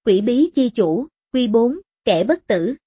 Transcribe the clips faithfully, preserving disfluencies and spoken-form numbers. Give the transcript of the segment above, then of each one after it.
Quỷ bí chi chủ, Quy bốn, kẻ bất tử.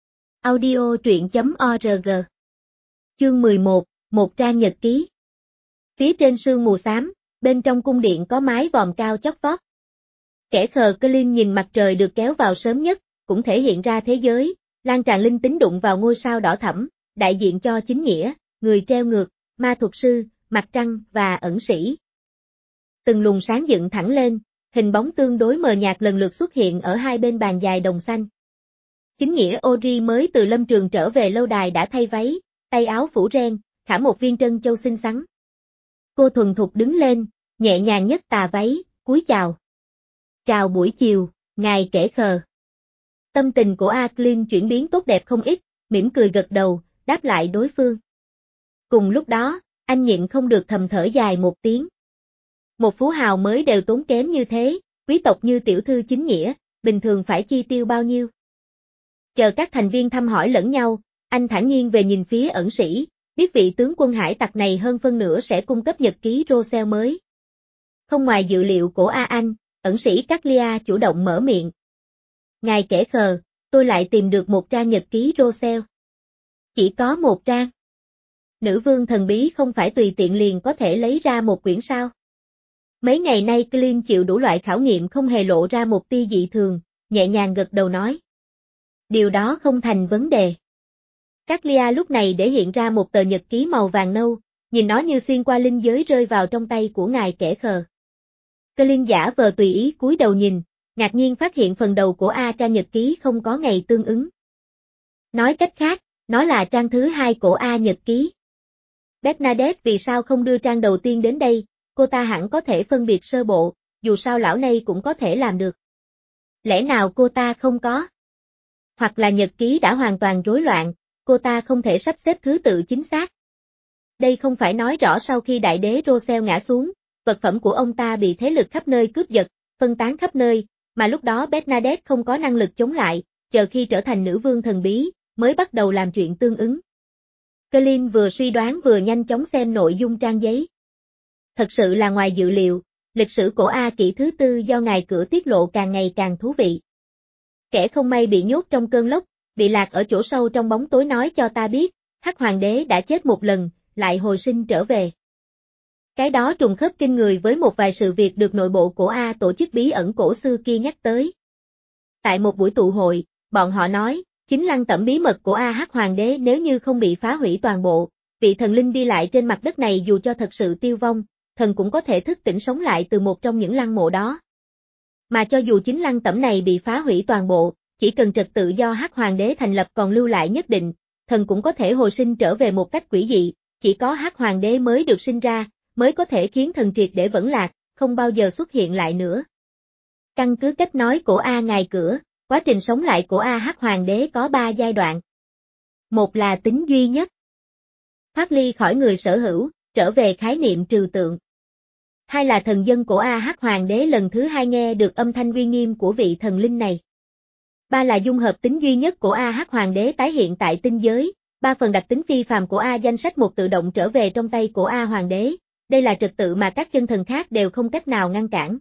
Audio truyện chấm org. Chương mười một, một trang nhật ký. Phía trên sương mù xám, bên trong cung điện có mái vòm cao chót vót. Kẻ khờ Clint nhìn mặt trời được kéo vào sớm nhất, cũng thể hiện ra thế giới, lan tràn linh tính đụng vào ngôi sao đỏ thẫm, đại diện cho chính nghĩa, người treo ngược, ma thuật sư, mặt trăng và ẩn sĩ. Từng luồng sáng dựng thẳng lên, hình bóng tương đối mờ nhạt lần lượt xuất hiện ở hai bên bàn dài đồng xanh. Chính nghĩa Ori mới từ lâm trường trở về lâu đài đã thay váy, tay áo phủ ren, khả một viên trân châu xinh xắn. Cô thuần thục đứng lên, nhẹ nhàng nhấc tà váy, cúi chào. Chào buổi chiều, ngài kẻ khờ. Tâm tình của A Clint chuyển biến tốt đẹp không ít, mỉm cười gật đầu, đáp lại đối phương. Cùng lúc đó, anh nhịn không được thầm thở dài một tiếng. Một phú hào mới đều tốn kém như thế, quý tộc như tiểu thư chính nghĩa, bình thường phải chi tiêu bao nhiêu? Chờ các thành viên thăm hỏi lẫn nhau, anh thản nhiên về nhìn phía ẩn sĩ, biết vị tướng quân hải tặc này hơn phân nửa sẽ cung cấp nhật ký Roselle mới. Không ngoài dự liệu của A Anh, ẩn sĩ Caglia chủ động mở miệng. Ngài kẻ khờ, tôi lại tìm được một trang nhật ký Roselle. Chỉ có một trang. Nữ vương thần bí không phải tùy tiện liền có thể lấy ra một quyển sao? Mấy ngày nay Clint chịu đủ loại khảo nghiệm không hề lộ ra một tia dị thường, nhẹ nhàng gật đầu nói. Điều đó không thành vấn đề. Caglia lúc này để hiện ra một tờ nhật ký màu vàng nâu, nhìn nó như xuyên qua linh giới rơi vào trong tay của ngài kẻ khờ. Clint giả vờ tùy ý cúi đầu nhìn, ngạc nhiên phát hiện phần đầu của A trang nhật ký không có ngày tương ứng. Nói cách khác, nó là trang thứ hai của A nhật ký. Bernadette vì sao không đưa trang đầu tiên đến đây? Cô ta hẳn có thể phân biệt sơ bộ, dù sao lão này cũng có thể làm được. Lẽ nào cô ta không có? Hoặc là nhật ký đã hoàn toàn rối loạn, cô ta không thể sắp xếp thứ tự chính xác. Đây không phải nói rõ sau khi đại đế Roselle ngã xuống, vật phẩm của ông ta bị thế lực khắp nơi cướp giật, phân tán khắp nơi, mà lúc đó Bernadette không có năng lực chống lại, chờ khi trở thành nữ vương thần bí, mới bắt đầu làm chuyện tương ứng. Clint vừa suy đoán vừa nhanh chóng xem nội dung trang giấy. Thật sự là ngoài dự liệu, lịch sử cổ A kỷ thứ tư do ngài cửa tiết lộ càng ngày càng thú vị. Kẻ không may bị nhốt trong cơn lốc, bị lạc ở chỗ sâu trong bóng tối nói cho ta biết, Hắc Hoàng đế đã chết một lần, lại hồi sinh trở về. Cái đó trùng khớp kinh người với một vài sự việc được nội bộ cổ A tổ chức bí ẩn cổ xưa kia nhắc tới. Tại một buổi tụ hội, bọn họ nói, chính lăng tẩm bí mật của A Hắc Hoàng đế nếu như không bị phá hủy toàn bộ, vị thần linh đi lại trên mặt đất này dù cho thật sự tiêu vong, thần cũng có thể thức tỉnh sống lại từ một trong những lăng mộ đó. Mà cho dù chính lăng tẩm này bị phá hủy toàn bộ, chỉ cần trật tự do Hắc Hoàng đế thành lập còn lưu lại nhất định, thần cũng có thể hồi sinh trở về một cách quỷ dị, chỉ có Hắc Hoàng đế mới được sinh ra, mới có thể khiến thần triệt để vẫn lạc, không bao giờ xuất hiện lại nữa. Căn cứ cách nói của A ngài cửa, quá trình sống lại của A Hắc Hoàng đế có ba giai đoạn. Một là tính duy nhất. Thoát ly khỏi người sở hữu, trở về khái niệm trừu tượng. Hai là thần dân của A Hắc Hoàng đế lần thứ hai nghe được âm thanh uy nghiêm của vị thần linh này. Ba là dung hợp tính duy nhất của A Hắc Hoàng đế tái hiện tại tinh giới, ba phần đặc tính phi phàm của A danh sách một tự động trở về trong tay của A Hoàng đế, đây là trật tự mà các chân thần khác đều không cách nào ngăn cản.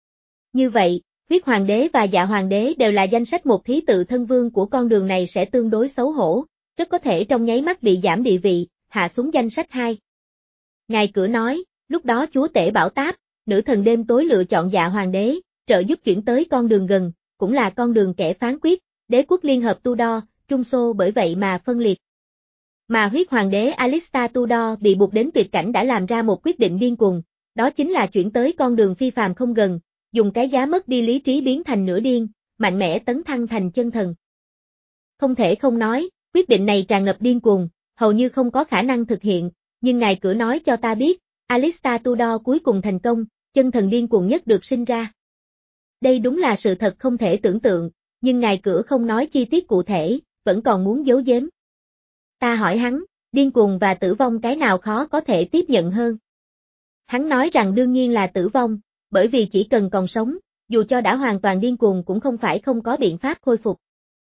Như vậy, huyết hoàng đế và dạ hoàng đế đều là danh sách một thí tự thân vương của con đường này sẽ tương đối xấu hổ, rất có thể trong nháy mắt bị giảm địa vị, hạ xuống danh sách hai. Ngài cửa nói, lúc đó chúa tể Bảo Táp, nữ thần đêm tối lựa chọn dạ hoàng đế, trợ giúp chuyển tới con đường gần, cũng là con đường kẻ phán quyết, đế quốc liên hợp Tudor, Trung Xô bởi vậy mà phân liệt. Mà huyết hoàng đế Alistair Tudor bị buộc đến tuyệt cảnh đã làm ra một quyết định điên cuồng, đó chính là chuyển tới con đường phi phàm không gần, dùng cái giá mất đi lý trí biến thành nửa điên, mạnh mẽ tấn thăng thành chân thần. Không thể không nói, quyết định này tràn ngập điên cuồng, hầu như không có khả năng thực hiện, nhưng ngài cửa nói cho ta biết, Alistair Tudor cuối cùng thành công, chân thần điên cuồng nhất được sinh ra. Đây đúng là sự thật không thể tưởng tượng, nhưng ngài cửa không nói chi tiết cụ thể, vẫn còn muốn giấu giếm. Ta hỏi hắn, điên cuồng và tử vong cái nào khó có thể tiếp nhận hơn? Hắn nói rằng đương nhiên là tử vong, bởi vì chỉ cần còn sống, dù cho đã hoàn toàn điên cuồng cũng không phải không có biện pháp khôi phục.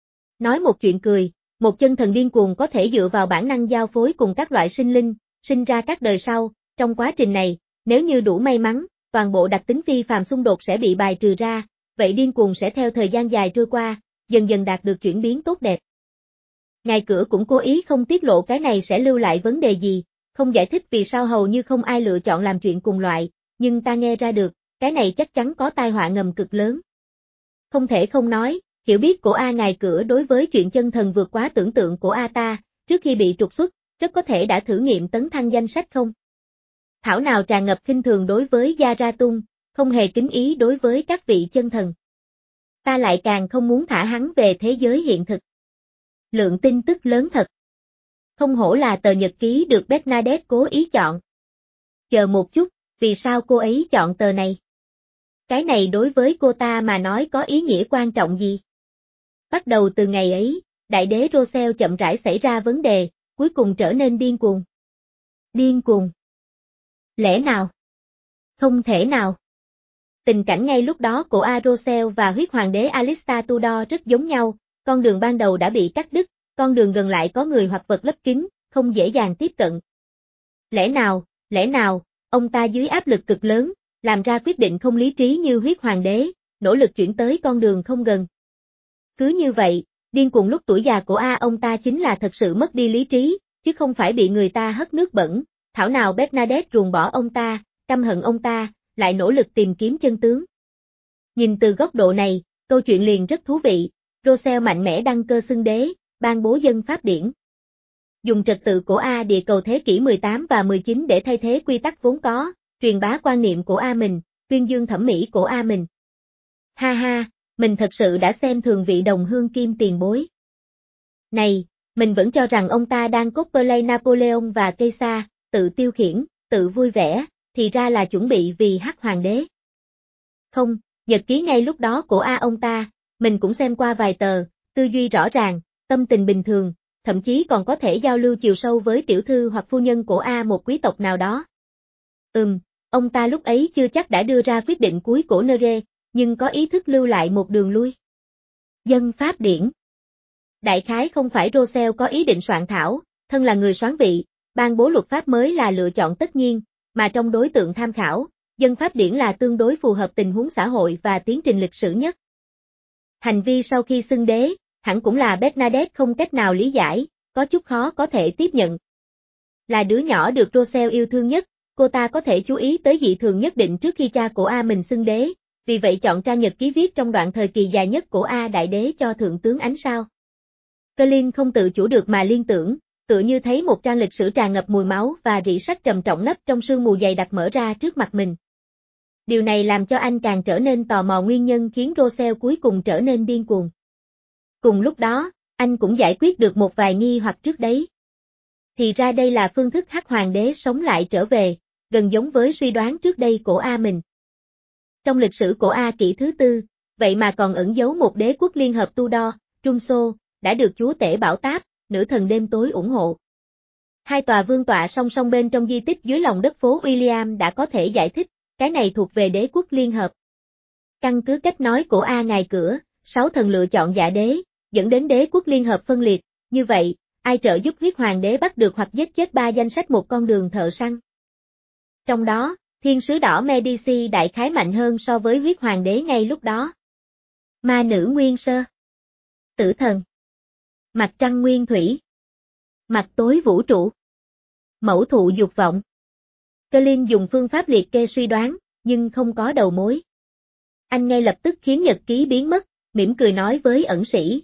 Nói một chuyện cười, một chân thần điên cuồng có thể dựa vào bản năng giao phối cùng các loại sinh linh, sinh ra các đời sau, trong quá trình này, nếu như đủ may mắn, toàn bộ đặc tính phi phàm xung đột sẽ bị bài trừ ra, vậy điên cuồng sẽ theo thời gian dài trôi qua, dần dần đạt được chuyển biến tốt đẹp. Ngài Cửa cũng cố ý không tiết lộ cái này sẽ lưu lại vấn đề gì, không giải thích vì sao hầu như không ai lựa chọn làm chuyện cùng loại, nhưng ta nghe ra được, cái này chắc chắn có tai họa ngầm cực lớn. Không thể không nói, hiểu biết của A Ngài Cửa đối với chuyện chân thần vượt quá tưởng tượng của A ta, trước khi bị trục xuất, rất có thể đã thử nghiệm tấn thăng danh sách không. Thảo nào tràn ngập khinh thường đối với Gia-ra-tung, không hề kính ý đối với các vị chân thần. Ta lại càng không muốn thả hắn về thế giới hiện thực. Lượng tin tức lớn thật. Không hổ là tờ nhật ký được Bernadette cố ý chọn. Chờ một chút, vì sao cô ấy chọn tờ này? Cái này đối với cô ta mà nói có ý nghĩa quan trọng gì? Bắt đầu từ ngày ấy, đại đế Rosel chậm rãi xảy ra vấn đề, cuối cùng trở nên điên cuồng. Điên cuồng? Lẽ nào? Không thể nào. Tình cảnh ngay lúc đó của A Rosel và huyết hoàng đế Alistar Tudor rất giống nhau, con đường ban đầu đã bị cắt đứt, con đường gần lại có người hoặc vật lấp kín, không dễ dàng tiếp cận. Lẽ nào, lẽ nào, ông ta dưới áp lực cực lớn, làm ra quyết định không lý trí như huyết hoàng đế, nỗ lực chuyển tới con đường không gần. Cứ như vậy, điên cuồng lúc tuổi già của A ông ta chính là thật sự mất đi lý trí, chứ không phải bị người ta hất nước bẩn, thảo nào Bernadette ruồng bỏ ông ta, căm hận ông ta, lại nỗ lực tìm kiếm chân tướng. Nhìn từ góc độ này, câu chuyện liền rất thú vị, Rosel mạnh mẽ đăng cơ xưng đế, ban bố dân pháp điển. Dùng trật tự của A địa cầu thế kỷ mười tám và mười chín để thay thế quy tắc vốn có, truyền bá quan niệm của A mình, tuyên dương thẩm mỹ của A mình. Ha ha, mình thật sự đã xem thường vị đồng hương kim tiền bối. Này, mình vẫn cho rằng ông ta đang cosplay Napoleon và Caesar, tự tiêu khiển, tự vui vẻ, thì ra là chuẩn bị vì hắc hoàng đế. Không, nhật ký ngay lúc đó của A ông ta, mình cũng xem qua vài tờ, tư duy rõ ràng, tâm tình bình thường, thậm chí còn có thể giao lưu chiều sâu với tiểu thư hoặc phu nhân của A một quý tộc nào đó. Ừm, ông ta lúc ấy chưa chắc đã đưa ra quyết định cuối cổ Nere, nhưng có ý thức lưu lại một đường lui. Dân pháp điển. Đại khái không phải Rosel có ý định soạn thảo, thân là người soán vị, ban bố luật pháp mới là lựa chọn tất nhiên, mà trong đối tượng tham khảo, dân pháp điển là tương đối phù hợp tình huống xã hội và tiến trình lịch sử nhất. Hành vi sau khi xưng đế, hẳn cũng là Bernadette không cách nào lý giải, có chút khó có thể tiếp nhận. Là đứa nhỏ được Rosel yêu thương nhất, cô ta có thể chú ý tới dị thường nhất định trước khi cha của A mình xưng đế, vì vậy chọn trang nhật ký viết trong đoạn thời kỳ dài nhất của A đại đế cho thượng tướng ánh sao. Colin không tự chủ được mà liên tưởng, tựa như thấy một trang lịch sử tràn ngập mùi máu và rỉ sắt trầm trọng nấp trong sương mù dày đặc mở ra trước mặt mình. Điều này làm cho anh càng trở nên tò mò nguyên nhân khiến Rosel cuối cùng trở nên điên cuồng. Cùng lúc đó, anh cũng giải quyết được một vài nghi hoặc trước đấy. Thì ra đây là phương thức hắc hoàng đế sống lại trở về, gần giống với suy đoán trước đây của A mình. Trong lịch sử của A kỷ thứ tư, vậy mà còn ẩn giấu một đế quốc liên hợp Tudor, Trung Xô, đã được chúa tể Bảo Táp, nữ thần đêm tối ủng hộ. Hai tòa vương tọa song song bên trong di tích dưới lòng đất phố William đã có thể giải thích, cái này thuộc về đế quốc liên hợp. Căn cứ cách nói của A Ngài Cửa, sáu thần lựa chọn giả đế, dẫn đến đế quốc liên hợp phân liệt, như vậy, ai trợ giúp huyết hoàng đế bắt được hoặc giết chết ba danh sách một con đường thợ săn. Trong đó, thiên sứ đỏ Medici đại khái mạnh hơn so với huyết hoàng đế ngay lúc đó. Ma nữ nguyên sơ. Tử thần. Mặt trăng nguyên thủy. Mặt tối vũ trụ. Mẫu thụ dục vọng. Colin dùng phương pháp liệt kê suy đoán, nhưng không có đầu mối. Anh ngay lập tức khiến nhật ký biến mất, mỉm cười nói với ẩn sĩ.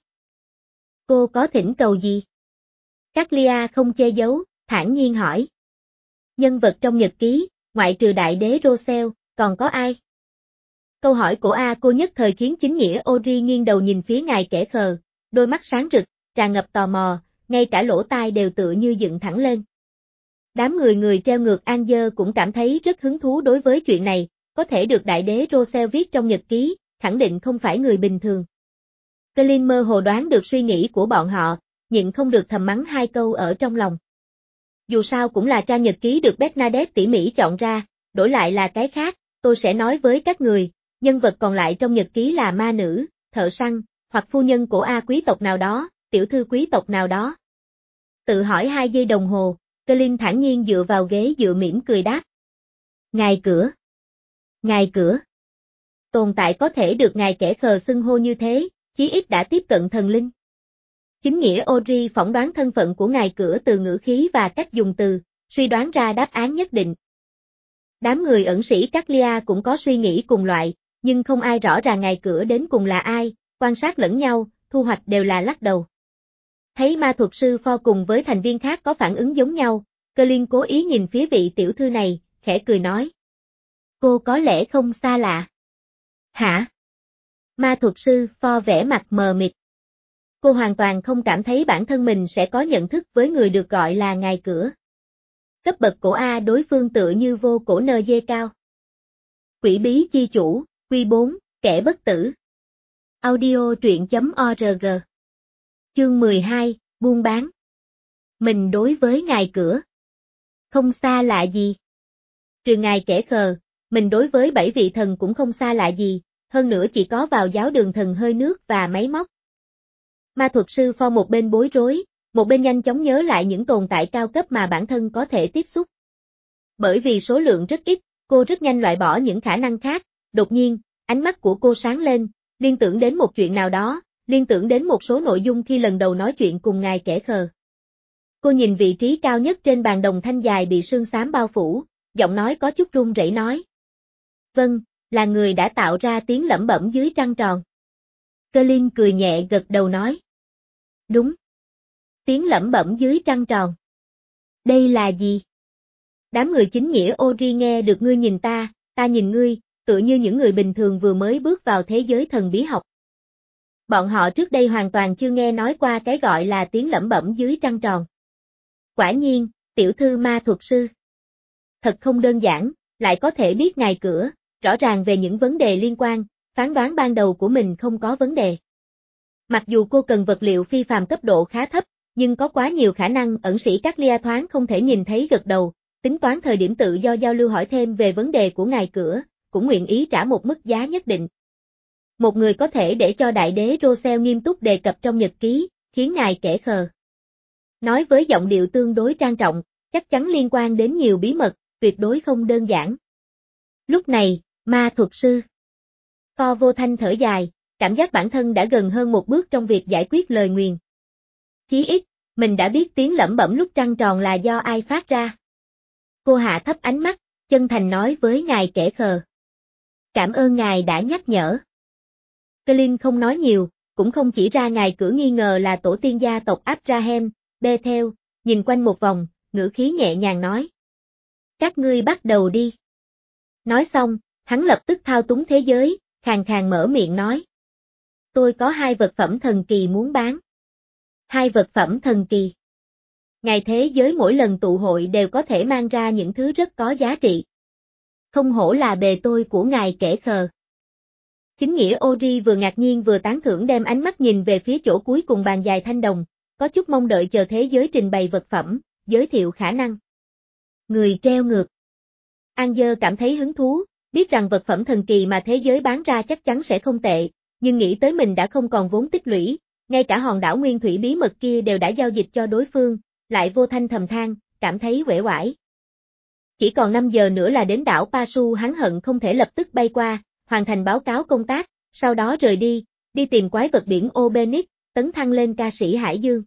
Cô có thỉnh cầu gì? Caglia không che giấu, thản nhiên hỏi. Nhân vật trong nhật ký, ngoại trừ đại đế Rosel, còn có ai? Câu hỏi của A cô nhất thời khiến chính nghĩa Ori nghiêng đầu nhìn phía ngài kẻ khờ, đôi mắt sáng rực, tràn ngập tò mò, ngay cả lỗ tai đều tựa như dựng thẳng lên. Đám người người treo ngược An-dơ cũng cảm thấy rất hứng thú đối với chuyện này, có thể được đại đế Rosel viết trong nhật ký, khẳng định không phải người bình thường. Colin mơ hồ đoán được suy nghĩ của bọn họ, nhịn không được thầm mắng hai câu ở trong lòng. Dù sao cũng là trang nhật ký được Bernadette tỉ mỉ chọn ra, đổi lại là cái khác, tôi sẽ nói với các người, nhân vật còn lại trong nhật ký là ma nữ, thợ săn, hoặc phu nhân của A quý tộc nào đó, tiểu thư quý tộc nào đó. Tự hỏi hai giây đồng hồ, Colin thản nhiên dựa vào ghế dựa mỉm cười đáp. Ngài Cửa. Ngài Cửa. tồn tại có thể được ngài kẻ khờ xưng hô như thế, chí ít đã tiếp cận thần linh. Chính nghĩa Ori phỏng đoán thân phận của ngài cửa từ ngữ khí và cách dùng từ, suy đoán ra đáp án nhất định. Đám người ẩn sĩ Caglia cũng có suy nghĩ cùng loại, nhưng không ai rõ ràng ngài cửa đến cùng là ai, quan sát lẫn nhau, thu hoạch đều là lắc đầu. Thấy ma thuật sư Pho cùng với thành viên khác có phản ứng giống nhau, Colin cố ý nhìn phía vị tiểu thư này, khẽ cười nói. Cô có lẽ không xa lạ. Hả? Ma thuật sư Pho vẻ mặt mờ mịt. Cô hoàn toàn không cảm thấy bản thân mình sẽ có nhận thức với người được gọi là ngài cửa. Cấp bậc cổ A đối phương tựa như vô cổ nơ dê cao. Quỷ bí chi chủ, Quy bốn, kẻ bất tử. Audio truyện.org. Chương mười hai, buôn bán. Mình đối với ngài cửa. Không xa lạ gì. Trừ ngài kẻ khờ, mình đối với bảy vị thần cũng không xa lạ gì, hơn nữa chỉ có vào giáo đường thần hơi nước và máy móc. Ma thuật sư Pho một bên bối rối, một bên nhanh chóng nhớ lại những tồn tại cao cấp mà bản thân có thể tiếp xúc. Bởi vì số lượng rất ít, cô rất nhanh loại bỏ những khả năng khác, đột nhiên, ánh mắt của cô sáng lên, liên tưởng đến một chuyện nào đó, liên tưởng đến một số nội dung khi lần đầu nói chuyện cùng ngài kẻ khờ. Cô nhìn vị trí cao nhất trên bàn đồng thanh dài bị sương xám bao phủ, giọng nói có chút run rẩy nói. Vâng, là người đã tạo ra tiếng lẩm bẩm dưới trăng tròn. Colin cười nhẹ gật đầu nói. Đúng. Tiếng lẩm bẩm dưới trăng tròn. Đây là gì? Đám người chính nghĩa Ori nghe được ngươi nhìn ta, ta nhìn ngươi, tựa như những người bình thường vừa mới bước vào thế giới thần bí học. Bọn họ trước đây hoàn toàn chưa nghe nói qua cái gọi là tiếng lẩm bẩm dưới trăng tròn. Quả nhiên, tiểu thư ma thuật sư. Thật không đơn giản, lại có thể biết ngài cửa, rõ ràng về những vấn đề liên quan, phán đoán ban đầu của mình không có vấn đề. Mặc dù cô cần vật liệu phi phàm cấp độ khá thấp, nhưng có quá nhiều khả năng ẩn sĩ Caglia thoáng không thể nhìn thấy gật đầu, tính toán thời điểm tự do giao lưu hỏi thêm về vấn đề của ngài cửa, cũng nguyện ý trả một mức giá nhất định. Một người có thể để cho đại đế Rosel nghiêm túc đề cập trong nhật ký, khiến ngài kẻ khờ. Nói với giọng điệu tương đối trang trọng, chắc chắn liên quan đến nhiều bí mật, tuyệt đối không đơn giản. Lúc này, ma thuật sư Pho vô thanh thở dài, cảm giác bản thân đã gần hơn một bước trong việc giải quyết lời nguyền. Chí ít, mình đã biết tiếng lẩm bẩm lúc trăng tròn là do ai phát ra. Cô hạ thấp ánh mắt, chân thành nói với ngài kẻ khờ. Cảm ơn ngài đã nhắc nhở. Colin không nói nhiều, cũng không chỉ ra ngài cửa nghi ngờ là tổ tiên gia tộc Abraham, Bethel, nhìn quanh một vòng, ngữ khí nhẹ nhàng nói. Các ngươi bắt đầu đi. Nói xong, hắn lập tức thao túng thế giới, khàn khàn mở miệng nói. Tôi có hai vật phẩm thần kỳ muốn bán. Hai vật phẩm thần kỳ. Ngày thế giới mỗi lần tụ hội đều có thể mang ra những thứ rất có giá trị. Không hổ là bề tôi của ngài kẻ khờ. Chính nghĩa Ori vừa ngạc nhiên vừa tán thưởng đem ánh mắt nhìn về phía chỗ cuối cùng bàn dài thanh đồng, có chút mong đợi chờ thế giới trình bày vật phẩm, giới thiệu khả năng. Người treo ngược. Angel cảm thấy hứng thú, biết rằng vật phẩm thần kỳ mà thế giới bán ra chắc chắn sẽ không tệ, nhưng nghĩ tới mình đã không còn vốn tích lũy, ngay cả hòn đảo nguyên thủy bí mật kia đều đã giao dịch cho đối phương, lại vô thanh thầm than, cảm thấy uể oải. Chỉ còn năm giờ nữa là đến đảo Pasu, hắn hận không thể lập tức bay qua, hoàn thành báo cáo công tác, sau đó rời đi, đi tìm quái vật biển Obenix, tấn thăng lên ca sĩ Hải Dương.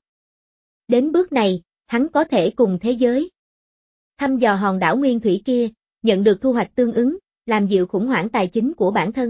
Đến bước này, hắn có thể cùng thế giới thăm dò hòn đảo nguyên thủy kia, nhận được thu hoạch tương ứng, làm dịu khủng hoảng tài chính của bản thân.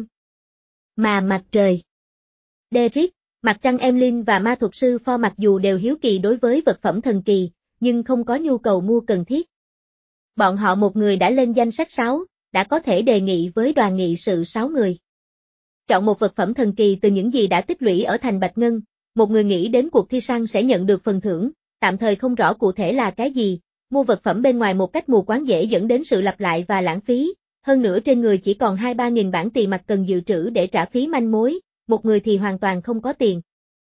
Mà mặt trời, Derek, mặt trăng Emlyn và ma thuật sư Pho mặc dù đều hiếu kỳ đối với vật phẩm thần kỳ, nhưng không có nhu cầu mua cần thiết. Bọn họ một người đã lên danh sách sáu, đã có thể đề nghị với đoàn nghị sự sáu người. Chọn một vật phẩm thần kỳ từ những gì đã tích lũy ở thành Bạch Ngân, một người nghĩ đến cuộc thi săn sẽ nhận được phần thưởng, tạm thời không rõ cụ thể là cái gì, mua vật phẩm bên ngoài một cách mù quáng dễ dẫn đến sự lặp lại và lãng phí, hơn nữa trên người chỉ còn hai ba nghìn bản tiền mặt cần dự trữ để trả phí manh mối, một người thì hoàn toàn không có tiền.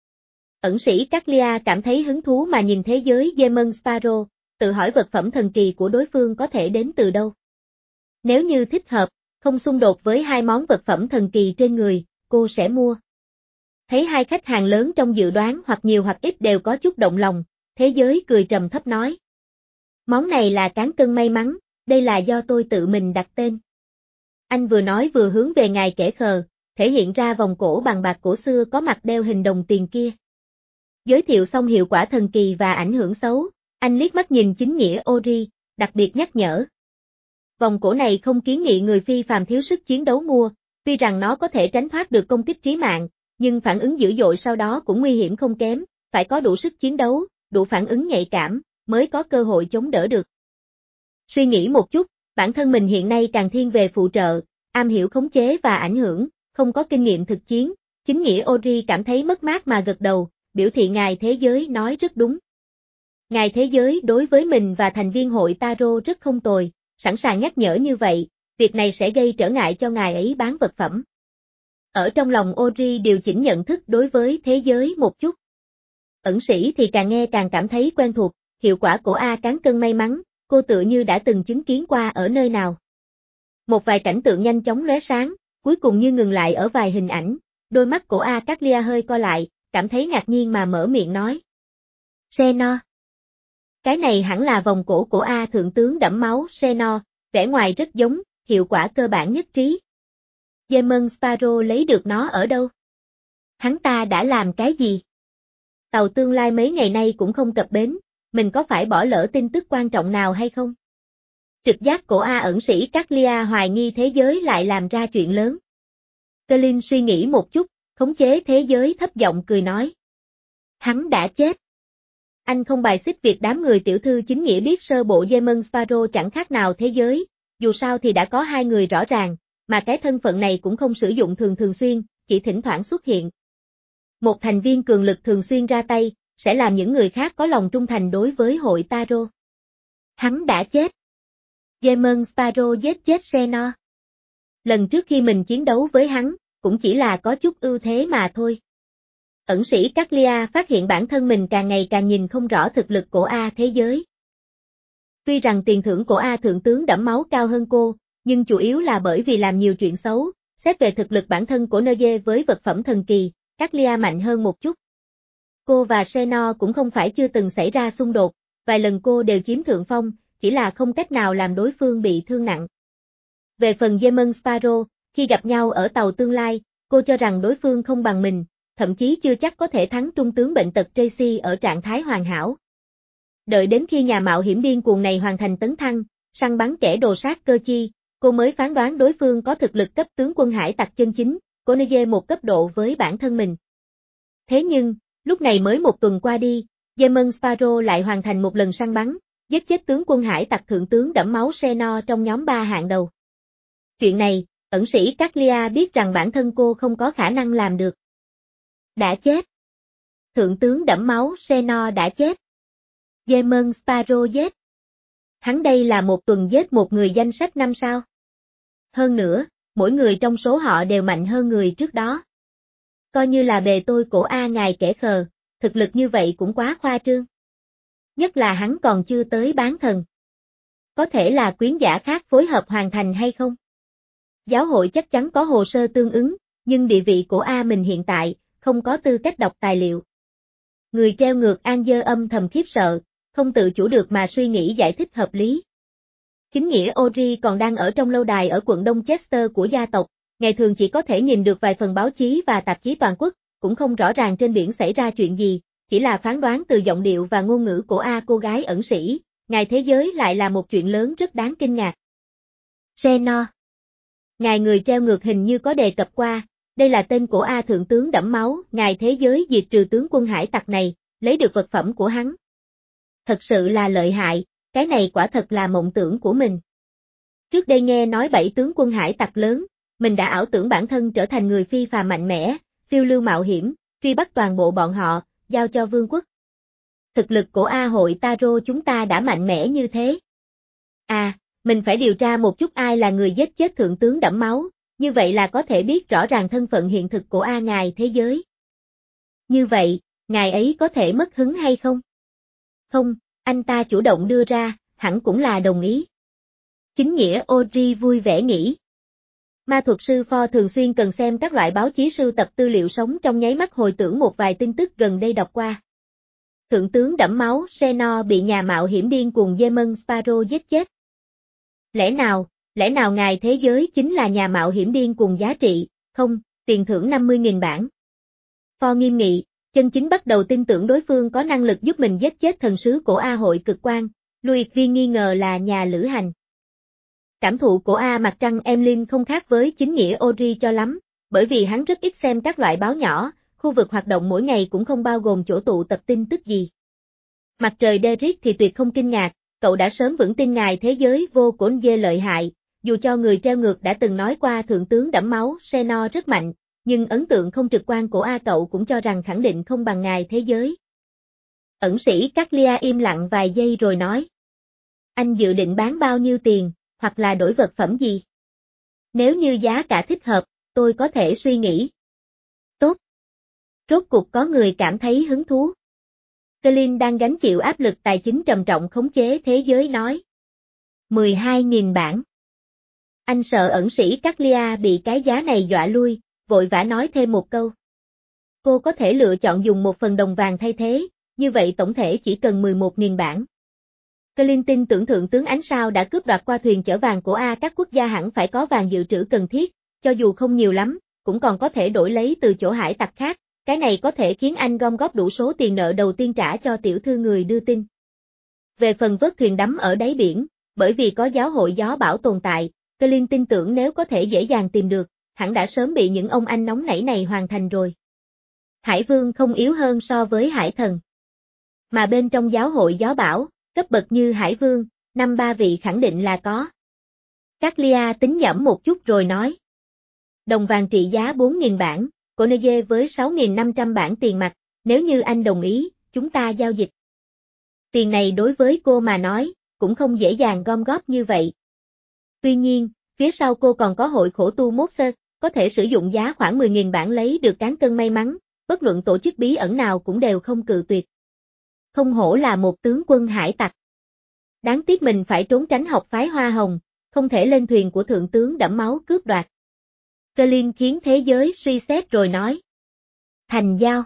Ẩn sĩ Caglia cảm thấy hứng thú mà nhìn thế giới Demon Sparrow, tự hỏi vật phẩm thần kỳ của đối phương có thể đến từ đâu. Nếu như thích hợp, không xung đột với hai món vật phẩm thần kỳ trên người, cô sẽ mua. Thấy hai khách hàng lớn trong dự đoán hoặc nhiều hoặc ít đều có chút động lòng, thế giới cười trầm thấp nói. Món này là cán cân may mắn, đây là do tôi tự mình đặt tên. Anh vừa nói vừa hướng về ngài kẻ khờ, thể hiện ra vòng cổ bằng bạc cổ xưa có mặt đeo hình đồng tiền kia. Giới thiệu xong hiệu quả thần kỳ và ảnh hưởng xấu, anh liếc mắt nhìn chính nghĩa Ori, đặc biệt nhắc nhở. Vòng cổ này không kiến nghị người phi phàm thiếu sức chiến đấu mua, tuy rằng nó có thể tránh thoát được công kích trí mạng, nhưng phản ứng dữ dội sau đó cũng nguy hiểm không kém, phải có đủ sức chiến đấu, đủ phản ứng nhạy cảm, mới có cơ hội chống đỡ được. Suy nghĩ một chút, bản thân mình hiện nay càng thiên về phụ trợ, am hiểu khống chế và ảnh hưởng, không có kinh nghiệm thực chiến, chính nghĩa Ori cảm thấy mất mát mà gật đầu, biểu thị ngài thế giới nói rất đúng. Ngài thế giới đối với mình và thành viên hội Tarot rất không tồi, sẵn sàng nhắc nhở như vậy, việc này sẽ gây trở ngại cho ngài ấy bán vật phẩm. Ở trong lòng Ori điều chỉnh nhận thức đối với thế giới một chút. Ẩn sĩ thì càng nghe càng cảm thấy quen thuộc, hiệu quả của A cán cân may mắn, cô tựa như đã từng chứng kiến qua ở nơi nào. Một vài cảnh tượng nhanh chóng lóe sáng, cuối cùng như ngừng lại ở vài hình ảnh, đôi mắt của A Caglia hơi co lại, cảm thấy ngạc nhiên mà mở miệng nói. Xeno. Cái này hẳn là vòng cổ của A thượng tướng đẫm máu Xeno, vẻ ngoài rất giống, hiệu quả cơ bản nhất trí. Demon Sparrow lấy được nó ở đâu? Hắn ta đã làm cái gì? Tàu tương lai mấy ngày nay cũng không cập bến, mình có phải bỏ lỡ tin tức quan trọng nào hay không? Trực giác của A ẩn sĩ Caglia hoài nghi thế giới lại làm ra chuyện lớn. Colin suy nghĩ một chút, khống chế thế giới thấp giọng cười nói. Hắn đã chết. Anh không bài xích việc đám người tiểu thư chính nghĩa biết sơ bộ Demon Sparrow chẳng khác nào thế giới, dù sao thì đã có hai người rõ ràng, mà cái thân phận này cũng không sử dụng thường thường xuyên, chỉ thỉnh thoảng xuất hiện. Một thành viên cường lực thường xuyên ra tay, sẽ làm những người khác có lòng trung thành đối với hội Tarot. Hắn đã chết. Demon Sparrow giết chết Xeno. Lần trước khi mình chiến đấu với hắn, cũng chỉ là có chút ưu thế mà thôi. Ẩn sĩ Caglia phát hiện bản thân mình càng ngày càng nhìn không rõ thực lực của A thế giới. Tuy rằng tiền thưởng của A thượng tướng đẫm máu cao hơn cô, nhưng chủ yếu là bởi vì làm nhiều chuyện xấu, xét về thực lực bản thân của Neye với vật phẩm thần kỳ, Caglia mạnh hơn một chút. Cô và Xeno cũng không phải chưa từng xảy ra xung đột, vài lần cô đều chiếm thượng phong, chỉ là không cách nào làm đối phương bị thương nặng. Về phần Demon Sparrow, khi gặp nhau ở tàu tương lai, cô cho rằng đối phương không bằng mình, thậm chí chưa chắc có thể thắng trung tướng bệnh tật Tracy ở trạng thái hoàn hảo. Đợi đến khi nhà mạo hiểm điên cuồng này hoàn thành tấn thăng, săn bắn kẻ đồ sát cơ chi, cô mới phán đoán đối phương có thực lực cấp tướng quân hải tặc chân chính, cô nê một cấp độ với bản thân mình. Thế nhưng, lúc này mới một tuần qua đi, Demon Sparrow lại hoàn thành một lần săn bắn, giết chết tướng quân hải tặc thượng tướng đẫm máu Xeno trong nhóm ba hạng đầu. Chuyện này, ẩn sĩ Caglia biết rằng bản thân cô không có khả năng làm được. Đã chết. Thượng tướng đẫm máu Xeno đã chết. Demon Sparrow giết. Hắn đây là một tuần giết một người danh sách năm sao. Hơn nữa, mỗi người trong số họ đều mạnh hơn người trước đó. Coi như là bề tôi cổ A ngài kẻ khờ, thực lực như vậy cũng quá khoa trương. Nhất là hắn còn chưa tới bán thần. Có thể là quyến giả khác phối hợp hoàn thành hay không? Giáo hội chắc chắn có hồ sơ tương ứng, nhưng địa vị của A mình hiện tại, không có tư cách đọc tài liệu. Người treo ngược An Dơ âm thầm khiếp sợ, không tự chủ được mà suy nghĩ giải thích hợp lý. Chính nghĩa Ori còn đang ở trong lâu đài ở quận Đông Chester của gia tộc, ngày thường chỉ có thể nhìn được vài phần báo chí và tạp chí toàn quốc, cũng không rõ ràng trên biển xảy ra chuyện gì, chỉ là phán đoán từ giọng điệu và ngôn ngữ của A cô gái ẩn sĩ, ngài thế giới lại là một chuyện lớn rất đáng kinh ngạc. Xeno. Ngài người treo ngược hình như có đề cập qua, đây là tên của A thượng tướng đẫm máu, ngài thế giới diệt trừ tướng quân hải tặc này, lấy được vật phẩm của hắn. Thật sự là lợi hại, cái này quả thật là mộng tưởng của mình. Trước đây nghe nói bảy tướng quân hải tặc lớn, mình đã ảo tưởng bản thân trở thành người phi phàm mạnh mẽ, phiêu lưu mạo hiểm, truy bắt toàn bộ bọn họ, giao cho vương quốc. Thực lực của A hội Tarot chúng ta đã mạnh mẽ như thế. À, mình phải điều tra một chút ai là người giết chết thượng tướng đẫm máu, như vậy là có thể biết rõ ràng thân phận hiện thực của A ngài thế giới. Như vậy, ngài ấy có thể mất hứng hay không? Không, anh ta chủ động đưa ra, hẳn cũng là đồng ý. Chính nghĩa Ori vui vẻ nghĩ. Ma thuật sư Ford thường xuyên cần xem các loại báo chí sưu tập tư liệu sống trong nháy mắt hồi tưởng một vài tin tức gần đây đọc qua. Thượng tướng đẫm máu Xeno bị nhà mạo hiểm điên cuồng Demon Sparrow giết chết. Lẽ nào, Lẽ nào ngài thế giới chính là nhà mạo hiểm điên cuồng giá trị, không, tiền thưởng năm mươi nghìn bảng. Pho nghiêm nghị, chân chính bắt đầu tin tưởng đối phương có năng lực giúp mình giết chết thần sứ cổ A hội cực quan, Louis viên nghi ngờ là nhà lữ hành. Cảm thụ của A mặt trăng Emlyn không khác với chính nghĩa Ori cho lắm, bởi vì hắn rất ít xem các loại báo nhỏ, khu vực hoạt động mỗi ngày cũng không bao gồm chỗ tụ tập tin tức gì. Mặt trời Derek thì tuyệt không kinh ngạc, cậu đã sớm vững tin ngài thế giới vô cổn dê lợi hại, dù cho người treo ngược đã từng nói qua thượng tướng đẫm máu Seno rất mạnh, nhưng ấn tượng không trực quan của A cậu cũng cho rằng khẳng định không bằng ngài thế giới. Ẩn sĩ Caglia im lặng vài giây rồi nói. Anh dự định bán bao nhiêu tiền, hoặc là đổi vật phẩm gì? Nếu như giá cả thích hợp, tôi có thể suy nghĩ. Tốt. Rốt cuộc có người cảm thấy hứng thú. Colin đang gánh chịu áp lực tài chính trầm trọng khống chế thế giới nói. mười hai nghìn bảng. Anh sợ ẩn sĩ Caglia bị cái giá này dọa lui, vội vã nói thêm một câu. Cô có thể lựa chọn dùng một phần đồng vàng thay thế, như vậy tổng thể chỉ cần mười một nghìn bảng. Colin tin tưởng thượng tướng ánh sao đã cướp đoạt qua thuyền chở vàng của A, các quốc gia hẳn phải có vàng dự trữ cần thiết, cho dù không nhiều lắm, cũng còn có thể đổi lấy từ chỗ hải tặc khác, cái này có thể khiến anh gom góp đủ số tiền nợ đầu tiên trả cho tiểu thư người đưa tin. Về phần vớt thuyền đắm ở đáy biển, bởi vì có giáo hội gió bão tồn tại, Colin tin tưởng nếu có thể dễ dàng tìm được, hẳn đã sớm bị những ông anh nóng nảy này hoàn thành rồi. Hải vương không yếu hơn so với hải thần. Mà bên trong giáo hội gió bão, cấp bậc như hải vương, năm ba vị khẳng định là có. Caglia tính nhẩm một chút rồi nói. Đồng vàng trị giá bốn nghìn bảng, Cornege với sáu nghìn năm trăm bảng tiền mặt, nếu như anh đồng ý, chúng ta giao dịch. Tiền này đối với cô mà nói, cũng không dễ dàng gom góp như vậy. Tuy nhiên, phía sau cô còn có hội khổ tu Moses, có thể sử dụng giá khoảng mười nghìn bảng lấy được cán cân may mắn, bất luận tổ chức bí ẩn nào cũng đều không cự tuyệt. Không hổ là một tướng quân hải tặc. Đáng tiếc mình phải trốn tránh học phái hoa hồng, không thể lên thuyền của thượng tướng đẫm máu cướp đoạt. Colin khiến thế giới suy xét rồi nói. Thành giao.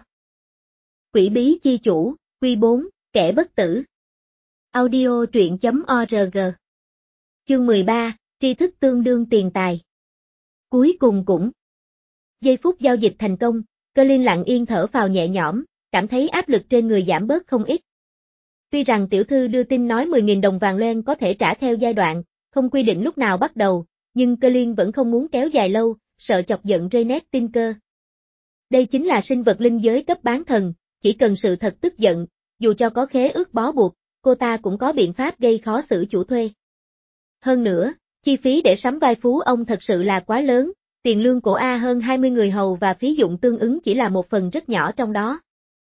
Quỷ bí chi chủ, quy bốn, kẻ bất tử. Audio truyện chấm org. Chương mười ba, tri thức tương đương tiền tài. Cuối cùng cũng. Giây phút giao dịch thành công, Colin lặng yên thở phào nhẹ nhõm, cảm thấy áp lực trên người giảm bớt không ít. Tuy rằng tiểu thư đưa tin nói mười nghìn đồng vàng lên có thể trả theo giai đoạn, không quy định lúc nào bắt đầu, nhưng Colin vẫn không muốn kéo dài lâu, sợ chọc giận Raynet Tinker. Đây chính là sinh vật linh giới cấp bán thần, chỉ cần sự thật tức giận, dù cho có khế ước bó buộc, cô ta cũng có biện pháp gây khó xử chủ thuê. Hơn nữa, chi phí để sắm vai phú ông thật sự là quá lớn, tiền lương của A hơn hai mươi người hầu và phí dụng tương ứng chỉ là một phần rất nhỏ trong đó.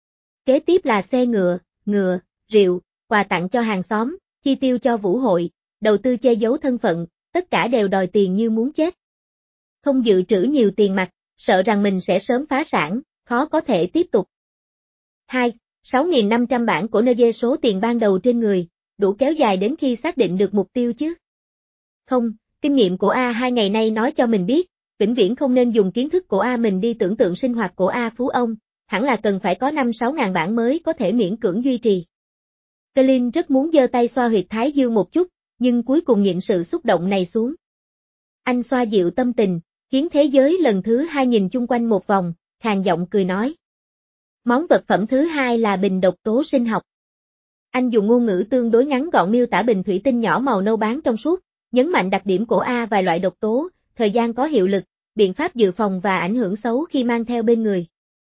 Kế tiếp là xe ngựa, ngựa, rượu, quà tặng cho hàng xóm, chi tiêu cho vũ hội, đầu tư che giấu thân phận, tất cả đều đòi tiền như muốn chết. Không dự trữ nhiều tiền mặt, sợ rằng mình sẽ sớm phá sản, khó có thể tiếp tục. hai. sáu nghìn năm trăm bảng của Nê số tiền ban đầu trên người, đủ kéo dài đến khi xác định được mục tiêu chứ. Không, kinh nghiệm của A hai ngày nay nói cho mình biết, vĩnh viễn không nên dùng kiến thức của A mình đi tưởng tượng sinh hoạt của A phú ông, hẳn là cần phải có năm sáu ngàn bảng mới có thể miễn cưỡng duy trì. Colin rất muốn giơ tay xoa huyệt thái dương một chút, nhưng cuối cùng nhịn sự xúc động này xuống. Anh xoa dịu tâm tình, khiến thế giới lần thứ hai nhìn chung quanh một vòng, khàn giọng cười nói. Món vật phẩm thứ hai là bình độc tố sinh học. Anh dùng ngôn ngữ tương đối ngắn gọn miêu tả bình thủy tinh nhỏ màu nâu bán trong suốt, nhấn mạnh đặc điểm của A vài loại độc tố, thời gian có hiệu lực, biện pháp dự phòng và ảnh hưởng xấu khi mang theo bên người.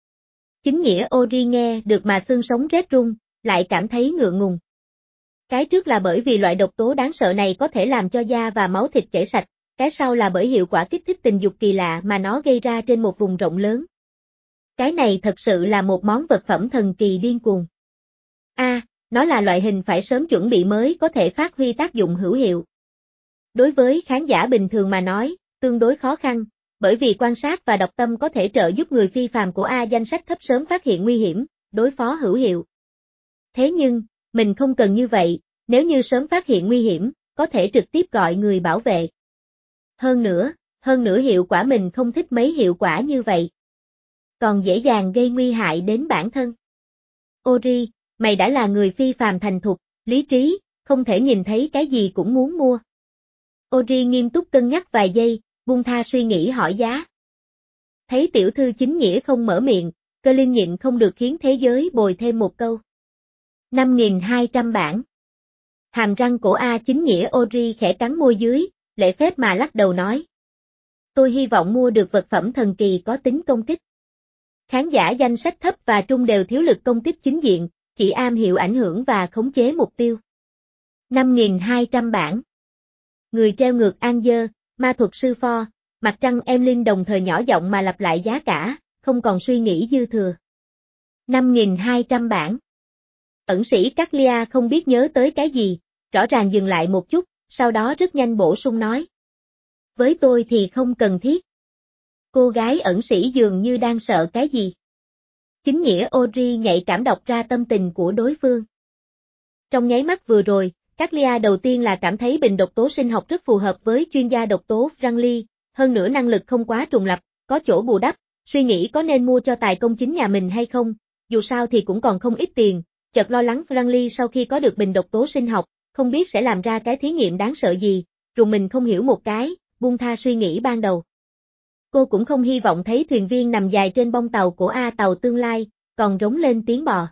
Chính nghĩa Ori nghe được mà xương sống rét run, lại cảm thấy ngượng ngùng. Cái trước là bởi vì loại độc tố đáng sợ này có thể làm cho da và máu thịt chảy sạch, cái sau là bởi hiệu quả kích thích tình dục kỳ lạ mà nó gây ra trên một vùng rộng lớn. Cái này thật sự là một món vật phẩm thần kỳ điên cuồng. A, à, nó là loại hình phải sớm chuẩn bị mới có thể phát huy tác dụng hữu hiệu. Đối với khán giả bình thường mà nói, tương đối khó khăn, bởi vì quan sát và đọc tâm có thể trợ giúp người phi phàm của A danh sách thấp sớm phát hiện nguy hiểm, đối phó hữu hiệu. Thế nhưng, mình không cần như vậy, nếu như sớm phát hiện nguy hiểm, có thể trực tiếp gọi người bảo vệ. Hơn nữa, hơn nữa hiệu quả mình không thích mấy hiệu quả như vậy. Còn dễ dàng gây nguy hại đến bản thân. Ori, mày đã là người phi phàm thành thục, lý trí, không thể nhìn thấy cái gì cũng muốn mua. Ori nghiêm túc cân nhắc vài giây, buông tha suy nghĩ hỏi giá. Thấy tiểu thư chính nghĩa không mở miệng, Cơ Linh nhịn không được khiến thế giới bồi thêm một câu. năm nghìn hai trăm bảng. Hàm răng của A chính nghĩa Ori khẽ cắn môi dưới, lễ phép mà lắc đầu nói. Tôi hy vọng mua được vật phẩm thần kỳ có tính công kích. Khán giả danh sách thấp và trung đều thiếu lực công kích chính diện, chỉ am hiểu ảnh hưởng và khống chế mục tiêu. năm nghìn hai trăm bảng. Người treo ngược An Dơ, ma thuật sư Pho, Mặt Trăng Emlyn đồng thời nhỏ giọng mà lặp lại giá cả, không còn suy nghĩ dư thừa. năm nghìn hai trăm bảng. Ẩn sĩ Caglia không biết nhớ tới cái gì, rõ ràng dừng lại một chút, sau đó rất nhanh bổ sung nói. Với tôi thì không cần thiết. Cô gái ẩn sĩ dường như đang sợ cái gì. Chính nghĩa Ori nhạy cảm đọc ra tâm tình của đối phương. Trong nháy mắt vừa rồi, Caglia đầu tiên là cảm thấy bình độc tố sinh học rất phù hợp với chuyên gia độc tố Franklin, hơn nữa năng lực không quá trùng lập, có chỗ bù đắp, suy nghĩ có nên mua cho tài công chính nhà mình hay không, dù sao thì cũng còn không ít tiền, chợt lo lắng Franklin sau khi có được bình độc tố sinh học, không biết sẽ làm ra cái thí nghiệm đáng sợ gì, rùng mình không hiểu một cái, buông tha suy nghĩ ban đầu. Cô cũng không hy vọng thấy thuyền viên nằm dài trên bông tàu của A tàu tương lai, còn rống lên tiếng bò.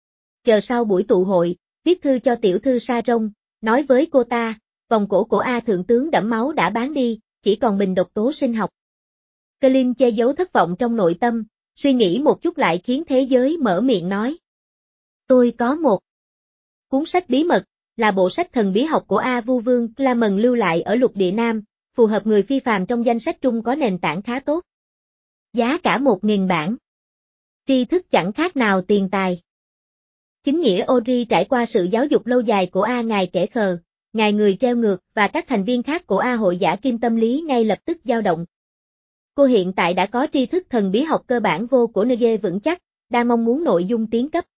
Chờ sau buổi tụ hội, viết thư cho tiểu thư Sa Rông, nói với cô ta, vòng cổ của A thượng tướng đẫm máu đã bán đi, chỉ còn bình độc tố sinh học. Colin che giấu thất vọng trong nội tâm, suy nghĩ một chút lại khiến thế giới mở miệng nói. Tôi có một cuốn sách bí mật, là bộ sách thần bí học của A Vu Vương Clamon lưu lại ở lục địa Nam, phù hợp người phi phàm trong danh sách trung có nền tảng khá tốt. Giá cả một nghìn bảng. Tri thức chẳng khác nào tiền tài. Chính nghĩa Ori trải qua sự giáo dục lâu dài của A ngài kẻ khờ, ngài người treo ngược và các thành viên khác của A hội giả kim tâm lý ngay lập tức dao động. Cô hiện tại đã có tri thức thần bí học cơ bản vô của Nege vững chắc, đang mong muốn nội dung tiến cấp.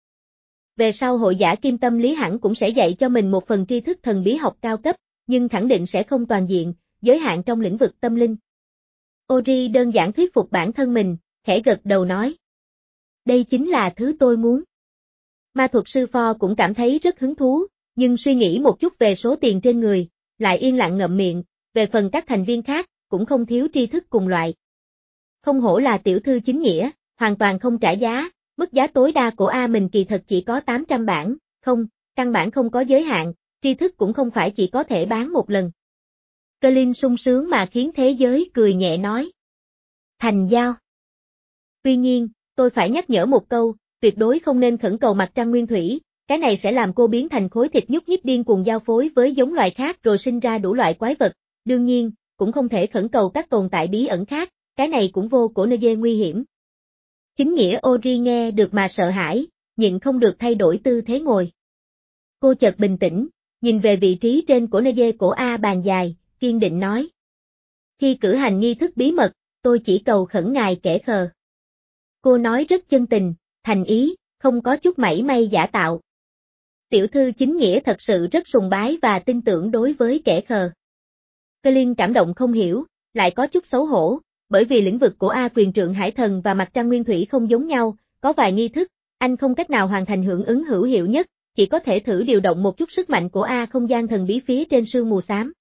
Về sau hội giả kim tâm lý hẳn cũng sẽ dạy cho mình một phần tri thức thần bí học cao cấp, nhưng khẳng định sẽ không toàn diện, giới hạn trong lĩnh vực tâm linh. Ori đơn giản thuyết phục bản thân mình, khẽ gật đầu nói. Đây chính là thứ tôi muốn. Ma thuật sư Pho cũng cảm thấy rất hứng thú, nhưng suy nghĩ một chút về số tiền trên người, lại yên lặng ngậm miệng, về phần các thành viên khác, cũng không thiếu tri thức cùng loại. Không hổ là tiểu thư chính nghĩa, hoàn toàn không trả giá, mức giá tối đa của A mình kỳ thật chỉ có tám trăm bảng, không, căn bản không có giới hạn, tri thức cũng không phải chỉ có thể bán một lần. Colin sung sướng mà khiến thế giới cười nhẹ nói. Thành giao. Tuy nhiên, tôi phải nhắc nhở một câu, tuyệt đối không nên khẩn cầu Mặt Trăng Nguyên Thủy, cái này sẽ làm cô biến thành khối thịt nhúc nhích điên cuồng giao phối với giống loài khác rồi sinh ra đủ loại quái vật, đương nhiên, cũng không thể khẩn cầu các tồn tại bí ẩn khác, cái này cũng vô cổ Nege nguy hiểm. Chính nghĩa Ori nghe được mà sợ hãi, nhịn không được thay đổi tư thế ngồi. Cô chợt bình tĩnh, nhìn về vị trí trên cổ Nege cổ A bàn dài, kiên định nói. Khi cử hành nghi thức bí mật, tôi chỉ cầu khẩn ngài kẻ khờ. Cô nói rất chân tình, thành ý, không có chút mảy may giả tạo. Tiểu thư chính nghĩa thật sự rất sùng bái và tin tưởng đối với kẻ khờ. Colin cảm động không hiểu, lại có chút xấu hổ, bởi vì lĩnh vực của A quyền trượng hải thần và Mặt Trăng Nguyên Thủy không giống nhau, có vài nghi thức, anh không cách nào hoàn thành hưởng ứng hữu hiệu nhất, chỉ có thể thử điều động một chút sức mạnh của A không gian thần bí phía trên sương mù xám.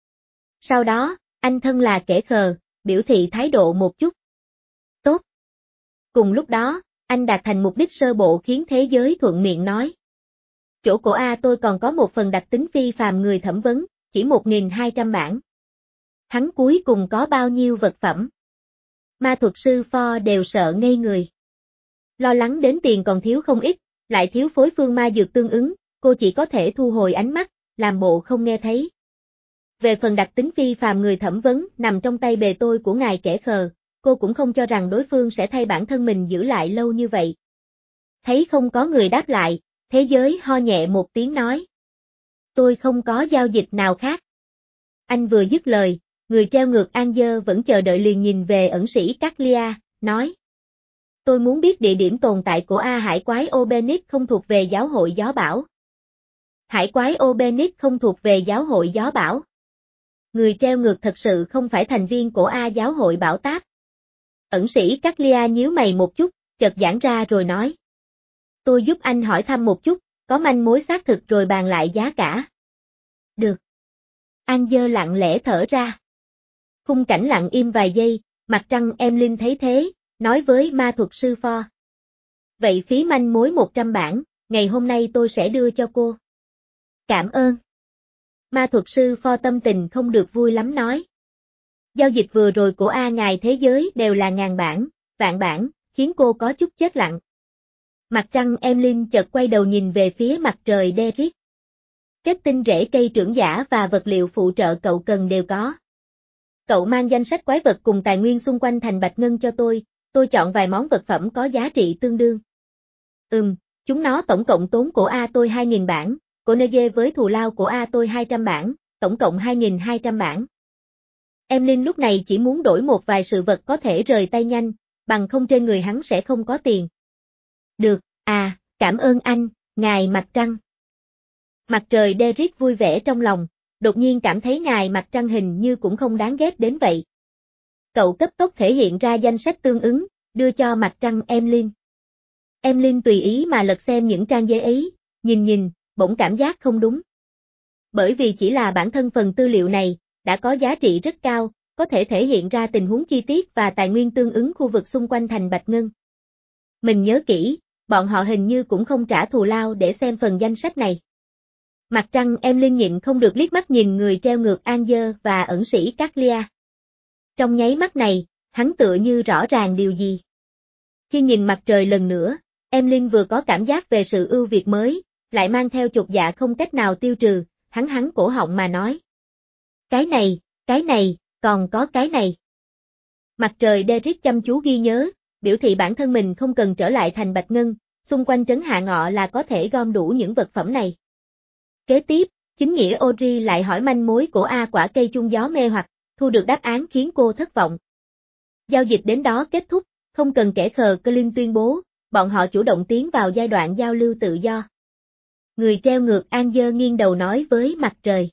Sau đó, anh thân là kẻ khờ, biểu thị thái độ một chút. Tốt. Cùng lúc đó, anh đạt thành mục đích sơ bộ khiến thế giới thuận miệng nói. Chỗ của A tôi còn có một phần đặc tính phi phàm người thẩm vấn, chỉ một nghìn hai trăm bảng. Hắn cuối cùng có bao nhiêu vật phẩm? Ma thuật sư Pho đều sợ ngây người. Lo lắng đến tiền còn thiếu không ít, lại thiếu phối phương ma dược tương ứng, cô chỉ có thể thu hồi ánh mắt, làm bộ không nghe thấy. Về phần đặc tính phi phàm người thẩm vấn nằm trong tay bề tôi của ngài kẻ khờ, cô cũng không cho rằng đối phương sẽ thay bản thân mình giữ lại lâu như vậy. Thấy không có người đáp lại, thế giới ho nhẹ một tiếng nói. Tôi không có giao dịch nào khác. Anh vừa dứt lời, người treo ngược An Dơ vẫn chờ đợi liền nhìn về ẩn sĩ Caglia, nói. Tôi muốn biết địa điểm tồn tại của A hải quái Obenit không thuộc về giáo hội gió bão. Hải quái Obenit không thuộc về giáo hội gió bão. Người treo ngược thật sự không phải thành viên của A giáo hội bảo táp. Ẩn sĩ Caglia nhíu mày một chút, chợt giãn ra rồi nói. Tôi giúp anh hỏi thăm một chút, có manh mối xác thực rồi bàn lại giá cả. Được. An Dơ lặng lẽ thở ra. Khung cảnh lặng im vài giây, mặt trăng em Linh thấy thế, nói với ma thuật sư Pho. Vậy phí manh mối một trăm bảng, ngày hôm nay tôi sẽ đưa cho cô. Cảm ơn. Ma thuật sư Pho tâm tình không được vui lắm nói. Giao dịch vừa rồi của A ngài thế giới đều là ngàn bảng, vạn bảng, khiến cô có chút chết lặng. Mặt trăng em Linh chợt quay đầu nhìn về phía mặt trời Derek. Kết tinh rễ cây trưởng giả và vật liệu phụ trợ cậu cần đều có. Cậu mang danh sách quái vật cùng tài nguyên xung quanh thành Bạch Ngân cho tôi, tôi chọn vài món vật phẩm có giá trị tương đương. Ừm, chúng nó tổng cộng tốn của A tôi hai nghìn bảng, của Nege với thù lao của A tôi hai trăm bảng, tổng cộng hai nghìn hai trăm bảng. Em Linh lúc này chỉ muốn đổi một vài sự vật có thể rời tay nhanh, bằng không trên người hắn sẽ không có tiền. Được, à, cảm ơn anh, ngài mặt trăng. Mặt trời Derek vui vẻ trong lòng, đột nhiên cảm thấy ngài mặt trăng hình như cũng không đáng ghét đến vậy. Cậu cấp tốc thể hiện ra danh sách tương ứng, đưa cho mặt trăng em Linh. Em Linh tùy ý mà lật xem những trang giấy ấy, nhìn nhìn, bỗng cảm giác không đúng. Bởi vì chỉ là bản thân phần tư liệu này, đã có giá trị rất cao, có thể thể hiện ra tình huống chi tiết và tài nguyên tương ứng khu vực xung quanh thành Bạch Ngân. Mình nhớ kỹ, bọn họ hình như cũng không trả thù lao để xem phần danh sách này. Mặt trăng em Linh nhịn không được liếc mắt nhìn người treo ngược An Dơ và ẩn sĩ Caglia. Trong nháy mắt này, hắn tựa như rõ ràng điều gì. Khi nhìn mặt trời lần nữa, em Linh vừa có cảm giác về sự ưu việt mới, lại mang theo chột dạ không cách nào tiêu trừ, hắn hắn cổ họng mà nói. Cái này, cái này, còn có cái này. Mặt trời Derek chăm chú ghi nhớ, biểu thị bản thân mình không cần trở lại thành Bạch Ngân, xung quanh trấn Hạ Ngọ là có thể gom đủ những vật phẩm này. Kế tiếp, chính nghĩa Ori lại hỏi manh mối của A quả cây chung gió mê hoặc, thu được đáp án khiến cô thất vọng. Giao dịch đến đó kết thúc, không cần kẻ khờ Clint tuyên bố, bọn họ chủ động tiến vào giai đoạn giao lưu tự do. Người treo ngược An Dơ nghiêng đầu nói với mặt trời.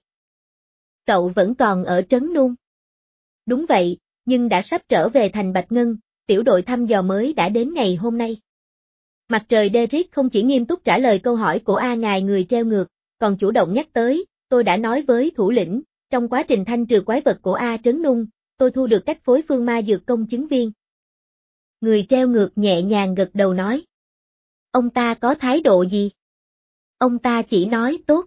Cậu vẫn còn ở trấn Nung. Đúng vậy, nhưng đã sắp trở về thành Bạch Ngân, tiểu đội thăm dò mới đã đến ngày hôm nay. Mặt trời Derek không chỉ nghiêm túc trả lời câu hỏi của A ngài người treo ngược, còn chủ động nhắc tới, tôi đã nói với thủ lĩnh, trong quá trình thanh trừ quái vật của A trấn Nung, tôi thu được cách phối phương ma dược công chứng viên. Người treo ngược nhẹ nhàng gật đầu nói. Ông ta có thái độ gì? Ông ta chỉ nói tốt.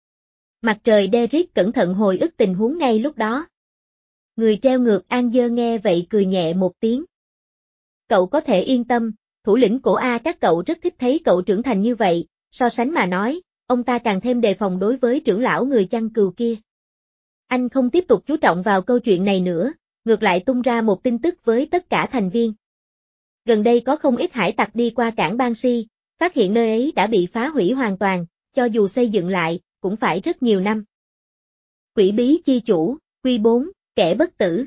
Mặt trời Derek cẩn thận hồi ức tình huống ngay lúc đó. Người treo ngược An Dơ nghe vậy cười nhẹ một tiếng. Cậu có thể yên tâm, thủ lĩnh của A các cậu rất thích thấy cậu trưởng thành như vậy, so sánh mà nói, ông ta càng thêm đề phòng đối với trưởng lão người chăn cừu kia. Anh không tiếp tục chú trọng vào câu chuyện này nữa, ngược lại tung ra một tin tức với tất cả thành viên. Gần đây có không ít hải tặc đi qua cảng Banshee, phát hiện nơi ấy đã bị phá hủy hoàn toàn, cho dù xây dựng lại, cũng phải rất nhiều năm. Quỷ bí chi chủ, Quy bốn, kẻ bất tử.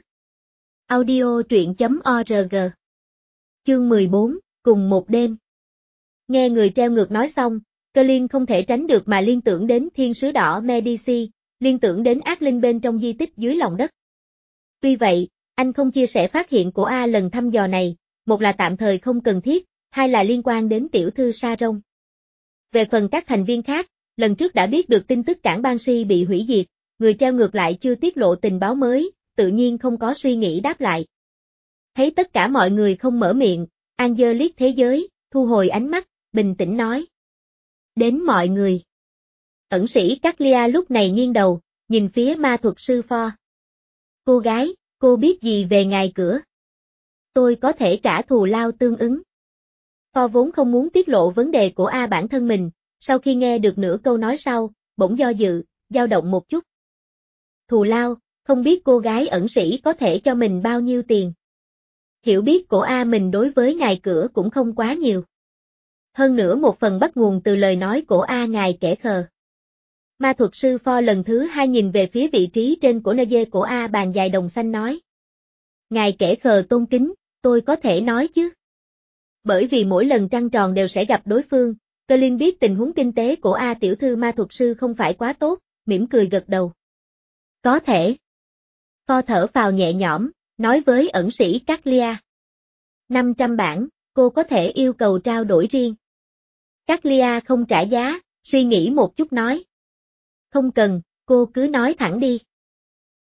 Audio truyện chấm org. Chương mười bốn, cùng một đêm. Nghe người treo ngược nói xong, Clint không thể tránh được mà liên tưởng đến thiên sứ đỏ Medici, liên tưởng đến ác linh bên trong di tích dưới lòng đất. Tuy vậy, anh không chia sẻ phát hiện của A lần thăm dò này, một là tạm thời không cần thiết, hai là liên quan đến tiểu thư Saron. Về phần các thành viên khác, lần trước đã biết được tin tức cảng Banshee bị hủy diệt, người treo ngược lại chưa tiết lộ tình báo mới, tự nhiên không có suy nghĩ đáp lại. Thấy tất cả mọi người không mở miệng, An Dơ liếc thế giới, thu hồi ánh mắt, bình tĩnh nói. Đến mọi người. Ẩn sĩ Caglia lúc này nghiêng đầu, nhìn phía ma thuật sư Pho. Cô gái, cô biết gì về ngài cửa? Tôi có thể trả thù lao tương ứng. Pho vốn không muốn tiết lộ vấn đề của A bản thân mình, sau khi nghe được nửa câu nói sau, bỗng do dự, dao động một chút. Thù lao, không biết cô gái ẩn sĩ có thể cho mình bao nhiêu tiền. Hiểu biết của A mình đối với ngài cửa cũng không quá nhiều. Hơn nữa một phần bắt nguồn từ lời nói của A ngài kẻ khờ. Ma thuật sư Pho lần thứ hai nhìn về phía vị trí trên của Nege của A bàn dài đồng xanh nói. Ngài kẻ khờ tôn kính, tôi có thể nói chứ. Bởi vì mỗi lần trăng tròn đều sẽ gặp đối phương, Clint biết tình huống kinh tế của A tiểu thư ma thuật sư không phải quá tốt, mỉm cười gật đầu. Có thể. Pho thở phào nhẹ nhõm, nói với ẩn sĩ Caglia. năm trăm bảng, cô có thể yêu cầu trao đổi riêng. Caglia không trả giá, suy nghĩ một chút nói. Không cần, cô cứ nói thẳng đi.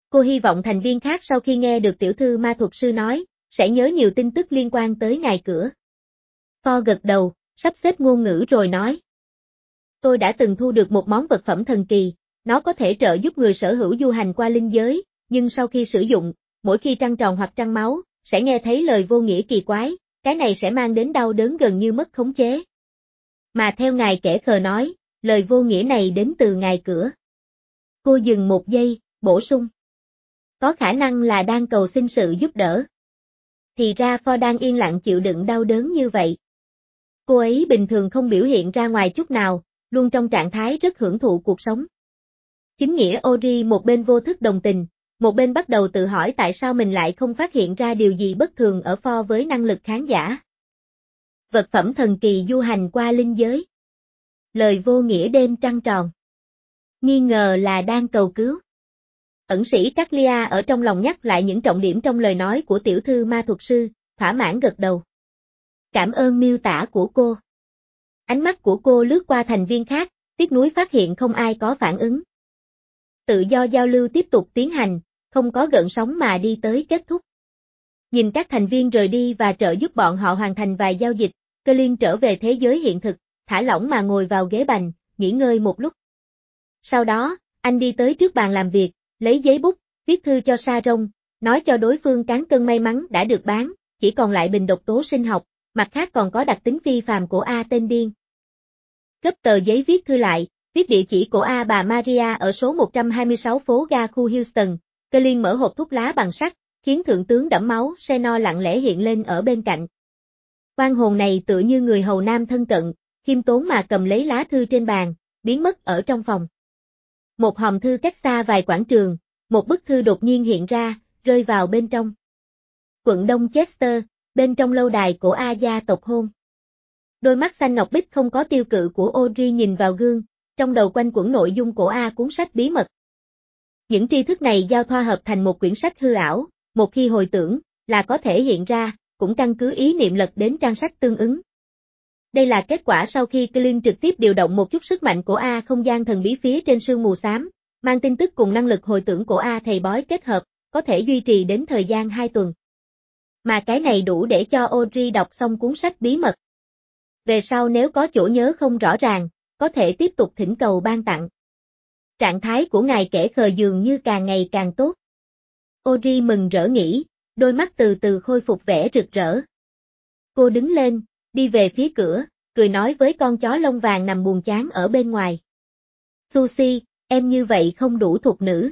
Cô hy vọng thành viên khác sau khi nghe được tiểu thư ma thuật sư nói, sẽ nhớ nhiều tin tức liên quan tới ngài cửa. Ford gật đầu, sắp xếp ngôn ngữ rồi nói. Tôi đã từng thu được một món vật phẩm thần kỳ, nó có thể trợ giúp người sở hữu du hành qua linh giới, nhưng sau khi sử dụng, mỗi khi trăng tròn hoặc trăng máu, sẽ nghe thấy lời vô nghĩa kỳ quái, cái này sẽ mang đến đau đớn gần như mất khống chế. Mà theo ngài kẻ khờ nói, lời vô nghĩa này đến từ ngài cửa. Cô dừng một giây, bổ sung. Có khả năng là đang cầu xin sự giúp đỡ. Thì ra Ford đang yên lặng chịu đựng đau đớn như vậy. Cô ấy bình thường không biểu hiện ra ngoài chút nào, luôn trong trạng thái rất hưởng thụ cuộc sống. Chính nghĩa Ori một bên vô thức đồng tình, một bên bắt đầu tự hỏi tại sao mình lại không phát hiện ra điều gì bất thường ở Ford với năng lực khán giả. Vật phẩm thần kỳ du hành qua linh giới. Lời vô nghĩa đêm trăng tròn. Nghi ngờ là đang cầu cứu. Ẩn sĩ Caglia ở trong lòng nhắc lại những trọng điểm trong lời nói của tiểu thư ma thuật sư, thỏa mãn gật đầu. Cảm ơn miêu tả của cô. Ánh mắt của cô lướt qua thành viên khác, tiếc nuối phát hiện không ai có phản ứng. Tự do giao lưu tiếp tục tiến hành, không có gợn sóng mà đi tới kết thúc. Nhìn các thành viên rời đi và trợ giúp bọn họ hoàn thành vài giao dịch, Colin trở về thế giới hiện thực, thả lỏng mà ngồi vào ghế bành, nghỉ ngơi một lúc. Sau đó, anh đi tới trước bàn làm việc, lấy giấy bút, viết thư cho Sharon, nói cho đối phương cán cân may mắn đã được bán, chỉ còn lại bình độc tố sinh học, mặt khác còn có đặc tính phi phàm của A tên điên. Gấp tờ giấy viết thư lại, viết địa chỉ của A bà Maria ở số một trăm hai mươi sáu phố ga khu Houston, Colin mở hộp thuốc lá bằng sắt, khiến thượng tướng đẫm máu Seno lặng lẽ hiện lên ở bên cạnh. Oan hồn này tựa như người hầu nam thân cận, khiêm tốn mà cầm lấy lá thư trên bàn, biến mất ở trong phòng. Một hòm thư cách xa vài quảng trường, một bức thư đột nhiên hiện ra, rơi vào bên trong. Quận Đông Chester, bên trong lâu đài của A gia tộc hôn. Đôi mắt xanh ngọc bích không có tiêu cự của Audrey nhìn vào gương, trong đầu quanh quẩn nội dung của A cuốn sách bí mật. Những tri thức này giao thoa hợp thành một quyển sách hư ảo, một khi hồi tưởng, là có thể hiện ra, cũng căn cứ ý niệm lật đến trang sách tương ứng. Đây là kết quả sau khi Colin trực tiếp điều động một chút sức mạnh của A không gian thần bí phía trên sương mù xám, mang tin tức cùng năng lực hồi tưởng của A thầy bói kết hợp, có thể duy trì đến thời gian hai tuần. Mà cái này đủ để cho Audrey đọc xong cuốn sách bí mật. Về sau nếu có chỗ nhớ không rõ ràng, có thể tiếp tục thỉnh cầu ban tặng. Trạng thái của ngài kẻ khờ dường như càng ngày càng tốt. Audrey mừng rỡ nghĩ, đôi mắt từ từ khôi phục vẻ rực rỡ. Cô đứng lên, đi về phía cửa, cười nói với con chó lông vàng nằm buồn chán ở bên ngoài. Susie, em như vậy không đủ thục nữ.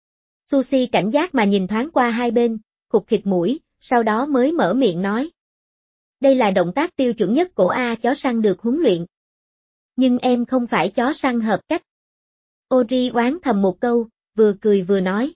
Susie cảnh giác mà nhìn thoáng qua hai bên, khục khịt mũi, sau đó mới mở miệng nói. Đây là động tác tiêu chuẩn nhất của A chó săn được huấn luyện. Nhưng em không phải chó săn hợp cách. Audrey oán thầm một câu, vừa cười vừa nói.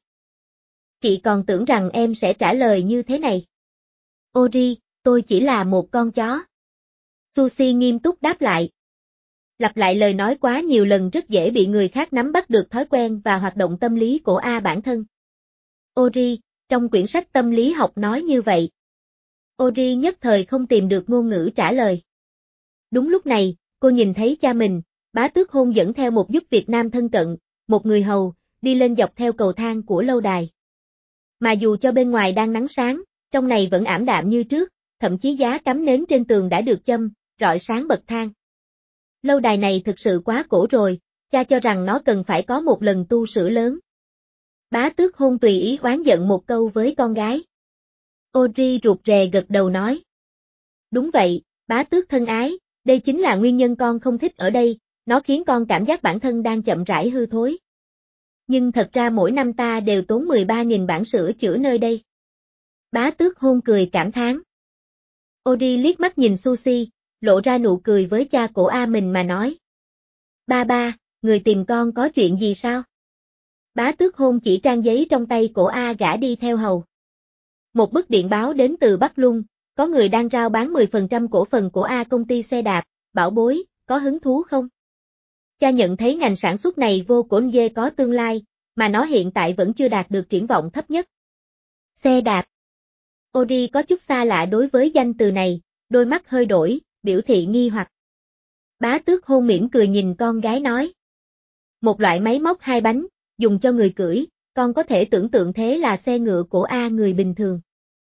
Chị còn tưởng rằng em sẽ trả lời như thế này. Audrey, tôi chỉ là một con chó. Susie nghiêm túc đáp lại. Lặp lại lời nói quá nhiều lần rất dễ bị người khác nắm bắt được thói quen và hoạt động tâm lý của A bản thân. Audrey, trong quyển sách tâm lý học nói như vậy. Audrey nhất thời không tìm được ngôn ngữ trả lời. Đúng lúc này, cô nhìn thấy cha mình, bá tước hôn dẫn theo một giúp Việt Nam thân cận, một người hầu, đi lên dọc theo cầu thang của lâu đài. Mà dù cho bên ngoài đang nắng sáng, trong này vẫn ảm đạm như trước, thậm chí giá cắm nến trên tường đã được châm, rọi sáng bậc thang. Lâu đài này thực sự quá cổ rồi, cha cho rằng nó cần phải có một lần tu sửa lớn. Bá tước hôn tùy ý oán giận một câu với con gái. Audrey rụt rè gật đầu nói. Đúng vậy, bá tước thân ái, đây chính là nguyên nhân con không thích ở đây, nó khiến con cảm giác bản thân đang chậm rãi hư thối. Nhưng thật ra mỗi năm ta đều tốn mười ba nghìn bảng sữa chữa nơi đây. Bá tước hôn cười cảm thán. Audrey liếc mắt nhìn Susie, lộ ra nụ cười với cha của A mình mà nói. Ba ba, người tìm con có chuyện gì sao? Bá tước hôn chỉ trang giấy trong tay của A gã đi theo hầu. Một bức điện báo đến từ Bắc Luân, có người đang rao bán mười phần trăm cổ phần của A công ty xe đạp, bảo bối, có hứng thú không? Cha nhận thấy ngành sản xuất này vô cùng ghê có tương lai, mà nó hiện tại vẫn chưa đạt được triển vọng thấp nhất. Xe đạp. Audrey có chút xa lạ đối với danh từ này, đôi mắt hơi đổi, biểu thị nghi hoặc. Bá tước hôn mỉm cười nhìn con gái nói. Một loại máy móc hai bánh, dùng cho người cưỡi, con có thể tưởng tượng thế là xe ngựa của A người bình thường.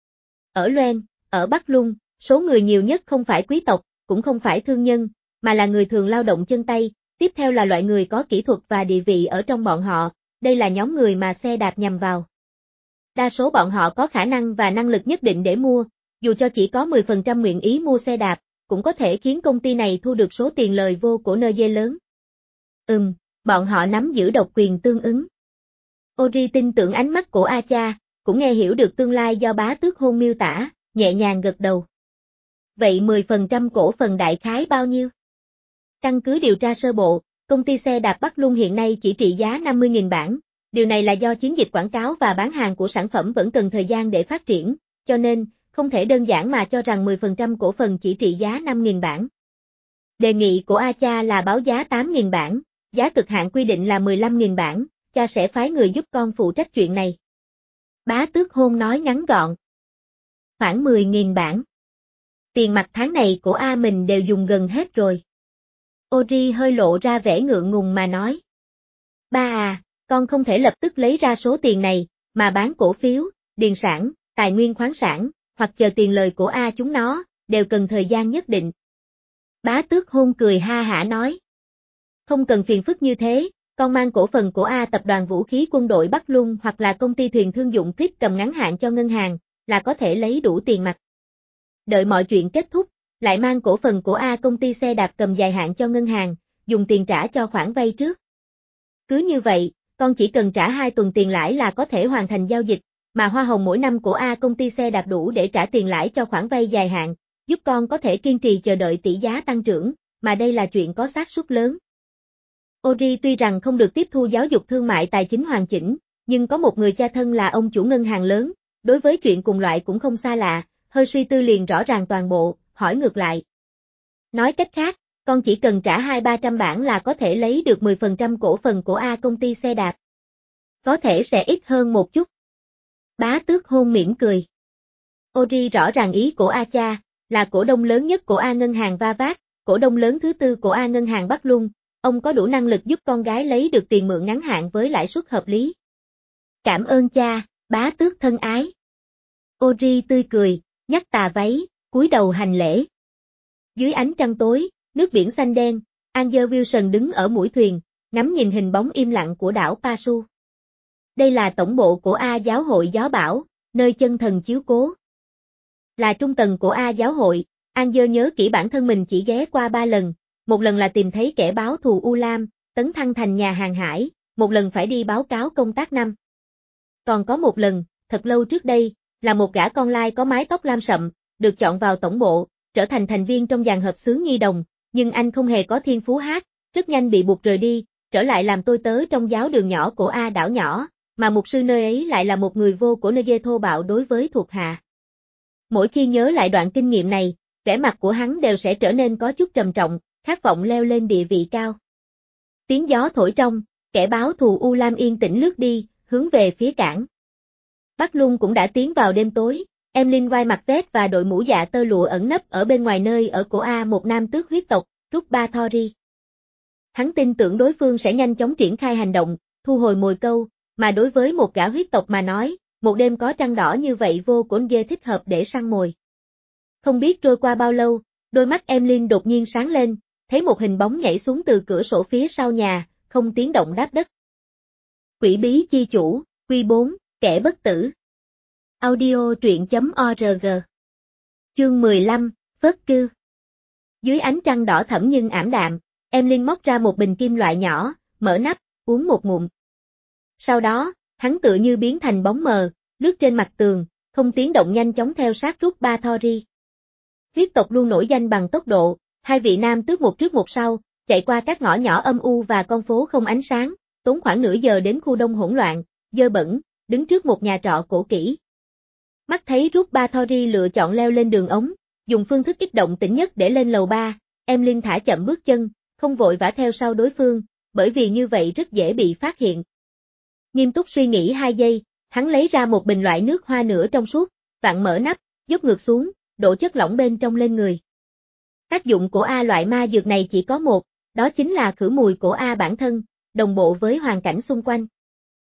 Ở Loen, ở Bắc Lung, số người nhiều nhất không phải quý tộc, cũng không phải thương nhân, mà là người thường lao động chân tay, tiếp theo là loại người có kỹ thuật và địa vị ở trong bọn họ, đây là nhóm người mà xe đạp nhằm vào. Đa số bọn họ có khả năng và năng lực nhất định để mua, dù cho chỉ có mười phần trăm nguyện ý mua xe đạp, cũng có thể khiến công ty này thu được số tiền lời vô của nơ dê lớn. Ừm, bọn họ nắm giữ độc quyền tương ứng. Ori tin tưởng ánh mắt của A Cha, cũng nghe hiểu được tương lai do bá tước hôn miêu tả, nhẹ nhàng gật đầu. Vậy mười phần trăm cổ phần đại khái bao nhiêu? Căn cứ điều tra sơ bộ, công ty xe đạp Bắc Lung hiện nay chỉ trị giá năm mươi nghìn bảng, điều này là do chiến dịch quảng cáo và bán hàng của sản phẩm vẫn cần thời gian để phát triển, cho nên, không thể đơn giản mà cho rằng mười phần trăm cổ phần chỉ trị giá năm nghìn bảng. Đề nghị của A Cha là báo giá tám nghìn bảng, giá cực hạn quy định là mười lăm nghìn bảng, cha sẽ phái người giúp con phụ trách chuyện này. Bá tước hôn nói ngắn gọn. Khoảng mười nghìn bảng. Tiền mặt tháng này của A mình đều dùng gần hết rồi. Ori hơi lộ ra vẻ ngượng ngùng mà nói. Ba à, con không thể lập tức lấy ra số tiền này, mà bán cổ phiếu, điền sản, tài nguyên khoáng sản, hoặc chờ tiền lời của A chúng nó, đều cần thời gian nhất định. Bá tước hôn cười ha hả nói. Không cần phiền phức như thế, con mang cổ phần của A tập đoàn vũ khí quân đội Bắc Lung hoặc là công ty thuyền thương dụng Prip cầm ngắn hạn cho ngân hàng, là có thể lấy đủ tiền mặt. Đợi mọi chuyện kết thúc, lại mang cổ phần của A công ty xe đạp cầm dài hạn cho ngân hàng, dùng tiền trả cho khoản vay trước. Cứ như vậy, con chỉ cần trả hai tuần tiền lãi là có thể hoàn thành giao dịch, mà hoa hồng mỗi năm của A công ty xe đạp đủ để trả tiền lãi cho khoản vay dài hạn, giúp con có thể kiên trì chờ đợi tỷ giá tăng trưởng, mà đây là chuyện có xác suất lớn. Ori tuy rằng không được tiếp thu giáo dục thương mại tài chính hoàn chỉnh, nhưng có một người cha thân là ông chủ ngân hàng lớn, đối với chuyện cùng loại cũng không xa lạ, hơi suy tư liền rõ ràng toàn bộ, hỏi ngược lại. Nói cách khác, con chỉ cần trả hai ba trăm bảng là có thể lấy được mười phần trăm cổ phần của A công ty xe đạp. Có thể sẽ ít hơn một chút. Bá tước hôn mỉm cười. Ori rõ ràng ý của A Cha, là cổ đông lớn nhất của A ngân hàng Va Vác, cổ đông lớn thứ tư của A ngân hàng Bắc Lung, ông có đủ năng lực giúp con gái lấy được tiền mượn ngắn hạn với lãi suất hợp lý. Cảm ơn cha, bá tước thân ái. Ori tươi cười, nhắc tà váy, cúi đầu hành lễ. Dưới ánh trăng tối, nước biển xanh đen, Angel Wilson đứng ở mũi thuyền, ngắm nhìn hình bóng im lặng của đảo Pasu. Đây là tổng bộ của A giáo hội gió bão, nơi chân thần chiếu cố. Là trung tầng của A giáo hội, Angel nhớ kỹ bản thân mình chỉ ghé qua ba lần, một lần là tìm thấy kẻ báo thù U Lam, tấn thăng thành nhà hàng hải, một lần phải đi báo cáo công tác năm. Còn có một lần, thật lâu trước đây, là một gã con lai có mái tóc lam sậm, được chọn vào tổng bộ, trở thành thành viên trong dàn hợp xướng nhi đồng, nhưng anh không hề có thiên phú hát, rất nhanh bị buộc rời đi, trở lại làm tôi tớ trong giáo đường nhỏ của A đảo nhỏ, mà mục sư nơi ấy lại là một người vô của nơi ghê thô bạo đối với thuộc hạ. Mỗi khi nhớ lại đoạn kinh nghiệm này, vẻ mặt của hắn đều sẽ trở nên có chút trầm trọng, khát vọng leo lên địa vị cao. Tiếng gió thổi trong, kẻ báo thù U Lam yên tĩnh lướt đi, hướng về phía cảng. Bắc Lung cũng đã tiến vào đêm tối, Emlyn quay mặt vest và đội mũ dạ tơ lụa ẩn nấp ở bên ngoài nơi ở của A một nam tước huyết tộc, Rút Ba Thori. Hắn tin tưởng đối phương sẽ nhanh chóng triển khai hành động, thu hồi mồi câu, mà đối với một gã huyết tộc mà nói, một đêm có trăng đỏ như vậy vô cùng dê thích hợp để săn mồi. Không biết trôi qua bao lâu, đôi mắt Emlyn đột nhiên sáng lên, thấy một hình bóng nhảy xuống từ cửa sổ phía sau nhà, không tiếng động đáp đất. Quỷ bí chi chủ, Quy bốn, kẻ bất tử. Audio truyện chấm org. Chương mười lăm, Phớt Cư. Dưới ánh trăng đỏ thẫm nhưng ảm đạm, Emlyn móc ra một bình kim loại nhỏ, mở nắp, uống một ngụm. Sau đó, hắn tựa như biến thành bóng mờ, lướt trên mặt tường, không tiếng động nhanh chóng theo sát Rút Ba Thori. Huyết tộc luôn nổi danh bằng tốc độ, hai vị nam tước một trước một sau, chạy qua các ngõ nhỏ âm u và con phố không ánh sáng, tốn khoảng nửa giờ đến khu đông hỗn loạn, dơ bẩn, đứng trước một nhà trọ cổ kỹ. Mắt thấy Rút Ba Thori lựa chọn leo lên đường ống, dùng phương thức kích động tĩnh nhất để lên lầu ba, Emlyn thả chậm bước chân, không vội vã theo sau đối phương, bởi vì như vậy rất dễ bị phát hiện. Nghiêm túc suy nghĩ hai giây, hắn lấy ra một bình loại nước hoa nửa trong suốt, vặn mở nắp, dốc ngược xuống, đổ chất lỏng bên trong lên người. Tác dụng của A loại ma dược này chỉ có một, đó chính là khử mùi của A bản thân, đồng bộ với hoàn cảnh xung quanh.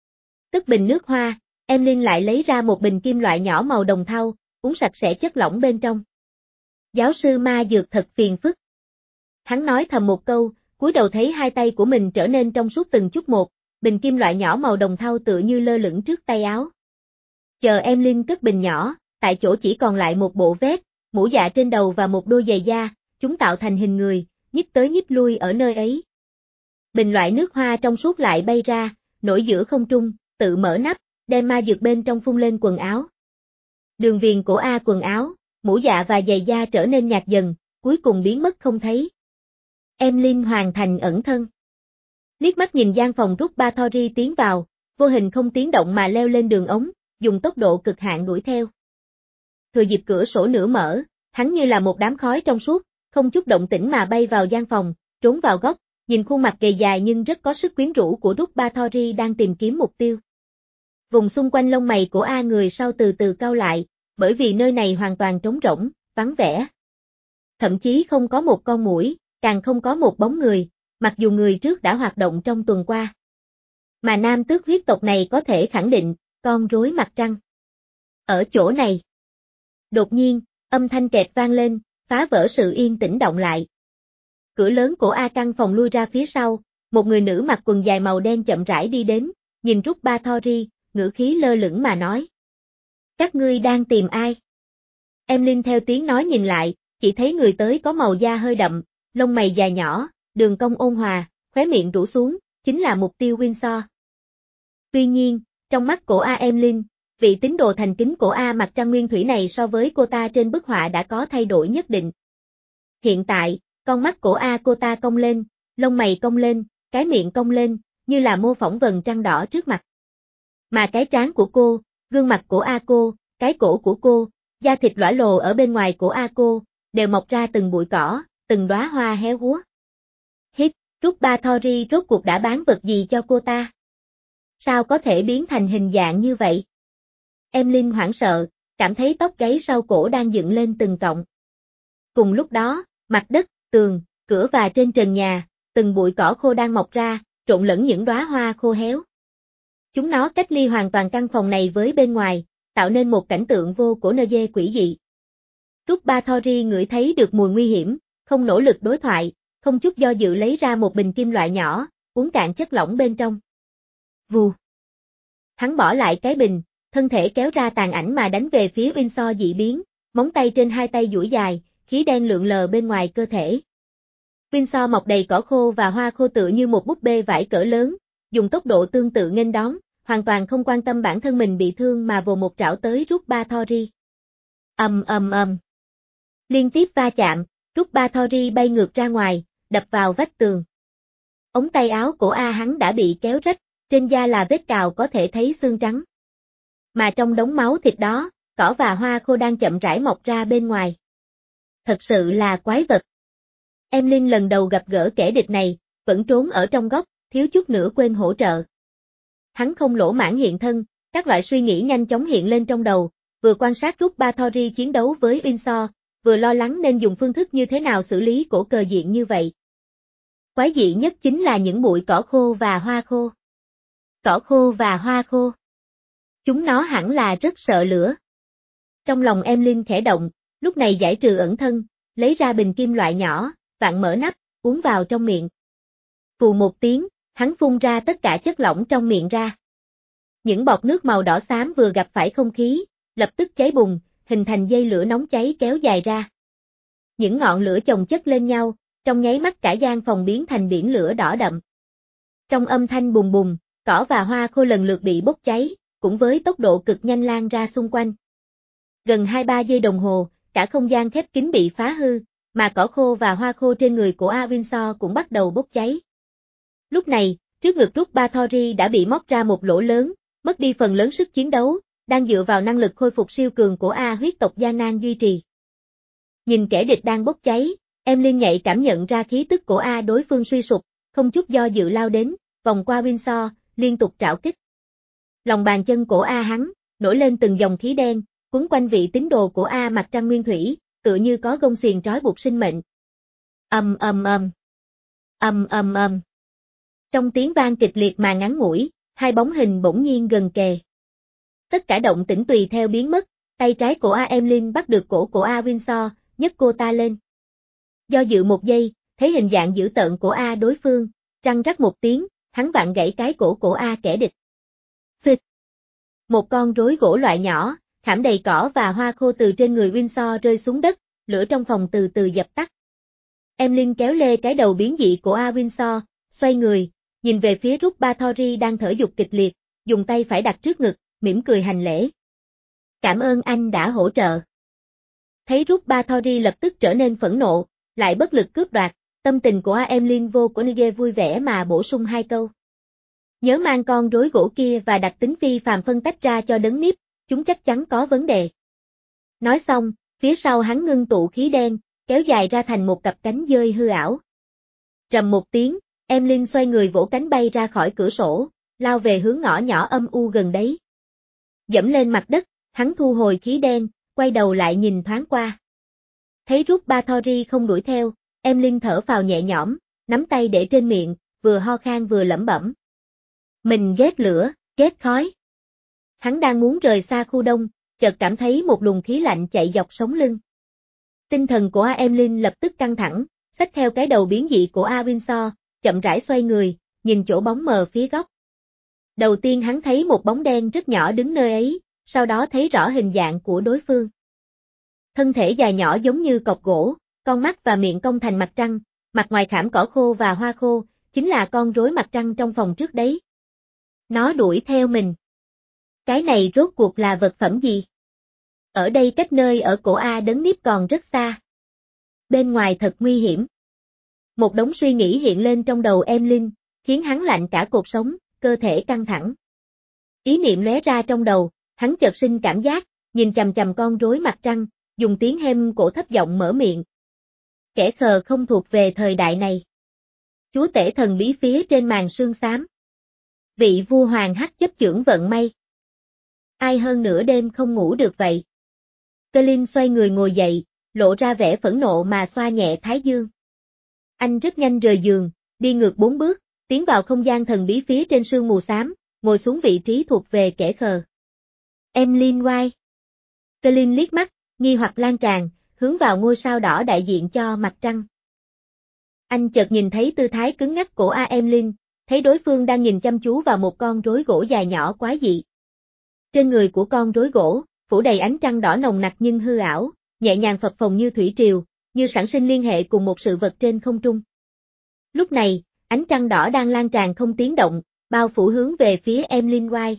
Cất bình nước hoa, Emlyn lại lấy ra một bình kim loại nhỏ màu đồng thau, uống sạch sẽ chất lỏng bên trong. Giáo sư ma dược thật phiền phức. Hắn nói thầm một câu, cúi đầu thấy hai tay của mình trở nên trong suốt từng chút một, bình kim loại nhỏ màu đồng thau tựa như lơ lửng trước tay áo. Chờ Emlyn cất bình nhỏ, tại chỗ chỉ còn lại một bộ vest, mũ dạ trên đầu và một đôi giày da, chúng tạo thành hình người, nhích tới nhích lui ở nơi ấy. Bình loại nước hoa trong suốt lại bay ra, nổi giữa không trung, tự mở nắp, đem ma dược bên trong phun lên quần áo. Đường viền cổ A quần áo, mũ dạ và giày da trở nên nhạt dần, cuối cùng biến mất không thấy. Emlyn hoàn thành ẩn thân. Liếc mắt nhìn gian phòng rút Bathory tiến vào, vô hình không tiếng động mà leo lên đường ống, dùng tốc độ cực hạn đuổi theo. Thừa dịp cửa sổ nửa mở, hắn như là một đám khói trong suốt, không chút động tĩnh mà bay vào gian phòng, trốn vào góc, nhìn khuôn mặt gầy dài nhưng rất có sức quyến rũ của rút Bathory đang tìm kiếm mục tiêu. Vùng xung quanh lông mày của A người sau từ từ cau lại, bởi vì nơi này hoàn toàn trống rỗng, vắng vẻ. Thậm chí không có một con muỗi, càng không có một bóng người, mặc dù người trước đã hoạt động trong tuần qua. Mà nam tước huyết tộc này có thể khẳng định, con rối mặt trăng. Ở chỗ này. Đột nhiên, âm thanh kẹt vang lên, phá vỡ sự yên tĩnh động lại. Cửa lớn của A căn phòng lui ra phía sau, một người nữ mặc quần dài màu đen chậm rãi đi đến, nhìn rút Bathory, ngữ khí lơ lửng mà nói. Các ngươi đang tìm ai? Emlyn theo tiếng nói nhìn lại, chỉ thấy người tới có màu da hơi đậm, lông mày dài nhỏ, đường cong ôn hòa, khóe miệng rũ xuống, chính là mục tiêu Windsor. Tuy nhiên, trong mắt của A Emlyn, vị tín đồ thành kính của A mặt trăng nguyên thủy này so với cô ta trên bức họa đã có thay đổi nhất định. Hiện tại, con mắt của A cô ta cong lên, lông mày cong lên, cái miệng cong lên, như là mô phỏng vầng trăng đỏ trước mặt. Mà cái trán của cô, gương mặt của A cô, cái cổ của cô, da thịt lõa lồ ở bên ngoài của A cô, đều mọc ra từng bụi cỏ, từng đóa hoa héo úa. Hít, rút Bathory rốt cuộc đã bán vật gì cho cô ta? Sao có thể biến thành hình dạng như vậy? Emlyn hoảng sợ, cảm thấy tóc gáy sau cổ đang dựng lên từng cọng. Cùng lúc đó, mặt đất, tường, cửa và trên trần nhà, từng bụi cỏ khô đang mọc ra, trộn lẫn những đóa hoa khô héo. Chúng nó cách ly hoàn toàn căn phòng này với bên ngoài, tạo nên một cảnh tượng vô cổ nơ dê quỷ dị. Rút Bathory ngửi thấy được mùi nguy hiểm, không nỗ lực đối thoại, không chút do dự lấy ra một bình kim loại nhỏ, uống cạn chất lỏng bên trong. Vù. Hắn bỏ lại cái bình, thân thể kéo ra tàn ảnh mà đánh về phía Windsor dị biến, móng tay trên hai tay duỗi dài, khí đen lượn lờ bên ngoài cơ thể. Windsor mọc đầy cỏ khô và hoa khô tựa như một búp bê vải cỡ lớn, dùng tốc độ tương tự nghênh đón, hoàn toàn không quan tâm bản thân mình bị thương mà vồ một trảo tới rút Bathory. Ầm ầm ầm. Liên tiếp va chạm, rút Bathory bay ngược ra ngoài, đập vào vách tường. Ống tay áo của A hắn đã bị kéo rách, trên da là vết cào có thể thấy xương trắng. Mà trong đống máu thịt đó, cỏ và hoa khô đang chậm rãi mọc ra bên ngoài. Thật sự là quái vật. Emlyn lần đầu gặp gỡ kẻ địch này, vẫn trốn ở trong góc, thiếu chút nữa quên hỗ trợ. Hắn không lỗ mãn hiện thân, các loại suy nghĩ nhanh chóng hiện lên trong đầu, vừa quan sát rút Bathory chiến đấu với Windsor, vừa lo lắng nên dùng phương thức như thế nào xử lý cổ cờ diện như vậy. Quái dị nhất chính là những bụi cỏ khô và hoa khô. Cỏ khô và hoa khô. Chúng nó hẳn là rất sợ lửa. Trong lòng Emlyn khẽ động, lúc này giải trừ ẩn thân, lấy ra bình kim loại nhỏ, vặn mở nắp, uống vào trong miệng. Phù một tiếng, hắn phun ra tất cả chất lỏng trong miệng ra. Những bọt nước màu đỏ xám vừa gặp phải không khí, lập tức cháy bùng, hình thành dây lửa nóng cháy kéo dài ra. Những ngọn lửa chồng chất lên nhau, trong nháy mắt cả gian phòng biến thành biển lửa đỏ đậm. Trong âm thanh bùng bùng, cỏ và hoa khô lần lượt bị bốc cháy, cũng với tốc độ cực nhanh lan ra xung quanh. Gần hai ba giây đồng hồ, cả không gian khép kín bị phá hư, mà cỏ khô và hoa khô trên người của A Windsor cũng bắt đầu bốc cháy. Lúc này, trước ngực rút Bathory đã bị móc ra một lỗ lớn, mất đi phần lớn sức chiến đấu, đang dựa vào năng lực khôi phục siêu cường của A huyết tộc gian nan duy trì. Nhìn kẻ địch đang bốc cháy, Emlyn nhạy cảm nhận ra khí tức của A đối phương suy sụp, không chút do dự lao đến, vòng qua Windsor, liên tục trảo kích. Lòng bàn chân của A hắn, nổi lên từng dòng khí đen, quấn quanh vị tín đồ của A mặt trăng nguyên thủy, tựa như có gông xiềng trói buộc sinh mệnh. Ầm ầm ầm. Ầm ầm ầm. Trong tiếng vang kịch liệt mà ngắn ngủi, hai bóng hình bỗng nhiên gần kề. Tất cả động tĩnh tùy theo biến mất, tay trái của A Emlyn bắt được cổ của A Windsor, nhấc cô ta lên. Do dự một giây, thấy hình dạng dữ tợn của A đối phương, răng rắc một tiếng, hắn vặn gãy cái cổ của A kẻ địch. Phịch. Một con rối gỗ loại nhỏ, khảm đầy cỏ và hoa khô từ trên người Windsor rơi xuống đất, lửa trong phòng từ từ dập tắt. Emlyn kéo lê cái đầu biến dị của A Windsor, xoay người, nhìn về phía Rút Bathory đang thở dục kịch liệt, dùng tay phải đặt trước ngực, mỉm cười hành lễ. Cảm ơn anh đã hỗ trợ. Thấy Rút Bathory lập tức trở nên phẫn nộ, lại bất lực cướp đoạt, tâm tình của A Emlyn vô của Nige vui vẻ mà bổ sung hai câu. Nhớ mang con rối gỗ kia và đặc tính phi phàm phân tách ra cho đấng níp, chúng chắc chắn có vấn đề. Nói xong, phía sau hắn ngưng tụ khí đen, kéo dài ra thành một cặp cánh dơi hư ảo. Rầm một tiếng, Emlyn xoay người vỗ cánh bay ra khỏi cửa sổ, lao về hướng ngõ nhỏ âm u gần đấy. Dẫm lên mặt đất, hắn thu hồi khí đen, quay đầu lại nhìn thoáng qua. Thấy Rút Bathory không đuổi theo, Emlyn thở phào nhẹ nhõm, nắm tay để trên miệng, vừa ho khan vừa lẩm bẩm. Mình ghét lửa, ghét khói. Hắn đang muốn rời xa khu đông, chợt cảm thấy một luồng khí lạnh chạy dọc sống lưng. Tinh thần của A Emlyn lập tức căng thẳng, xách theo cái đầu biến dị của A Windsor, chậm rãi xoay người, nhìn chỗ bóng mờ phía góc. Đầu tiên hắn thấy một bóng đen rất nhỏ đứng nơi ấy, sau đó thấy rõ hình dạng của đối phương. Thân thể dài nhỏ giống như cọc gỗ, con mắt và miệng cong thành mặt trăng, mặt ngoài khảm cỏ khô và hoa khô, chính là con rối mặt trăng trong phòng trước đấy. Nó đuổi theo mình. Cái này rốt cuộc là vật phẩm gì? Ở đây cách nơi ở cổ A đấng níp còn rất xa. Bên ngoài thật nguy hiểm. Một đống suy nghĩ hiện lên trong đầu Emlyn, khiến hắn lạnh cả cột sống, cơ thể căng thẳng. Ý niệm lóe ra trong đầu, hắn chợt sinh cảm giác, nhìn chằm chằm con rối mặt trăng, dùng tiếng hem cổ thấp giọng mở miệng. Kẻ khờ không thuộc về thời đại này. Chúa tể thần bí phía trên màn sương xám. Vị vua hoàng hắc chấp chưởng vận may. Ai hơn nửa đêm không ngủ được vậy? Colin xoay người ngồi dậy, lộ ra vẻ phẫn nộ mà xoa nhẹ thái dương. Anh rất nhanh rời giường, đi ngược bốn bước, tiến vào không gian thần bí phía trên sương mù xám, ngồi xuống vị trí thuộc về kẻ khờ. Emlyn White. Colin liếc mắt, nghi hoặc lan tràn, hướng vào ngôi sao đỏ đại diện cho mặt trăng. Anh chợt nhìn thấy tư thái cứng ngắc của A Emlyn, thấy đối phương đang nhìn chăm chú vào một con rối gỗ dài nhỏ quái dị. Trên người của con rối gỗ, phủ đầy ánh trăng đỏ nồng nặc nhưng hư ảo, nhẹ nhàng phập phồng như thủy triều, như sản sinh liên hệ cùng một sự vật trên không trung. Lúc này, ánh trăng đỏ đang lan tràn không tiếng động, bao phủ hướng về phía Emlyn White.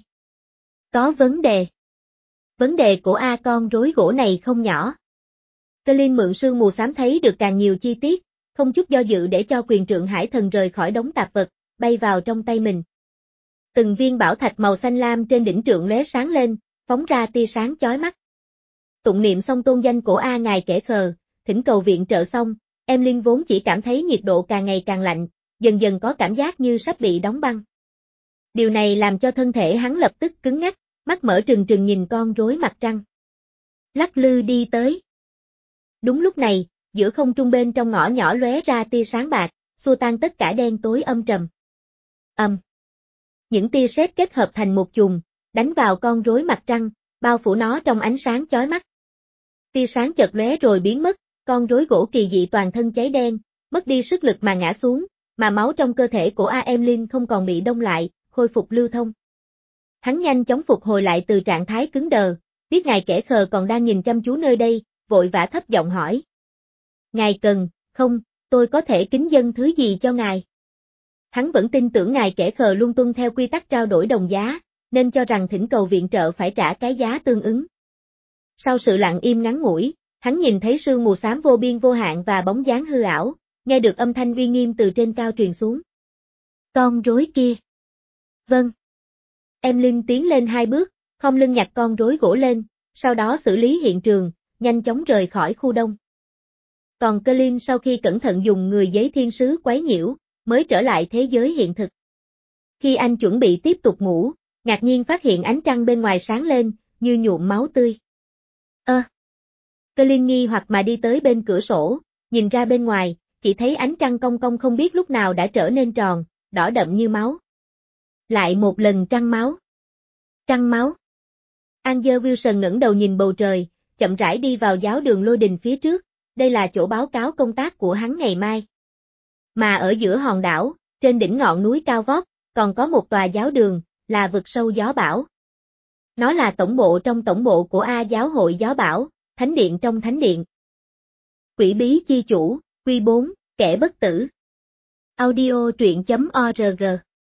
Có vấn đề. Vấn đề của A con rối gỗ này không nhỏ. Colin mượn sương mù xám thấy được càng nhiều chi tiết, không chút do dự để cho quyền trượng hải thần rời khỏi đống tạp vật, bay vào trong tay mình. Từng viên bảo thạch màu xanh lam trên đỉnh trượng lóe sáng lên, phóng ra tia sáng chói mắt. Tụng niệm xong tôn danh của A ngài kẻ khờ, thỉnh cầu viện trợ xong, Emlyn vốn chỉ cảm thấy nhiệt độ càng ngày càng lạnh, dần dần có cảm giác như sắp bị đóng băng. Điều này làm cho thân thể hắn lập tức cứng ngắc, mắt mở trừng trừng nhìn con rối mặt trăng. Lắc lư đi tới. Đúng lúc này, giữa không trung bên trong ngõ nhỏ lóe ra tia sáng bạc, xua tan tất cả đen tối âm trầm. Ầm. Um. Những tia sét kết hợp thành một chùm, đánh vào con rối mặt trăng, bao phủ nó trong ánh sáng chói mắt. Tia sáng chợt lóe rồi biến mất, con rối gỗ kỳ dị toàn thân cháy đen, mất đi sức lực mà ngã xuống, mà máu trong cơ thể của A Emlyn không còn bị đông lại, khôi phục lưu thông. Hắn nhanh chóng phục hồi lại từ trạng thái cứng đờ, biết ngài kẻ khờ còn đang nhìn chăm chú nơi đây, vội vã thấp giọng hỏi. Ngài cần, không, tôi có thể kính dâng thứ gì cho ngài? Hắn vẫn tin tưởng ngài kẻ khờ luôn tuân theo quy tắc trao đổi đồng giá, nên cho rằng thỉnh cầu viện trợ phải trả cái giá tương ứng. Sau sự lặng im ngắn ngủi, hắn nhìn thấy sương mù xám vô biên vô hạn và bóng dáng hư ảo, nghe được âm thanh uy nghiêm từ trên cao truyền xuống. Con rối kia. Vâng. Emlyn tiến lên hai bước, khom lưng nhặt con rối gỗ lên, sau đó xử lý hiện trường, nhanh chóng rời khỏi khu đông. Còn Colin sau khi cẩn thận dùng người giấy thiên sứ quấy nhiễu, mới trở lại thế giới hiện thực. Khi anh chuẩn bị tiếp tục ngủ, ngạc nhiên phát hiện ánh trăng bên ngoài sáng lên, như nhuộm máu tươi. Ơ! À. Colin nghi hoặc mà đi tới bên cửa sổ, nhìn ra bên ngoài, chỉ thấy ánh trăng cong cong không biết lúc nào đã trở nên tròn, đỏ đậm như máu. Lại một lần trăng máu. Trăng máu. Angel Wilson ngẩng đầu nhìn bầu trời, chậm rãi đi vào giáo đường lôi đình phía trước, đây là chỗ báo cáo công tác của hắn ngày mai. Mà ở giữa hòn đảo, trên đỉnh ngọn núi cao vót, còn có một tòa giáo đường, là vực sâu gió bão. Nó là tổng bộ trong tổng bộ của A giáo hội gió bão, thánh điện trong thánh điện. Quỷ bí chi chủ, Quy bốn, kẻ bất tử. Audio truyện chấm org.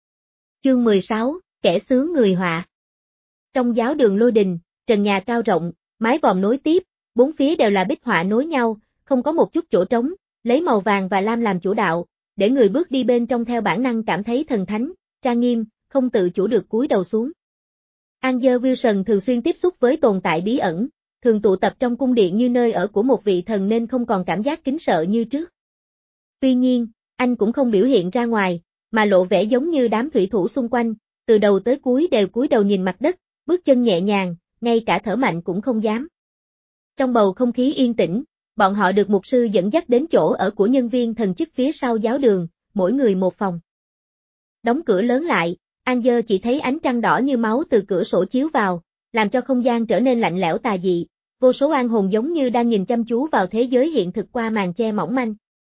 Chương mười sáu, kẻ xướng người họa. Trong giáo đường lôi đình, trần nhà cao rộng, mái vòm nối tiếp, bốn phía đều là bích họa nối nhau, không có một chút chỗ trống, lấy màu vàng và lam làm chủ đạo, để người bước đi bên trong theo bản năng cảm thấy thần thánh, trang nghiêm, không tự chủ được cúi đầu xuống. Angel Wilson thường xuyên tiếp xúc với tồn tại bí ẩn, thường tụ tập trong cung điện như nơi ở của một vị thần nên không còn cảm giác kính sợ như trước. Tuy nhiên, anh cũng không biểu hiện ra ngoài, mà lộ vẻ giống như đám thủy thủ xung quanh, từ đầu tới cuối đều cúi đầu nhìn mặt đất, bước chân nhẹ nhàng, ngay cả thở mạnh cũng không dám. Trong bầu không khí yên tĩnh, bọn họ được mục sư dẫn dắt đến chỗ ở của nhân viên thần chức phía sau giáo đường, mỗi người một phòng. Đóng cửa lớn lại, Angel chỉ thấy ánh trăng đỏ như máu từ cửa sổ chiếu vào, làm cho không gian trở nên lạnh lẽo tà dị, vô số oan hồn giống như đang nhìn chăm chú vào thế giới hiện thực qua màn che mỏng manh.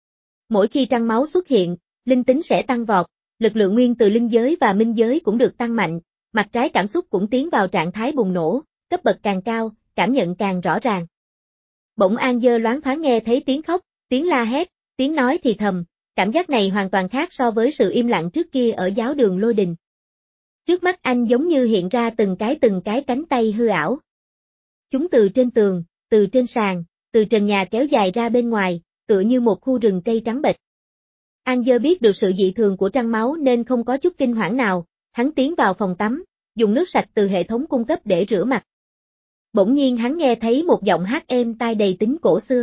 Mỗi khi trăng máu xuất hiện, linh tính sẽ tăng vọt, lực lượng nguyên từ linh giới và minh giới cũng được tăng mạnh, mặt trái cảm xúc cũng tiến vào trạng thái bùng nổ, cấp bậc càng cao, cảm nhận càng rõ ràng. Bỗng Angel loáng thoáng nghe thấy tiếng khóc, tiếng la hét, tiếng nói thì thầm, cảm giác này hoàn toàn khác so với sự im lặng trước kia ở giáo đường lôi đình. Trước mắt anh giống như hiện ra từng cái từng cái cánh tay hư ảo. Chúng từ trên tường, từ trên sàn, từ trần nhà kéo dài ra bên ngoài, tựa như một khu rừng cây trắng bệch. Angel biết được sự dị thường của trăng máu nên không có chút kinh hoảng nào, hắn tiến vào phòng tắm, dùng nước sạch từ hệ thống cung cấp để rửa mặt. Bỗng nhiên hắn nghe thấy một giọng hát êm tai đầy tính cổ xưa.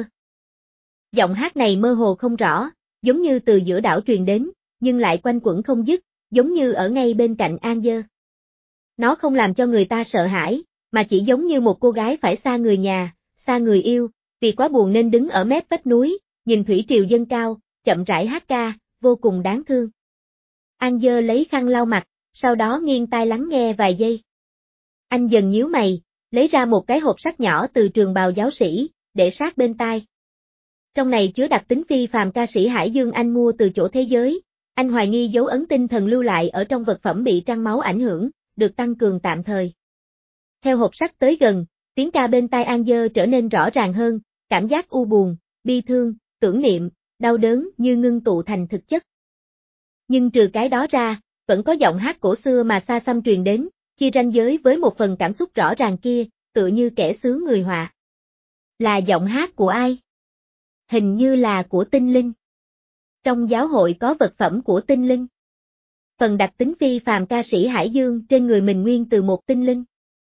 Giọng hát này mơ hồ không rõ, giống như từ giữa đảo truyền đến, nhưng lại quanh quẩn không dứt, giống như ở ngay bên cạnh Angel. Nó không làm cho người ta sợ hãi, mà chỉ giống như một cô gái phải xa người nhà, xa người yêu, vì quá buồn nên đứng ở mép vách núi, nhìn thủy triều dâng cao, chậm rãi hát ca, vô cùng đáng thương. Angel lấy khăn lau mặt, sau đó nghiêng tai lắng nghe vài giây. Anh dần nhíu mày, lấy ra một cái hộp sắt nhỏ từ trường bào giáo sĩ, để sát bên tai. Trong này chứa đặc tính phi phàm ca sĩ Hải Dương anh mua từ chỗ thế giới, anh hoài nghi dấu ấn tinh thần lưu lại ở trong vật phẩm bị trăng máu ảnh hưởng, được tăng cường tạm thời. Theo hộp sắt tới gần, tiếng ca bên tai Angel trở nên rõ ràng hơn, cảm giác u buồn, bi thương, tưởng niệm, đau đớn như ngưng tụ thành thực chất. Nhưng trừ cái đó ra, vẫn có giọng hát cổ xưa mà xa xăm truyền đến, chia ranh giới với một phần cảm xúc rõ ràng kia, tựa như kẻ xướng người họa. Là giọng hát của ai? Hình như là của tinh linh. Trong giáo hội có vật phẩm của tinh linh. Phần đặc tính phi phàm ca sĩ Hải Dương trên người mình nguyên từ một tinh linh.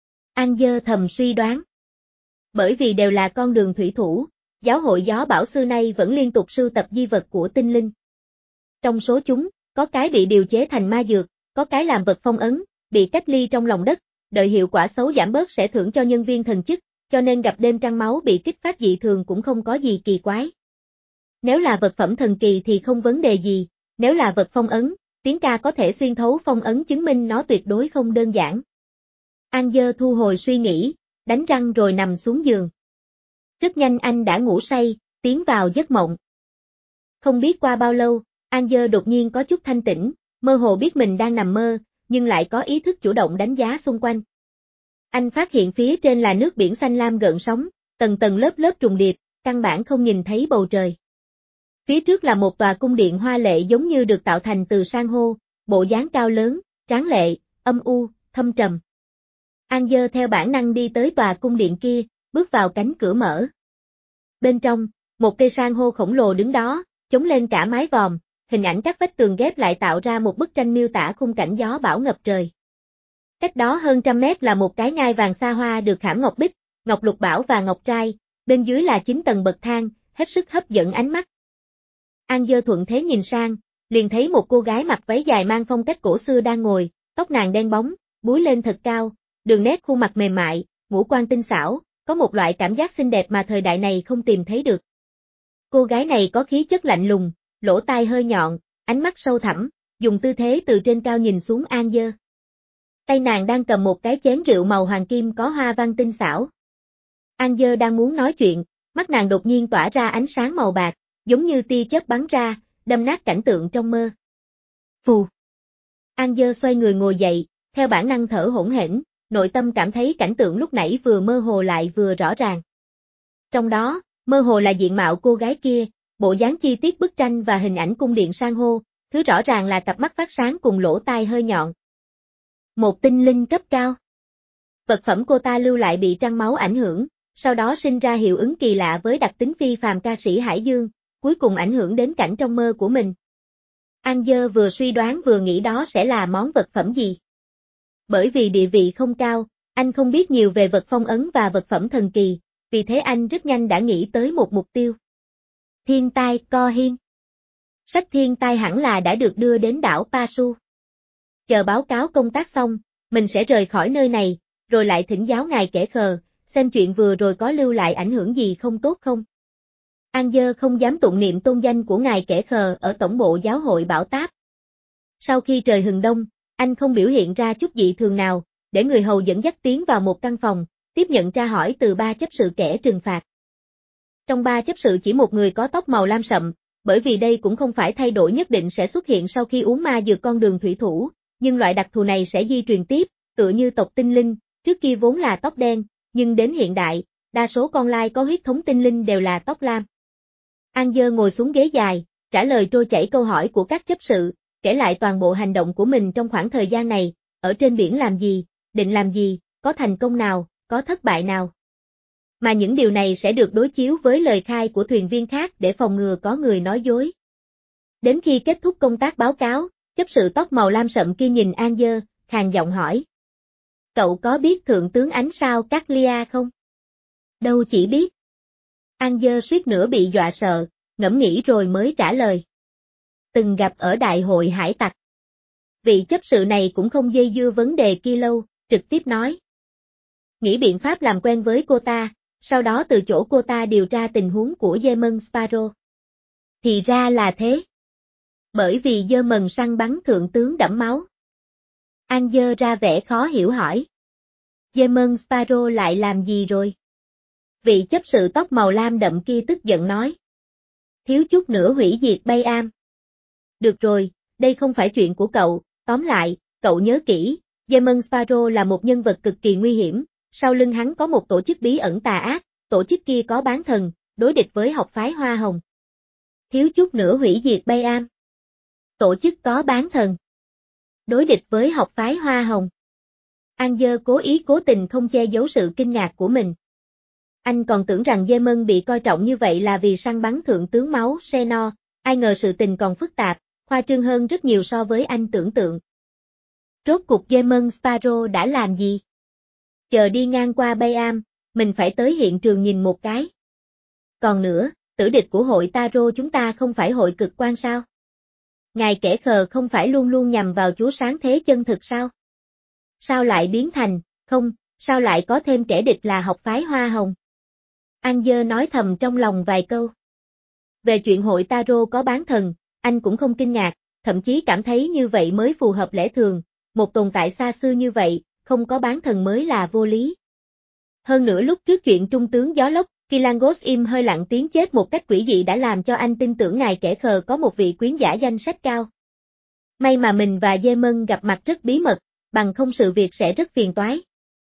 Angel thầm suy đoán. Bởi vì đều là con đường thủy thủ, giáo hội gió bão xưa nay vẫn liên tục sưu tập di vật của tinh linh. Trong số chúng, có cái bị điều chế thành ma dược, có cái làm vật phong ấn, bị cách ly trong lòng đất, đợi hiệu quả xấu giảm bớt sẽ thưởng cho nhân viên thần chức, cho nên gặp đêm trăng máu bị kích phát dị thường cũng không có gì kỳ quái. Nếu là vật phẩm thần kỳ thì không vấn đề gì, nếu là vật phong ấn, tiếng ca có thể xuyên thấu phong ấn chứng minh nó tuyệt đối không đơn giản. Angel thu hồi suy nghĩ, đánh răng rồi nằm xuống giường. Rất nhanh anh đã ngủ say, tiến vào giấc mộng. Không biết qua bao lâu, Angel đột nhiên có chút thanh tỉnh, mơ hồ biết mình đang nằm mơ, nhưng lại có ý thức chủ động đánh giá xung quanh. Anh phát hiện phía trên là nước biển xanh lam gợn sóng, tầng tầng lớp lớp trùng điệp, căn bản không nhìn thấy bầu trời. Phía trước là một tòa cung điện hoa lệ giống như được tạo thành từ san hô, bộ dáng cao lớn, tráng lệ, âm u, thâm trầm. Angel theo bản năng đi tới tòa cung điện kia, bước vào cánh cửa mở. Bên trong, một cây san hô khổng lồ đứng đó, chống lên cả mái vòm, hình ảnh các vách tường ghép lại tạo ra một bức tranh miêu tả khung cảnh gió bão ngập trời. Cách đó hơn trăm mét là một cái ngai vàng xa hoa được khảm ngọc bích, ngọc lục bảo và ngọc trai, bên dưới là chín tầng bậc thang, hết sức hấp dẫn ánh mắt. Angel thuận thế nhìn sang, liền thấy một cô gái mặc váy dài mang phong cách cổ xưa đang ngồi, tóc nàng đen bóng, búi lên thật cao, đường nét khuôn mặt mềm mại, ngũ quan tinh xảo, có một loại cảm giác xinh đẹp mà thời đại này không tìm thấy được. Cô gái này có khí chất lạnh lùng, lỗ tai hơi nhọn, ánh mắt sâu thẳm, dùng tư thế từ trên cao nhìn xuống An Dơ. Tay nàng đang cầm một cái chén rượu màu hoàng kim có hoa văn tinh xảo. An Dơ đang muốn nói chuyện, mắt nàng đột nhiên tỏa ra ánh sáng màu bạc, giống như tia chớp bắn ra, đâm nát cảnh tượng trong mơ. Phù. An Dơ xoay người ngồi dậy, theo bản năng thở hổn hển, nội tâm cảm thấy cảnh tượng lúc nãy vừa mơ hồ lại vừa rõ ràng. Trong đó, mơ hồ là diện mạo cô gái kia, bộ dáng chi tiết bức tranh và hình ảnh cung điện san hô, thứ rõ ràng là cặp mắt phát sáng cùng lỗ tai hơi nhọn. Một tinh linh cấp cao. Vật phẩm cô ta lưu lại bị trăng máu ảnh hưởng, sau đó sinh ra hiệu ứng kỳ lạ với đặc tính phi phàm ca sĩ Hải Dương, cuối cùng ảnh hưởng đến cảnh trong mơ của mình. An Dơ vừa suy đoán vừa nghĩ đó sẽ là món vật phẩm gì. Bởi vì địa vị không cao, anh không biết nhiều về vật phong ấn và vật phẩm thần kỳ, vì thế anh rất nhanh đã nghĩ tới một mục tiêu. Thiên tai Co Hiên. Sách thiên tai hẳn là đã được đưa đến đảo Pasu. Chờ báo cáo công tác xong, mình sẽ rời khỏi nơi này, rồi lại thỉnh giáo ngài kẻ khờ, xem chuyện vừa rồi có lưu lại ảnh hưởng gì không tốt không. An Dơ không dám tụng niệm tôn danh của ngài kẻ khờ ở tổng bộ giáo hội Bảo Táp. Sau khi trời hừng đông, anh không biểu hiện ra chút dị thường nào, để người hầu dẫn dắt tiến vào một căn phòng, tiếp nhận tra hỏi từ ba chấp sự kẻ trừng phạt. Trong ba chấp sự chỉ một người có tóc màu lam sậm, bởi vì đây cũng không phải thay đổi nhất định sẽ xuất hiện sau khi uống ma dược con đường thủy thủ, nhưng loại đặc thù này sẽ di truyền tiếp, tựa như tộc tinh linh, trước kia vốn là tóc đen, nhưng đến hiện đại, đa số con lai có huyết thống tinh linh đều là tóc lam. An Dơ ngồi xuống ghế dài, trả lời trôi chảy câu hỏi của các chấp sự, kể lại toàn bộ hành động của mình trong khoảng thời gian này, ở trên biển làm gì, định làm gì, có thành công nào, có thất bại nào. Mà những điều này sẽ được đối chiếu với lời khai của thuyền viên khác để phòng ngừa có người nói dối. Đến khi kết thúc công tác báo cáo, chấp sự tóc màu lam sậm kia nhìn An Dơ, khàn giọng hỏi. Cậu có biết thượng tướng ánh sao Caglia không? Đâu chỉ biết. An Dơ suýt nữa bị dọa sợ, ngẫm nghĩ rồi mới trả lời. Từng gặp ở đại hội hải tặc. Vị chấp sự này cũng không dây dưa vấn đề kia lâu, trực tiếp nói. Nghĩ biện pháp làm quen với cô ta, sau đó từ chỗ cô ta điều tra tình huống của Demon Sparrow. Thì ra là thế. Bởi vì Demon săn bắn thượng tướng đẫm máu. An Dơ ra vẻ khó hiểu hỏi. Demon Sparrow lại làm gì rồi? Vị chấp sự tóc màu lam đậm kia tức giận nói. Thiếu chút nữa hủy diệt Bay Am. Được rồi, đây không phải chuyện của cậu, tóm lại, cậu nhớ kỹ, Demon Sparrow là một nhân vật cực kỳ nguy hiểm, sau lưng hắn có một tổ chức bí ẩn tà ác, tổ chức kia có bán thần, đối địch với học phái Hoa Hồng. Thiếu chút nữa hủy diệt Bay Am. Tổ chức có bán thần. Đối địch với học phái Hoa Hồng. An Dơ cố ý cố tình không che giấu sự kinh ngạc của mình. Anh còn tưởng rằng Demon bị coi trọng như vậy là vì săn bắn thượng tướng máu Xenor, ai ngờ sự tình còn phức tạp, khoa trương hơn rất nhiều so với anh tưởng tượng. Rốt cuộc Demon Sparrow đã làm gì? Chờ đi ngang qua Bay Am, mình phải tới hiện trường nhìn một cái. Còn nữa, tử địch của hội Taro chúng ta không phải hội cực quan sao? Ngài kẻ khờ không phải luôn luôn nhằm vào chúa sáng thế chân thực sao? Sao lại biến thành, không, sao lại có thêm kẻ địch là học phái Hoa Hồng? An Dơ nói thầm trong lòng vài câu. Về chuyện hội Taro có bán thần, anh cũng không kinh ngạc, thậm chí cảm thấy như vậy mới phù hợp lẽ thường, một tồn tại xa xưa như vậy, không có bán thần mới là vô lý. Hơn nữa lúc trước chuyện trung tướng gió lốc, Kilangos im hơi lặng tiếng chết một cách quỷ dị đã làm cho anh tin tưởng ngài kẻ khờ có một vị quyến giả danh sách cao. May mà mình và Demon gặp mặt rất bí mật, bằng không sự việc sẽ rất phiền toái.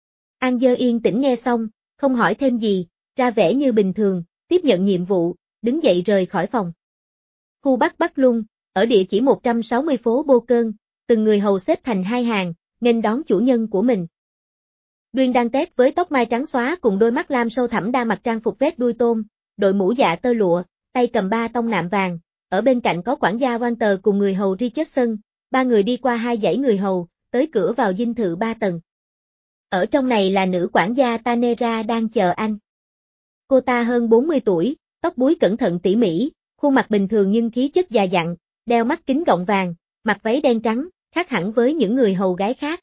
An Dơ yên tĩnh nghe xong, không hỏi thêm gì, ra vẻ như bình thường, tiếp nhận nhiệm vụ, đứng dậy rời khỏi phòng. Khu Bắc Bắc Lung, ở địa chỉ một trăm sáu mươi phố Bô Cơn, từng người hầu xếp thành hai hàng, nghênh đón chủ nhân của mình. Duyên đang tét với tóc mai trắng xóa cùng đôi mắt lam sâu thẳm đa mặc trang phục vét đuôi tôm, đội mũ dạ tơ lụa, tay cầm ba tông nạm vàng, ở bên cạnh có quản gia Walter cùng người hầu Richardson, ba người đi qua hai dãy người hầu, tới cửa vào dinh thự ba tầng. Ở trong này là nữ quản gia Tanera đang chờ anh. Cô ta hơn bốn mươi tuổi, tóc búi cẩn thận tỉ mỉ, khuôn mặt bình thường nhưng khí chất già dặn, đeo mắt kính gọng vàng, mặc váy đen trắng, khác hẳn với những người hầu gái khác.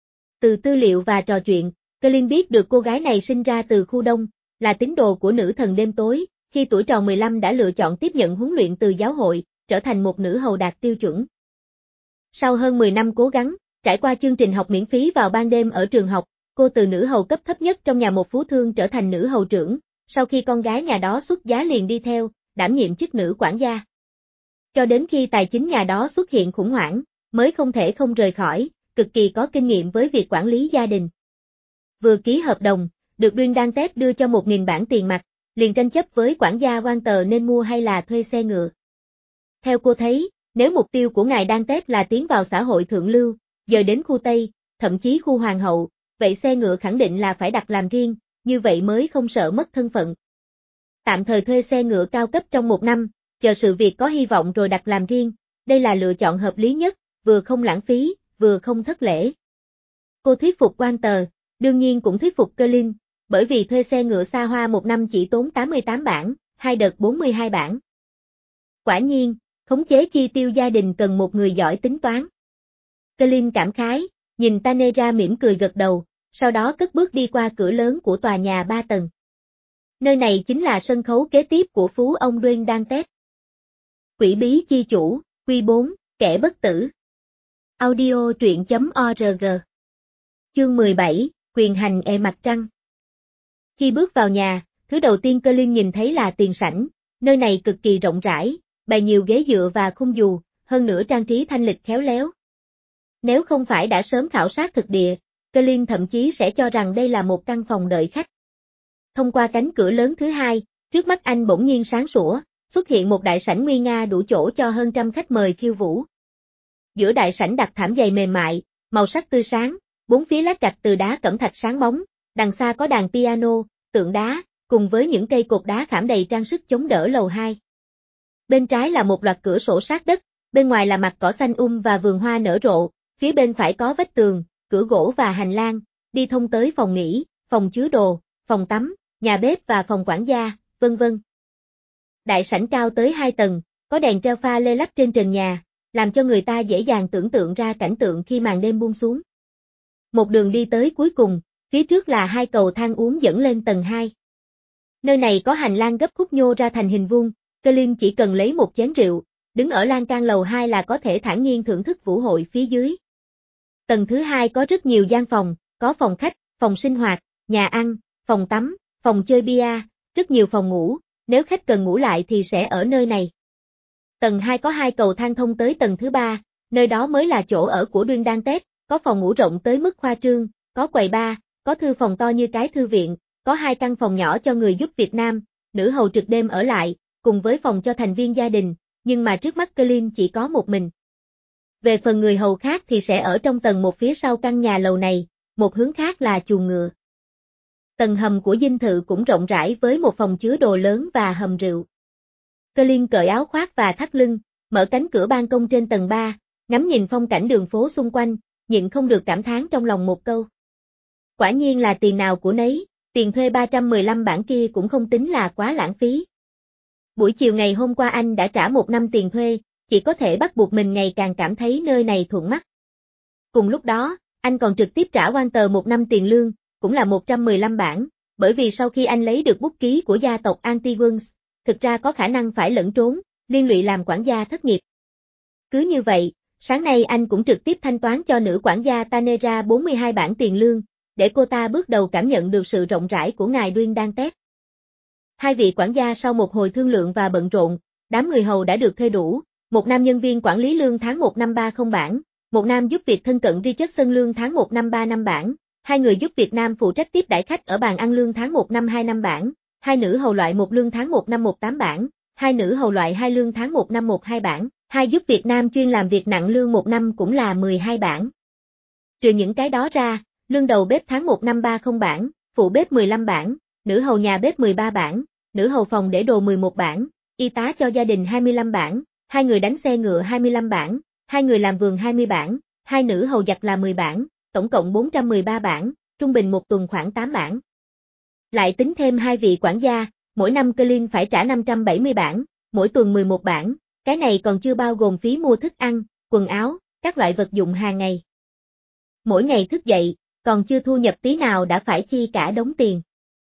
Từ tư liệu và trò chuyện, Colin biết được cô gái này sinh ra từ khu Đông, là tín đồ của nữ thần đêm tối, khi tuổi tròn mười lăm đã lựa chọn tiếp nhận huấn luyện từ giáo hội, trở thành một nữ hầu đạt tiêu chuẩn. Sau hơn mười năm cố gắng, trải qua chương trình học miễn phí vào ban đêm ở trường học, cô từ nữ hầu cấp thấp nhất trong nhà một phú thương trở thành nữ hầu trưởng, sau khi con gái nhà đó xuất giá liền đi theo, đảm nhiệm chức nữ quản gia. Cho đến khi tài chính nhà đó xuất hiện khủng hoảng, mới không thể không rời khỏi, cực kỳ có kinh nghiệm với việc quản lý gia đình. Vừa ký hợp đồng, được Duyên Đan Tết đưa cho một nghìn bảng tiền mặt, liền tranh chấp với quản gia quan tờ nên mua hay là thuê xe ngựa. Theo cô thấy, nếu mục tiêu của ngài Đan Tết là tiến vào xã hội thượng lưu, giờ đến khu Tây, thậm chí khu hoàng hậu, vậy xe ngựa khẳng định là phải đặt làm riêng, như vậy mới không sợ mất thân phận. Tạm thời thuê xe ngựa cao cấp trong một năm, chờ sự việc có hy vọng rồi đặt làm riêng, đây là lựa chọn hợp lý nhất, vừa không lãng phí, vừa không thất lễ. Cô thuyết phục quan tờ, đương nhiên cũng thuyết phục Cơ Linh, bởi vì thuê xe ngựa xa hoa một năm chỉ tốn tám mươi tám bảng, hai đợt bốn mươi hai bảng. Quả nhiên, khống chế chi tiêu gia đình cần một người giỏi tính toán. Cơ Linh cảm khái, nhìn Tanera mỉm cười gật đầu, sau đó cất bước đi qua cửa lớn của tòa nhà ba tầng. Nơi này chính là sân khấu kế tiếp của phú ông Duyên Đan Tết. Quỷ bí chi chủ, Quy bốn, kẻ bất tử. Audio truyện chấm org. Chương mười bảy, quyền hành e mặt trăng. Khi bước vào nhà, thứ đầu tiên Cơ Linh nhìn thấy là tiền sảnh, nơi này cực kỳ rộng rãi, bày nhiều ghế dựa và khung dù, hơn nữa trang trí thanh lịch khéo léo. Nếu không phải đã sớm khảo sát thực địa, Cơ Linh thậm chí sẽ cho rằng đây là một căn phòng đợi khách. Thông qua cánh cửa lớn thứ hai, trước mắt anh bỗng nhiên sáng sủa, xuất hiện một đại sảnh nguy nga đủ chỗ cho hơn trăm khách mời khiêu vũ. Giữa đại sảnh đặt thảm dày mềm mại, màu sắc tươi sáng, bốn phía lát gạch từ đá cẩm thạch sáng bóng, đằng xa có đàn piano, tượng đá, cùng với những cây cột đá khảm đầy trang sức chống đỡ lầu hai. Bên trái là một loạt cửa sổ sát đất, bên ngoài là mặt cỏ xanh um và vườn hoa nở rộ, phía bên phải có vách tường, cửa gỗ và hành lang, đi thông tới phòng nghỉ, phòng chứa đồ, phòng tắm, nhà bếp và phòng quản gia, vân vân. Đại sảnh cao tới hai tầng, có đèn treo pha lê lắp trên trần nhà, làm cho người ta dễ dàng tưởng tượng ra cảnh tượng khi màn đêm buông xuống. Một đường đi tới cuối cùng, phía trước là hai cầu thang uốn dẫn lên tầng hai. Nơi này có hành lang gấp khúc nhô ra thành hình vuông, Cơ Linh chỉ cần lấy một chén rượu, đứng ở lan can lầu hai là có thể thản nhiên thưởng thức vũ hội phía dưới. Tầng thứ hai có rất nhiều gian phòng, có phòng khách, phòng sinh hoạt, nhà ăn, phòng tắm, phòng chơi bia, rất nhiều phòng ngủ, nếu khách cần ngủ lại thì sẽ ở nơi này. Tầng hai có hai cầu thang thông tới tầng thứ ba, nơi đó mới là chỗ ở của Duyên Đan Tết, có phòng ngủ rộng tới mức khoa trương, có quầy bar, có thư phòng to như cái thư viện, có hai căn phòng nhỏ cho người giúp Việt Nam, nữ hầu trực đêm ở lại, cùng với phòng cho thành viên gia đình, nhưng mà trước mắt Cơ Linh chỉ có một mình. Về phần người hầu khác thì sẽ ở trong tầng một phía sau căn nhà lầu này, một hướng khác là chuồng ngựa. Tầng hầm của dinh thự cũng rộng rãi với một phòng chứa đồ lớn và hầm rượu. Cơ Linh cởi áo khoác và thắt lưng, mở cánh cửa ban công trên tầng ba, ngắm nhìn phong cảnh đường phố xung quanh, nhịn không được cảm thán trong lòng một câu. Quả nhiên là tiền nào của nấy, tiền thuê ba trăm mười lăm bảng kia cũng không tính là quá lãng phí. Buổi chiều ngày hôm qua anh đã trả một năm tiền thuê, chỉ có thể bắt buộc mình ngày càng cảm thấy nơi này thuận mắt. Cùng lúc đó, anh còn trực tiếp trả quan tờ một năm tiền lương, cũng là một trăm mười lăm bảng, bởi vì sau khi anh lấy được bút ký của gia tộc Antigons, thực ra có khả năng phải lẫn trốn, liên lụy làm quản gia thất nghiệp. Cứ như vậy, sáng nay anh cũng trực tiếp thanh toán cho nữ quản gia Tanera bốn mươi hai bảng tiền lương, để cô ta bước đầu cảm nhận được sự rộng rãi của ngài Duyên Đan Tết. Hai vị quản gia sau một hồi thương lượng và bận rộn, đám người hầu đã được thuê đủ, một nam nhân viên quản lý lương tháng một năm ba không bảng, một nam giúp việc thân cận Richardson lương tháng một năm ba năm bảng, hai người giúp Việt Nam phụ trách tiếp đãi khách ở bàn ăn lương tháng một năm hai năm bảng, hai nữ hầu loại một lương tháng một năm một tám bảng, hai nữ hầu loại hai lương tháng một năm một hai bảng, hai giúp Việt Nam chuyên làm việc nặng lương một năm cũng là mười hai bảng. Trừ những cái đó ra, lương đầu bếp tháng một năm ba không bảng, phụ bếp mười lăm bảng, nữ hầu nhà bếp mười ba bảng, nữ hầu phòng để đồ mười một bảng, y tá cho gia đình hai mươi lăm bảng, hai người đánh xe ngựa hai mươi lăm bảng, hai người làm vườn hai mươi bảng, hai nữ hầu giặt là mười bảng, tổng cộng bốn trăm mười ba bảng, trung bình một tuần khoảng tám bảng. Lại tính thêm hai vị quản gia, mỗi năm Cơ Linh phải trả năm trăm bảy mươi bảng, mỗi tuần mười một bảng, cái này còn chưa bao gồm phí mua thức ăn, quần áo, các loại vật dụng hàng ngày. Mỗi ngày thức dậy, còn chưa thu nhập tí nào đã phải chi cả đống tiền.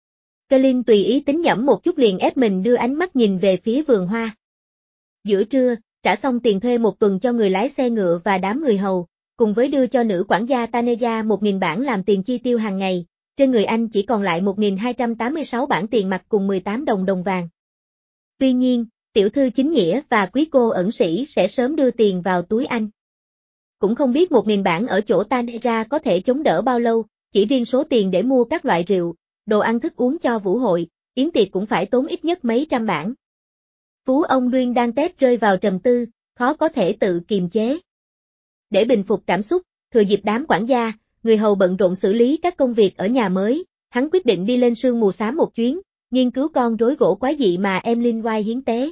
Cơ Linh tùy ý tính nhẩm một chút liền ép mình đưa ánh mắt nhìn về phía vườn hoa. Giữa trưa, trả xong tiền thuê một tuần cho người lái xe ngựa và đám người hầu, cùng với đưa cho nữ quản gia Taneya một nghìn bảng làm tiền chi tiêu hàng ngày, trên người anh chỉ còn lại một nghìn hai trăm tám mươi sáu bảng tiền mặt cùng mười tám đồng đồng vàng. Tuy nhiên, tiểu thư chính nghĩa và quý cô ẩn sĩ sẽ sớm đưa tiền vào túi anh. Cũng không biết một nghìn bảng ở chỗ Taneya có thể chống đỡ bao lâu, chỉ riêng số tiền để mua các loại rượu, đồ ăn thức uống cho vũ hội, yến tiệc cũng phải tốn ít nhất mấy trăm bảng. Phú ông Luyên đang tét rơi vào trầm tư, khó có thể tự kiềm chế. Để bình phục cảm xúc, thừa dịp đám quản gia, người hầu bận rộn xử lý các công việc ở nhà mới, hắn quyết định đi lên sương mù xám một chuyến, nghiên cứu con rối gỗ quái dị mà Emlyn White hiến tế.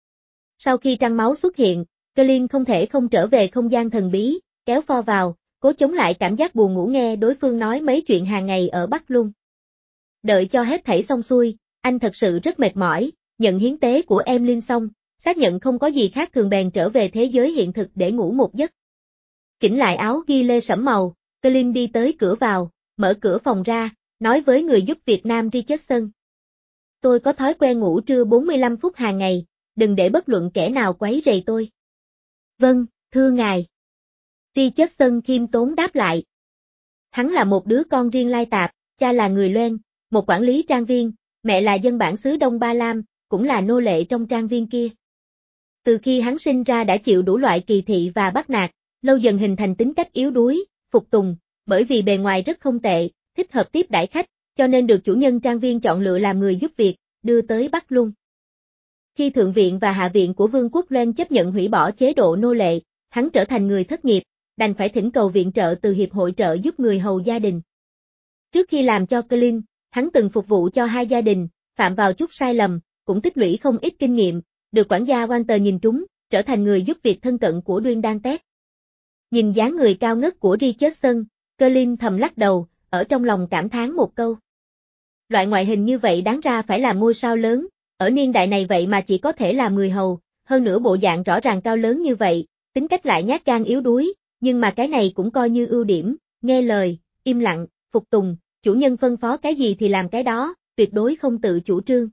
Sau khi trăng máu xuất hiện, Colin không thể không trở về không gian thần bí, kéo pho vào, cố chống lại cảm giác buồn ngủ nghe đối phương nói mấy chuyện hàng ngày ở Bắc Luân. Đợi cho hết thảy xong xuôi, anh thật sự rất mệt mỏi, nhận hiến tế của Emlyn xong, xác nhận không có gì khác thường bèn trở về thế giới hiện thực để ngủ một giấc. Chỉnh lại áo ghi lê sẫm màu, Colin đi tới cửa vào, mở cửa phòng ra, nói với người giúp Việt Nam Richardson. Tôi có thói quen ngủ trưa bốn mươi lăm phút hàng ngày, đừng để bất luận kẻ nào quấy rầy tôi. Vâng, thưa ngài. Richardson khiêm tốn đáp lại. Hắn là một đứa con riêng lai tạp, cha là người Loan, một quản lý trang viên, mẹ là dân bản xứ Đông Ba Lam, cũng là nô lệ trong trang viên kia. Từ khi hắn sinh ra đã chịu đủ loại kỳ thị và bắt nạt, lâu dần hình thành tính cách yếu đuối, phục tùng, bởi vì bề ngoài rất không tệ, thích hợp tiếp đãi khách, cho nên được chủ nhân trang viên chọn lựa làm người giúp việc, đưa tới Bắc Luân. Khi Thượng viện và Hạ viện của Vương quốc Loan chấp nhận hủy bỏ chế độ nô lệ, hắn trở thành người thất nghiệp, đành phải thỉnh cầu viện trợ từ Hiệp hội trợ giúp người hầu gia đình. Trước khi làm cho Colin, hắn từng phục vụ cho hai gia đình, phạm vào chút sai lầm, cũng tích lũy không ít kinh nghiệm, được quản gia Walter nhìn trúng, trở thành người giúp việc thân cận của Duyên Đan Tét. Nhìn dáng người cao ngất của Richardson, Colin thầm lắc đầu, ở trong lòng cảm thán một câu. Loại ngoại hình như vậy đáng ra phải làm ngôi sao lớn, ở niên đại này vậy mà chỉ có thể làm người hầu, hơn nữa bộ dạng rõ ràng cao lớn như vậy, tính cách lại nhát gan yếu đuối, nhưng mà cái này cũng coi như ưu điểm, nghe lời, im lặng, phục tùng, chủ nhân phân phó cái gì thì làm cái đó, tuyệt đối không tự chủ trương.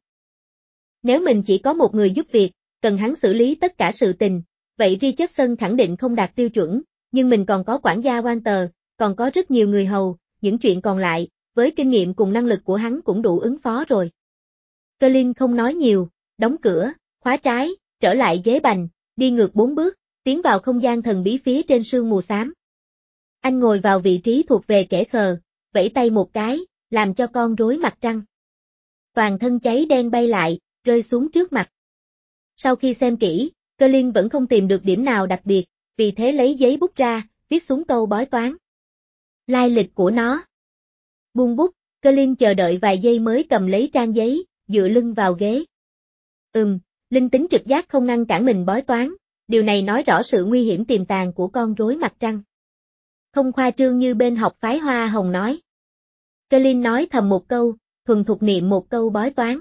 Nếu mình chỉ có một người giúp việc, cần hắn xử lý tất cả sự tình, vậy Richardson khẳng định không đạt tiêu chuẩn, nhưng mình còn có quản gia Walter, còn có rất nhiều người hầu, những chuyện còn lại, với kinh nghiệm cùng năng lực của hắn cũng đủ ứng phó rồi. Colin không nói nhiều, đóng cửa, khóa trái, trở lại ghế bành, đi ngược bốn bước, tiến vào không gian thần bí phía trên sương mù xám. Anh ngồi vào vị trí thuộc về kẻ khờ, vẫy tay một cái, làm cho con rối mặt trăng. Toàn thân cháy đen bay lại, rơi xuống trước mặt. Sau khi xem kỹ, Colin vẫn không tìm được điểm nào đặc biệt, vì thế lấy giấy bút ra, viết xuống câu bói toán. Lai lịch của nó. Buông bút, Colin chờ đợi vài giây mới cầm lấy trang giấy, dựa lưng vào ghế. Ừm, linh tính trực giác không ngăn cản mình bói toán, điều này nói rõ sự nguy hiểm tiềm tàng của con rối mặt trăng. Không khoa trương như bên học phái Hoa Hồng nói. Colin nói thầm một câu, thuần thục niệm một câu bói toán.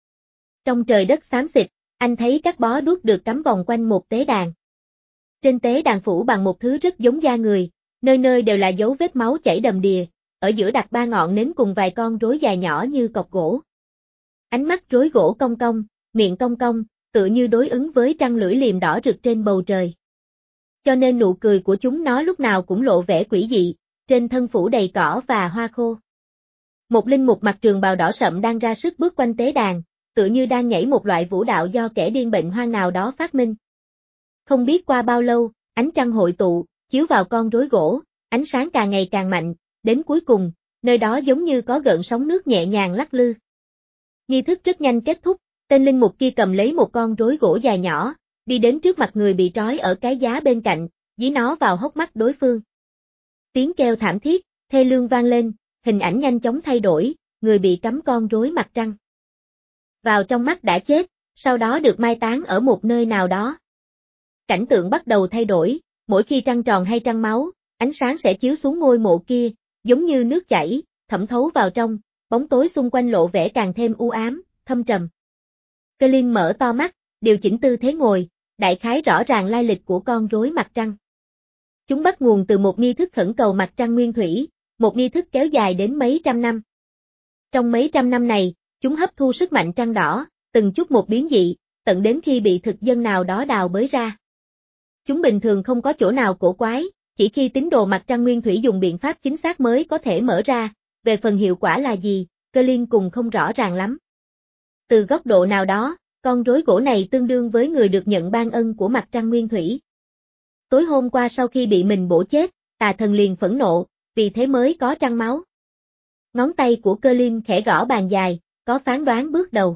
Trong trời đất xám xịt, anh thấy các bó đuốc được cắm vòng quanh một tế đàn. Trên tế đàn phủ bằng một thứ rất giống da người, nơi nơi đều là dấu vết máu chảy đầm đìa, ở giữa đặt ba ngọn nến cùng vài con rối dài nhỏ như cọc gỗ. Ánh mắt rối gỗ cong cong, miệng cong cong, tựa như đối ứng với trăng lưỡi liềm đỏ rực trên bầu trời. Cho nên nụ cười của chúng nó lúc nào cũng lộ vẻ quỷ dị, trên thân phủ đầy cỏ và hoa khô. Một linh mục mặc trường bào đỏ sậm đang ra sức bước quanh tế đàn, tựa như đang nhảy một loại vũ đạo do kẻ điên bệnh hoang nào đó phát minh. Không biết qua bao lâu, ánh trăng hội tụ, chiếu vào con rối gỗ, ánh sáng càng ngày càng mạnh, đến cuối cùng, nơi đó giống như có gợn sóng nước nhẹ nhàng lắc lư. Nghi thức rất nhanh kết thúc, tên linh mục kia cầm lấy một con rối gỗ dài nhỏ, đi đến trước mặt người bị trói ở cái giá bên cạnh, dí nó vào hốc mắt đối phương. Tiếng kêu thảm thiết, thê lương vang lên, hình ảnh nhanh chóng thay đổi, người bị cắm con rối mặt trăng vào trong mắt đã chết, sau đó được mai táng ở một nơi nào đó. Cảnh tượng bắt đầu thay đổi, mỗi khi trăng tròn hay trăng máu, ánh sáng sẽ chiếu xuống ngôi mộ kia, giống như nước chảy, thẩm thấu vào trong, bóng tối xung quanh lộ vẻ càng thêm u ám, thâm trầm. Colin mở to mắt, điều chỉnh tư thế ngồi, đại khái rõ ràng lai lịch của con rối mặt trăng. Chúng bắt nguồn từ một nghi thức khẩn cầu mặt trăng nguyên thủy, một nghi thức kéo dài đến mấy trăm năm. Trong mấy trăm năm này, chúng hấp thu sức mạnh trăng đỏ, từng chút một biến dị, tận đến khi bị thực dân nào đó đào bới ra. Chúng bình thường không có chỗ nào cổ quái, chỉ khi tín đồ mặt trăng nguyên thủy dùng biện pháp chính xác mới có thể mở ra, về phần hiệu quả là gì, Colin cùng không rõ ràng lắm. Từ góc độ nào đó, con rối gỗ này tương đương với người được nhận ban ân của mặt trăng nguyên thủy. Tối hôm qua sau khi bị mình bổ chết, tà thần liền phẫn nộ, vì thế mới có trăng máu. Ngón tay của Colin khẽ gõ bàn dài, có phán đoán bước đầu.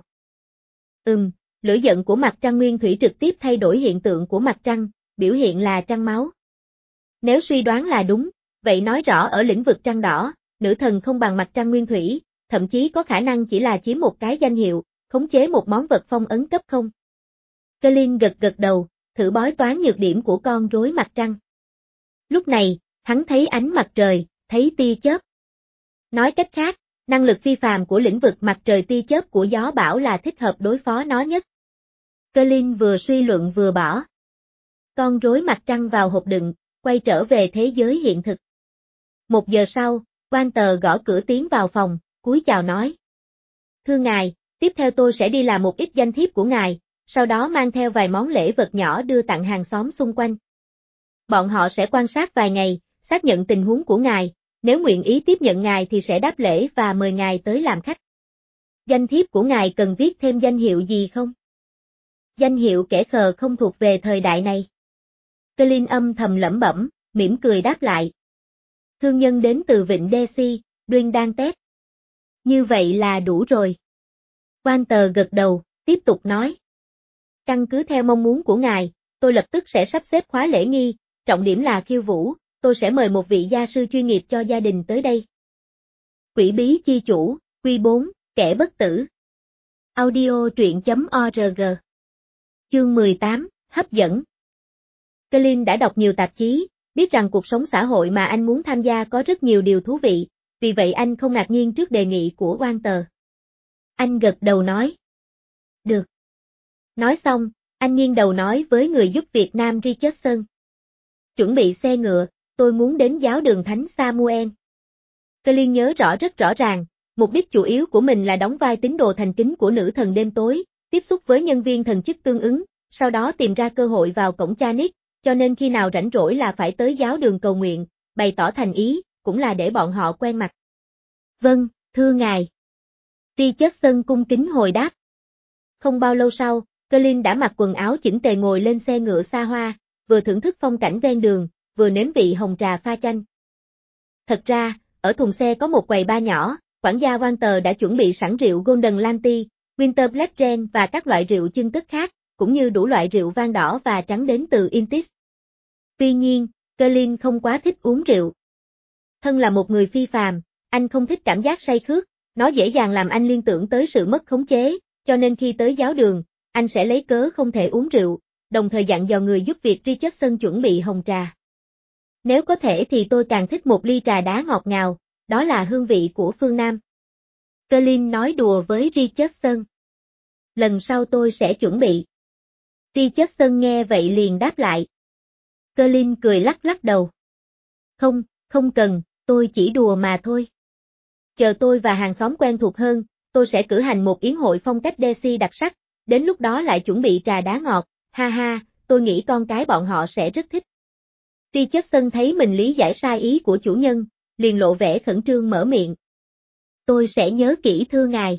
Ừm, lửa giận của mặt trăng nguyên thủy trực tiếp thay đổi hiện tượng của mặt trăng, biểu hiện là trăng máu. Nếu suy đoán là đúng, vậy nói rõ ở lĩnh vực trăng đỏ, nữ thần không bằng mặt trăng nguyên thủy, thậm chí có khả năng chỉ là chiếm một cái danh hiệu, khống chế một món vật phong ấn cấp không. Colin gật gật đầu, thử bói toán nhược điểm của con rối mặt trăng. Lúc này, hắn thấy ánh mặt trời, thấy tia chớp. Nói cách khác, năng lực phi phàm của lĩnh vực mặt trời tia chớp của gió bão là thích hợp đối phó nó nhất. Colin vừa suy luận vừa bỏ con rối mặt trăng vào hộp đựng, quay trở về thế giới hiện thực. Một giờ sau, quan tờ gõ cửa tiến vào phòng, cúi chào nói. Thưa ngài, tiếp theo tôi sẽ đi làm một ít danh thiếp của ngài, sau đó mang theo vài món lễ vật nhỏ đưa tặng hàng xóm xung quanh. Bọn họ sẽ quan sát vài ngày, xác nhận tình huống của ngài, nếu nguyện ý tiếp nhận ngài thì sẽ đáp lễ và mời ngài tới làm khách. Danh thiếp của ngài cần viết thêm danh hiệu gì không? Danh hiệu kẻ khờ không thuộc về thời đại này. Colin âm thầm lẩm bẩm, mỉm cười đáp lại. Thương nhân đến từ vịnh Daisy, Duyên đang tét. Như vậy là đủ rồi. Quan tờ gật đầu, tiếp tục nói. Căn cứ theo mong muốn của ngài, tôi lập tức sẽ sắp xếp khóa lễ nghi, trọng điểm là khiêu vũ, tôi sẽ mời một vị gia sư chuyên nghiệp cho gia đình tới đây. Quỷ bí chi chủ, Quy bốn, kẻ bất tử. Audio truyện chấm org. Chương mười tám, hấp dẫn. Colin đã đọc nhiều tạp chí, biết rằng cuộc sống xã hội mà anh muốn tham gia có rất nhiều điều thú vị, vì vậy anh không ngạc nhiên trước đề nghị của quan tờ. Anh gật đầu nói. Được. Nói xong, anh nghiêng đầu nói với người giúp Việt Nam Richardson. Chuẩn bị xe ngựa, tôi muốn đến giáo đường Thánh Samuel. Colin nhớ rõ rất rõ ràng, mục đích chủ yếu của mình là đóng vai tín đồ thành kính của nữ thần đêm tối, tiếp xúc với nhân viên thần chức tương ứng, sau đó tìm ra cơ hội vào cổng Chanik, cho nên khi nào rảnh rỗi là phải tới giáo đường cầu nguyện, bày tỏ thành ý, cũng là để bọn họ quen mặt. Vâng, thưa ngài. Richardson cung kính hồi đáp. Không bao lâu sau, Colin đã mặc quần áo chỉnh tề ngồi lên xe ngựa xa hoa, vừa thưởng thức phong cảnh ven đường, vừa nếm vị hồng trà pha chanh. Thật ra, ở thùng xe có một quầy bar nhỏ, quản gia Walter đã chuẩn bị sẵn rượu Golden Lanty, Winter Black Ren và các loại rượu chưng cất khác, cũng như đủ loại rượu vang đỏ và trắng đến từ Intis. Tuy nhiên, Colin không quá thích uống rượu. Thân là một người phi phàm, anh không thích cảm giác say khước, nó dễ dàng làm anh liên tưởng tới sự mất khống chế, cho nên khi tới giáo đường, anh sẽ lấy cớ không thể uống rượu, đồng thời dặn dò người giúp việc Richardson chuẩn bị hồng trà. Nếu có thể thì tôi càng thích một ly trà đá ngọt ngào, đó là hương vị của phương Nam. Colin nói đùa với Richardson. Lần sau tôi sẽ chuẩn bị. Richardson nghe vậy liền đáp lại. Colin cười lắc lắc đầu. Không, không cần, tôi chỉ đùa mà thôi. Chờ tôi và hàng xóm quen thuộc hơn, tôi sẽ cử hành một yến hội phong cách Desi đặc sắc, đến lúc đó lại chuẩn bị trà đá ngọt, ha ha, tôi nghĩ con cái bọn họ sẽ rất thích. Richardson thấy mình lý giải sai ý của chủ nhân, liền lộ vẻ khẩn trương mở miệng. Tôi sẽ nhớ kỹ thưa ngài.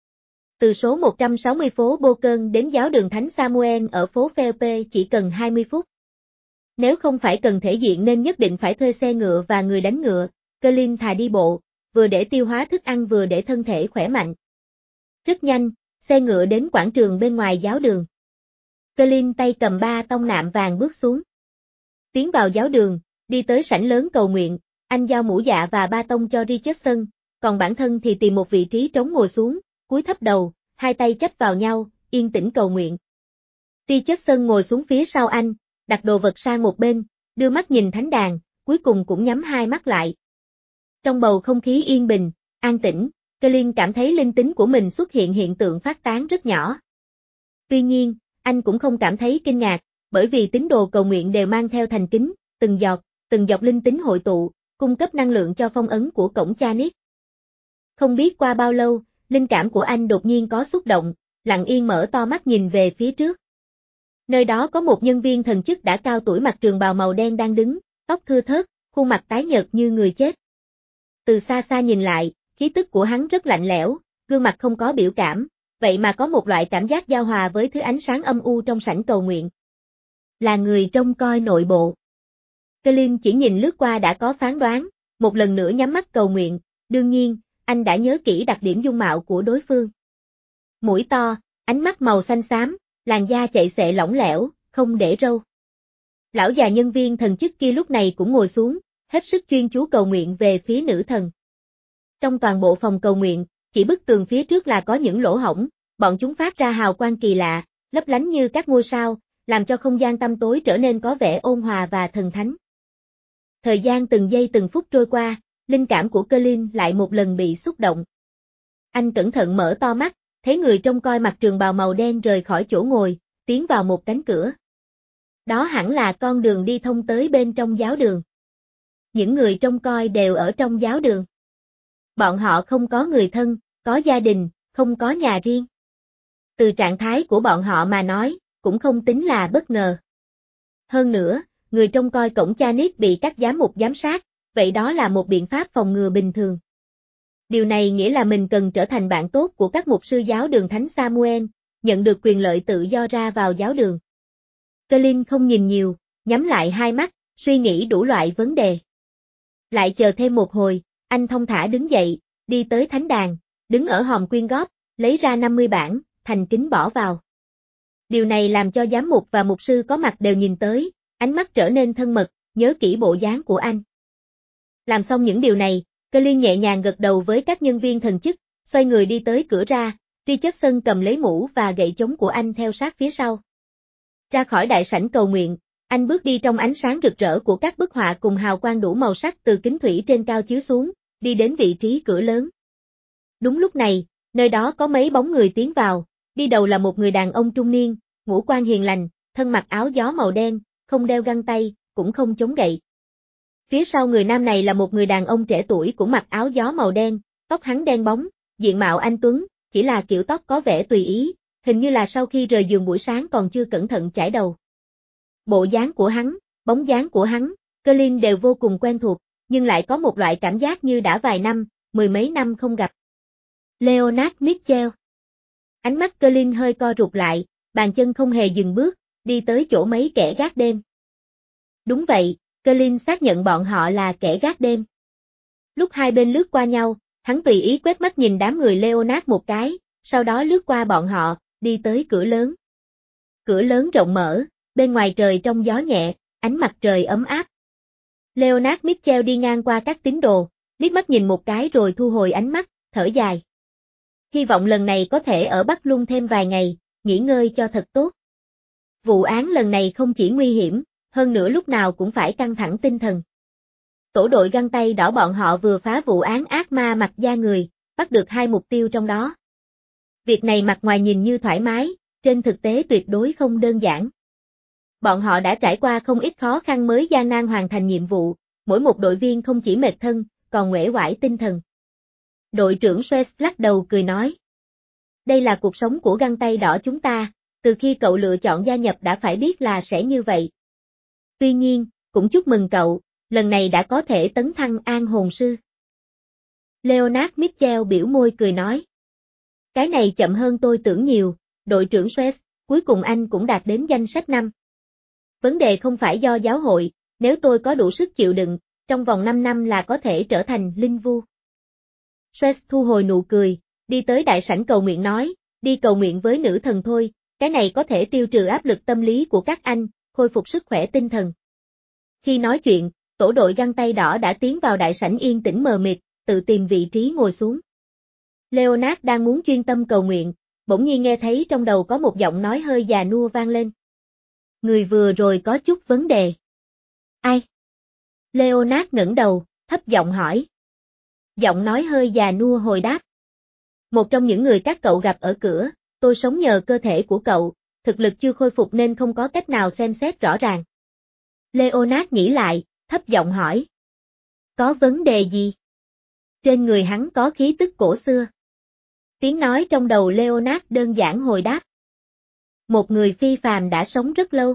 Từ số một trăm sáu mươi phố Bocơn đến giáo đường Thánh Samuel ở phố Felpe chỉ cần hai mươi phút. Nếu không phải cần thể diện nên nhất định phải thuê xe ngựa và người đánh ngựa, Colin thà đi bộ, vừa để tiêu hóa thức ăn vừa để thân thể khỏe mạnh. Rất nhanh, xe ngựa đến quảng trường bên ngoài giáo đường. Colin tay cầm ba tông nạm vàng bước xuống. Tiến vào giáo đường, đi tới sảnh lớn cầu nguyện, anh giao mũ dạ và ba tông cho Richardson, còn bản thân thì tìm một vị trí trống ngồi xuống, cúi thấp đầu, hai tay chắp vào nhau, yên tĩnh cầu nguyện. Richardson ngồi xuống phía sau anh, đặt đồ vật sang một bên, đưa mắt nhìn thánh đàn, cuối cùng cũng nhắm hai mắt lại. Trong bầu không khí yên bình, an tĩnh, Colin cảm thấy linh tính của mình xuất hiện hiện tượng phát tán rất nhỏ. Tuy nhiên, anh cũng không cảm thấy kinh ngạc, bởi vì tín đồ cầu nguyện đều mang theo thành kính, từng giọt, từng giọt linh tính hội tụ, cung cấp năng lượng cho phong ấn của cổng Chanik. Không biết qua bao lâu, linh cảm của anh đột nhiên có xúc động, lặng yên mở to mắt nhìn về phía trước. Nơi đó có một nhân viên thần chức đã cao tuổi mặc trường bào màu đen đang đứng, tóc thưa thớt, khuôn mặt tái nhợt như người chết. Từ xa xa nhìn lại, khí tức của hắn rất lạnh lẽo, gương mặt không có biểu cảm, vậy mà có một loại cảm giác giao hòa với thứ ánh sáng âm u trong sảnh cầu nguyện. Là người trông coi nội bộ. Colin chỉ nhìn lướt qua đã có phán đoán, một lần nữa nhắm mắt cầu nguyện, đương nhiên, anh đã nhớ kỹ đặc điểm dung mạo của đối phương. Mũi to, ánh mắt màu xanh xám, làn da chạy xệ lỏng lẻo, không để râu. Lão già nhân viên thần chức kia lúc này cũng ngồi xuống, hết sức chuyên chú cầu nguyện về phía nữ thần. Trong toàn bộ phòng cầu nguyện, chỉ bức tường phía trước là có những lỗ hổng, bọn chúng phát ra hào quang kỳ lạ, lấp lánh như các ngôi sao, làm cho không gian tăm tối trở nên có vẻ ôn hòa và thần thánh. Thời gian từng giây từng phút trôi qua, linh cảm của Colin lại một lần bị xúc động. Anh cẩn thận mở to mắt, thấy người trông coi mặc trường bào màu đen rời khỏi chỗ ngồi, tiến vào một cánh cửa. Đó hẳn là con đường đi thông tới bên trong giáo đường. Những người trông coi đều ở trong giáo đường. Bọn họ không có người thân, có gia đình, không có nhà riêng. Từ trạng thái của bọn họ mà nói, cũng không tính là bất ngờ. Hơn nữa, người trông coi cổng Chanit bị các giám mục giám sát, vậy đó là một biện pháp phòng ngừa bình thường. Điều này nghĩa là mình cần trở thành bạn tốt của các mục sư giáo đường Thánh Samuel, nhận được quyền lợi tự do ra vào giáo đường. Colin không nhìn nhiều, nhắm lại hai mắt, suy nghĩ đủ loại vấn đề. Lại chờ thêm một hồi, anh thong thả đứng dậy, đi tới thánh đàn, đứng ở hòm quyên góp, lấy ra năm mươi bảng, thành kính bỏ vào. Điều này làm cho giám mục và mục sư có mặt đều nhìn tới, ánh mắt trở nên thân mật, nhớ kỹ bộ dáng của anh. Làm xong những điều này, Colin nhẹ nhàng gật đầu với các nhân viên thần chức, xoay người đi tới cửa ra, Richardson cầm lấy mũ và gậy chống của anh theo sát phía sau. Ra khỏi đại sảnh cầu nguyện, anh bước đi trong ánh sáng rực rỡ của các bức họa cùng hào quang đủ màu sắc từ kính thủy trên cao chiếu xuống, đi đến vị trí cửa lớn. Đúng lúc này, nơi đó có mấy bóng người tiến vào, đi đầu là một người đàn ông trung niên, ngũ quan hiền lành, thân mặc áo gió màu đen, không đeo găng tay, cũng không chống gậy. Phía sau người nam này là một người đàn ông trẻ tuổi cũng mặc áo gió màu đen, tóc hắn đen bóng, diện mạo anh tuấn, chỉ là kiểu tóc có vẻ tùy ý, hình như là sau khi rời giường buổi sáng còn chưa cẩn thận chải đầu. Bộ dáng của hắn, bóng dáng của hắn, Colin đều vô cùng quen thuộc, nhưng lại có một loại cảm giác như đã vài năm, mười mấy năm không gặp. Leonard Mitchell. Ánh mắt Colin hơi co rụt lại, bàn chân không hề dừng bước, đi tới chỗ mấy kẻ gác đêm. Đúng vậy, Colin xác nhận bọn họ là kẻ gác đêm. Lúc hai bên lướt qua nhau, hắn tùy ý quét mắt nhìn đám người Leonard một cái, sau đó lướt qua bọn họ, đi tới cửa lớn. Cửa lớn rộng mở, bên ngoài trời trong gió nhẹ, ánh mặt trời ấm áp. Leonard Mitchell đi ngang qua các tín đồ, liếc mắt nhìn một cái rồi thu hồi ánh mắt, thở dài. Hy vọng lần này có thể ở Bắc Lung thêm vài ngày, nghỉ ngơi cho thật tốt. Vụ án lần này không chỉ nguy hiểm, hơn nữa lúc nào cũng phải căng thẳng tinh thần. Tổ đội găng tay đỏ bọn họ vừa phá vụ án ác ma mặc da người, bắt được hai mục tiêu trong đó. Việc này mặt ngoài nhìn như thoải mái, trên thực tế tuyệt đối không đơn giản. Bọn họ đã trải qua không ít khó khăn mới gian nan hoàn thành nhiệm vụ, mỗi một đội viên không chỉ mệt thân, còn uể oải tinh thần. Đội trưởng Swiss lắc đầu cười nói. Đây là cuộc sống của găng tay đỏ chúng ta, từ khi cậu lựa chọn gia nhập đã phải biết là sẽ như vậy. Tuy nhiên, cũng chúc mừng cậu, lần này đã có thể tấn thăng an hồn sư. Leonard Mitchell biểu môi cười nói. Cái này chậm hơn tôi tưởng nhiều, đội trưởng Swiss, cuối cùng anh cũng đạt đến danh sách năm. Vấn đề không phải do giáo hội, nếu tôi có đủ sức chịu đựng, trong vòng năm năm là có thể trở thành linh vu. Swiss thu hồi nụ cười, đi tới đại sảnh cầu nguyện nói, đi cầu nguyện với nữ thần thôi, cái này có thể tiêu trừ áp lực tâm lý của các anh, khôi phục sức khỏe tinh thần. Khi nói chuyện, tổ đội găng tay đỏ đã tiến vào đại sảnh yên tĩnh mờ mịt, tự tìm vị trí ngồi xuống. Leonard đang muốn chuyên tâm cầu nguyện, bỗng nhiên nghe thấy trong đầu có một giọng nói hơi già nua vang lên. Người vừa rồi có chút vấn đề. Ai? Leonard ngẩng đầu, thấp giọng hỏi. Giọng nói hơi già nua hồi đáp. Một trong những người các cậu gặp ở cửa, tôi sống nhờ cơ thể của cậu, thực lực chưa khôi phục nên không có cách nào xem xét rõ ràng. Leonard nghĩ lại, thấp giọng hỏi. Có vấn đề gì? Trên người hắn có khí tức cổ xưa. Tiếng nói trong đầu Leonard đơn giản hồi đáp. một người phi phàm đã sống rất lâu.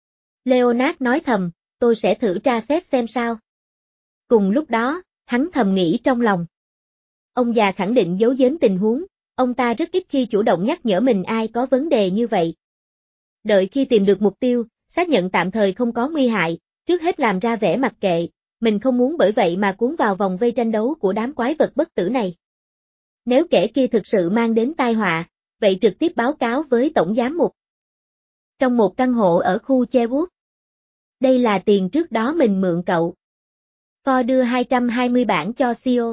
Leonard nói thầm, tôi sẽ thử tra xét xem sao. Cùng lúc đó, hắn thầm nghĩ trong lòng. Ông già khẳng định giấu giếm tình huống, ông ta rất ít khi chủ động nhắc nhở mình ai có vấn đề như vậy. Đợi khi tìm được mục tiêu, xác nhận tạm thời không có nguy hại, trước hết làm ra vẻ mặc kệ, mình không muốn bởi vậy mà cuốn vào vòng vây tranh đấu của đám quái vật bất tử này. Nếu kẻ kia thực sự mang đến tai họa, vậy trực tiếp báo cáo với tổng giám mục. Trong một căn hộ ở khu Cherwood. Đây là tiền trước đó mình mượn cậu. Ford đưa hai trăm hai mươi bảng cho xê e ô.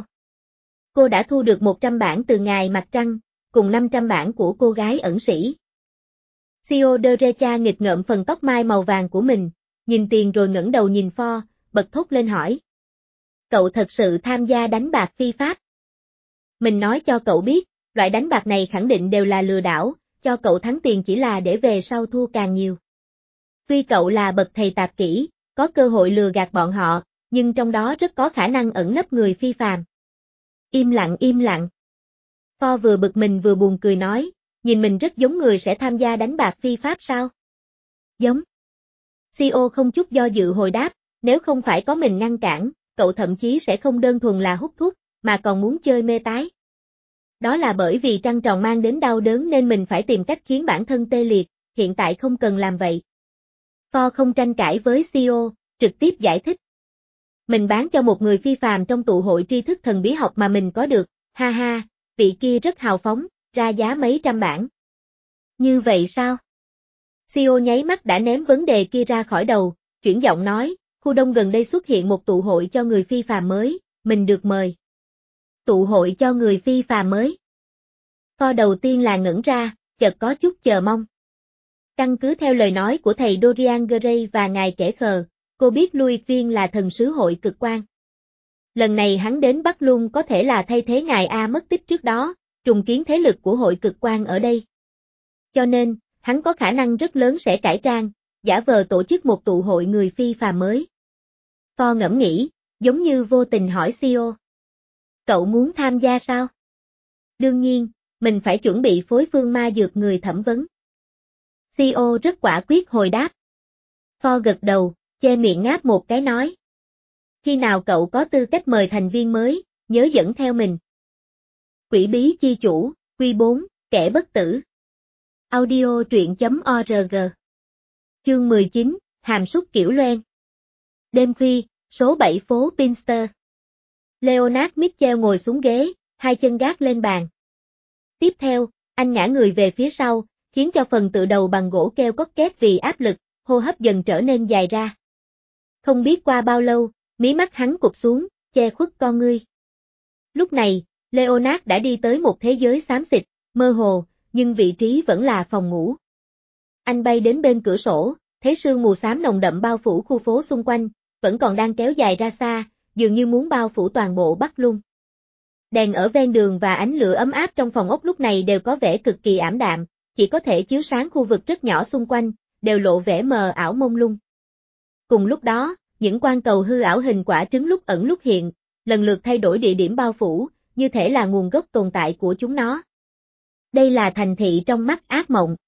Cô đã thu được một trăm bảng từ ngài mặt trăng, cùng năm trăm bảng của cô gái ẩn sĩ. xê e ô Derecha nghịch ngợm phần tóc mai màu vàng của mình, nhìn tiền rồi ngẩng đầu nhìn Ford, bật thốt lên hỏi. Cậu thật sự tham gia đánh bạc phi pháp. Mình nói cho cậu biết, loại đánh bạc này khẳng định đều là lừa đảo, cho cậu thắng tiền chỉ là để về sau thua càng nhiều. Tuy cậu là bậc thầy tạp kỹ, có cơ hội lừa gạt bọn họ, nhưng trong đó rất có khả năng ẩn nấp người phi phàm. Im lặng im lặng. Ford vừa bực mình vừa buồn cười nói, nhìn mình rất giống người sẽ tham gia đánh bạc phi pháp sao? Giống. xê e ô không chút do dự hồi đáp, nếu không phải có mình ngăn cản, cậu thậm chí sẽ không đơn thuần là hút thuốc, mà còn muốn chơi mê tái. Đó là bởi vì trăng tròn mang đến đau đớn nên mình phải tìm cách khiến bản thân tê liệt, hiện tại không cần làm vậy. Ford không tranh cãi với xê e ô, trực tiếp giải thích. Mình bán cho một người phi phàm trong tụ hội tri thức thần bí học mà mình có được, ha ha, vị kia rất hào phóng, ra giá mấy trăm bảng. Như vậy sao? xê e ô nháy mắt đã ném vấn đề kia ra khỏi đầu, chuyển giọng nói, khu đông gần đây xuất hiện một tụ hội cho người phi phàm mới, mình được mời. Tụ hội cho người phi phàm mới. Ford đầu tiên là ngẩn ra, chợt có chút chờ mong. Căn cứ theo lời nói của thầy Dorian Gray và ngài kẻ khờ, cô biết Louis Viên là thần sứ hội cực quang. Lần này hắn đến Bắc Luân có thể là thay thế ngài A mất tích trước đó, trùng kiến thế lực của hội cực quang ở đây. Cho nên, hắn có khả năng rất lớn sẽ cải trang, giả vờ tổ chức một tụ hội người phi phàm mới. Ford ngẫm nghĩ, giống như vô tình hỏi xê e ô. Cậu muốn tham gia sao? Đương nhiên, mình phải chuẩn bị phối phương ma dược người thẩm vấn. xê e ô rất quả quyết hồi đáp. Ford gật đầu, che miệng ngáp một cái nói. Khi nào cậu có tư cách mời thành viên mới, nhớ dẫn theo mình. Quỷ bí chi chủ, quy bốn, kẻ bất tử. Audio truyện chấm org. Chương mười chín, hàm súc kiểu loen. Đêm khuya, số bảy phố Pinster. Leonard Mitchell ngồi xuống ghế, hai chân gác lên bàn. Tiếp theo, anh ngã người về phía sau, khiến cho phần tựa đầu bằng gỗ keo cót két vì áp lực, hô hấp dần trở nên dài ra. Không biết qua bao lâu, mí mắt hắn cụp xuống, che khuất con ngươi. Lúc này, Leonard đã đi tới một thế giới xám xịt, mơ hồ, nhưng vị trí vẫn là phòng ngủ. Anh bay đến bên cửa sổ, thấy sương mù xám nồng đậm bao phủ khu phố xung quanh, vẫn còn đang kéo dài ra xa, dường như muốn bao phủ toàn bộ Bắc Luân. Đèn ở ven đường và ánh lửa ấm áp trong phòng ốc lúc này đều có vẻ cực kỳ ảm đạm, chỉ có thể chiếu sáng khu vực rất nhỏ xung quanh, đều lộ vẻ mờ ảo mông lung. Cùng lúc đó, những quan cầu hư ảo hình quả trứng lúc ẩn lúc hiện, lần lượt thay đổi địa điểm bao phủ, như thể là nguồn gốc tồn tại của chúng nó. Đây là thành thị trong mắt ác mộng.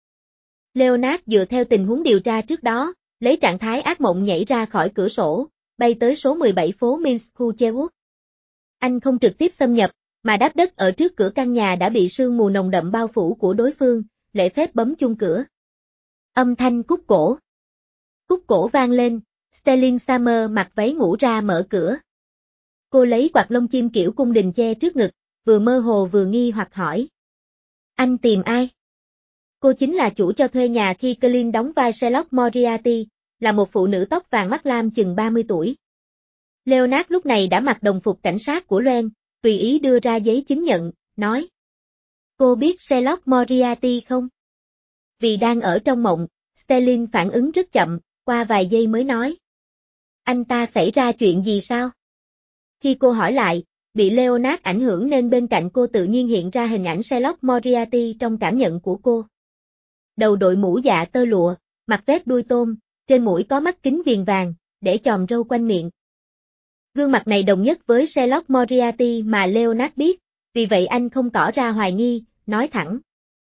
Leonard dựa theo tình huống điều tra trước đó, lấy trạng thái ác mộng nhảy ra khỏi cửa sổ, bay tới số mười bảy phố Minsk khu Cherwood. Anh không trực tiếp xâm nhập, mà đáp đất ở trước cửa căn nhà đã bị sương mù nồng đậm bao phủ của đối phương, lễ phép bấm chuông cửa. Âm thanh cúc cổ. Cúc cổ vang lên, Sterling Summer mặc váy ngủ ra mở cửa. Cô lấy quạt lông chim kiểu cung đình che trước ngực, vừa mơ hồ vừa nghi hoặc hỏi. Anh tìm ai? Cô chính là chủ cho thuê nhà khi Colin đóng vai Sherlock Moriarty, là một phụ nữ tóc vàng mắt lam chừng ba mươi tuổi. Leonard lúc này đã mặc đồng phục cảnh sát của Loen, tùy ý đưa ra giấy chứng nhận, nói. Cô biết Sherlock Moriarty không? Vì đang ở trong mộng, Sterling phản ứng rất chậm, qua vài giây mới nói. Anh ta xảy ra chuyện gì sao? Khi cô hỏi lại, bị Leonard ảnh hưởng nên bên cạnh cô tự nhiên hiện ra hình ảnh Sherlock Moriarty trong cảm nhận của cô. Đầu đội mũ dạ tơ lụa, mặt vét đuôi tôm, trên mũi có mắt kính viền vàng, để chòm râu quanh miệng. Gương mặt này đồng nhất với Sherlock Moriarty mà Leonard biết, vì vậy anh không tỏ ra hoài nghi, nói thẳng.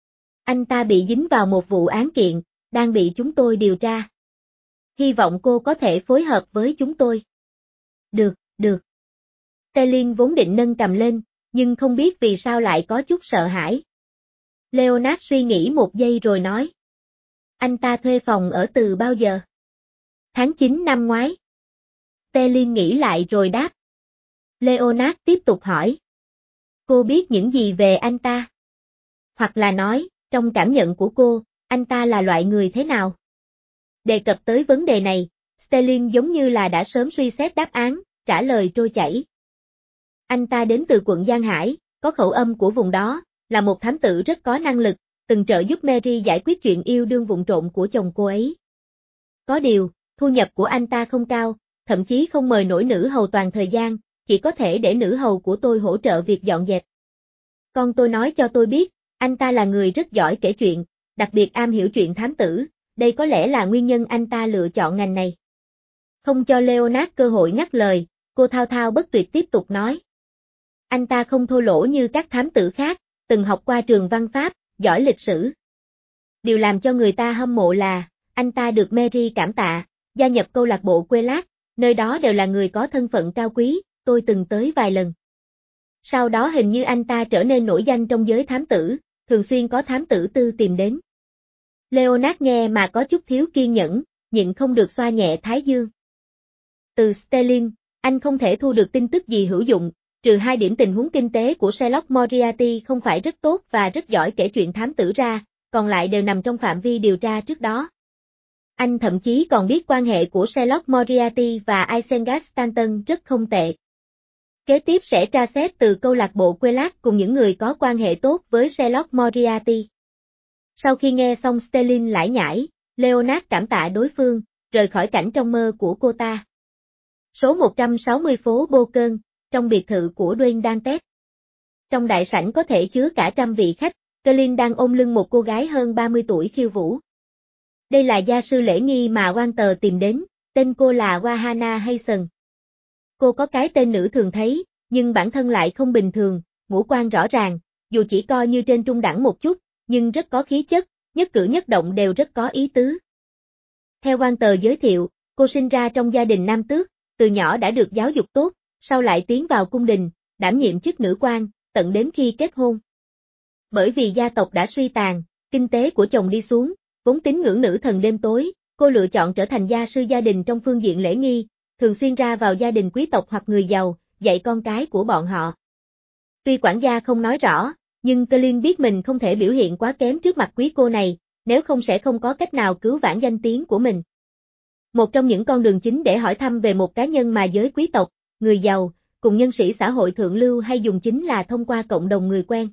Anh ta bị dính vào một vụ án kiện, đang bị chúng tôi điều tra. Hy vọng cô có thể phối hợp với chúng tôi. Được, được. Stellin vốn định nâng cầm lên, nhưng không biết vì sao lại có chút sợ hãi. Leonard suy nghĩ một giây rồi nói. Anh ta thuê phòng ở từ bao giờ? Tháng chín năm ngoái. Stellin nghĩ lại rồi đáp. Leonard tiếp tục hỏi. Cô biết những gì về anh ta? Hoặc là nói, trong cảm nhận của cô, anh ta là loại người thế nào? Đề cập tới vấn đề này, Stellin giống như là đã sớm suy xét đáp án, trả lời trôi chảy. Anh ta đến từ quận Giang Hải, có khẩu âm của vùng đó, là một thám tử rất có năng lực, từng trợ giúp Mary giải quyết chuyện yêu đương vụng trộm của chồng cô ấy. Có điều, thu nhập của anh ta không cao, thậm chí không mời nổi nữ hầu toàn thời gian, chỉ có thể để nữ hầu của tôi hỗ trợ việc dọn dẹp. Con tôi nói cho tôi biết, anh ta là người rất giỏi kể chuyện, đặc biệt am hiểu chuyện thám tử, đây có lẽ là nguyên nhân anh ta lựa chọn ngành này. Không cho Leonard cơ hội ngắt lời, cô thao thao bất tuyệt tiếp tục nói. Anh ta không thô lỗ như các thám tử khác, từng học qua trường văn pháp, giỏi lịch sử. Điều làm cho người ta hâm mộ là, anh ta được Mary cảm tạ, gia nhập câu lạc bộ quê lát, nơi đó đều là người có thân phận cao quý, tôi từng tới vài lần. Sau đó hình như anh ta trở nên nổi danh trong giới thám tử, thường xuyên có thám tử tư tìm đến. Leonard nghe mà có chút thiếu kiên nhẫn, nhịn không được xoa nhẹ thái dương. Từ Stellin, anh không thể thu được tin tức gì hữu dụng, trừ hai điểm tình huống kinh tế của Sherlock Moriarty không phải rất tốt và rất giỏi kể chuyện thám tử ra, còn lại đều nằm trong phạm vi điều tra trước đó. Anh thậm chí còn biết quan hệ của Sherlock Moriarty và Isengard Stanton rất không tệ. Kế tiếp sẽ tra xét từ câu lạc bộ Quelaag cùng những người có quan hệ tốt với Sherlock Moriarty. Sau khi nghe xong Stellin lải nhải, Leonard cảm tạ đối phương, rời khỏi cảnh trong mơ của cô ta. Số một trăm sáu mươi phố Bocơn, trong biệt thự của Dwayne Dantes. Trong đại sảnh có thể chứa cả trăm vị khách, Colin đang ôm lưng một cô gái hơn ba mươi tuổi khiêu vũ. Đây là gia sư lễ nghi mà Walter tìm đến, tên cô là Wahana Hayson. Cô có cái tên nữ thường thấy, nhưng bản thân lại không bình thường, ngũ quan rõ ràng, dù chỉ coi như trên trung đẳng một chút, nhưng rất có khí chất, nhất cử nhất động đều rất có ý tứ. Theo Walter giới thiệu, cô sinh ra trong gia đình nam tước, từ nhỏ đã được giáo dục tốt, sau lại tiến vào cung đình, đảm nhiệm chức nữ quan, tận đến khi kết hôn. Bởi vì gia tộc đã suy tàn, kinh tế của chồng đi xuống, vốn tín ngưỡng nữ thần đêm tối, cô lựa chọn trở thành gia sư gia đình trong phương diện lễ nghi, thường xuyên ra vào gia đình quý tộc hoặc người giàu, dạy con cái của bọn họ. Tuy quản gia không nói rõ, nhưng Colin biết mình không thể biểu hiện quá kém trước mặt quý cô này, nếu không sẽ không có cách nào cứu vãn danh tiếng của mình. Một trong những con đường chính để hỏi thăm về một cá nhân mà giới quý tộc, người giàu, cùng nhân sĩ xã hội thượng lưu hay dùng chính là thông qua cộng đồng người quen.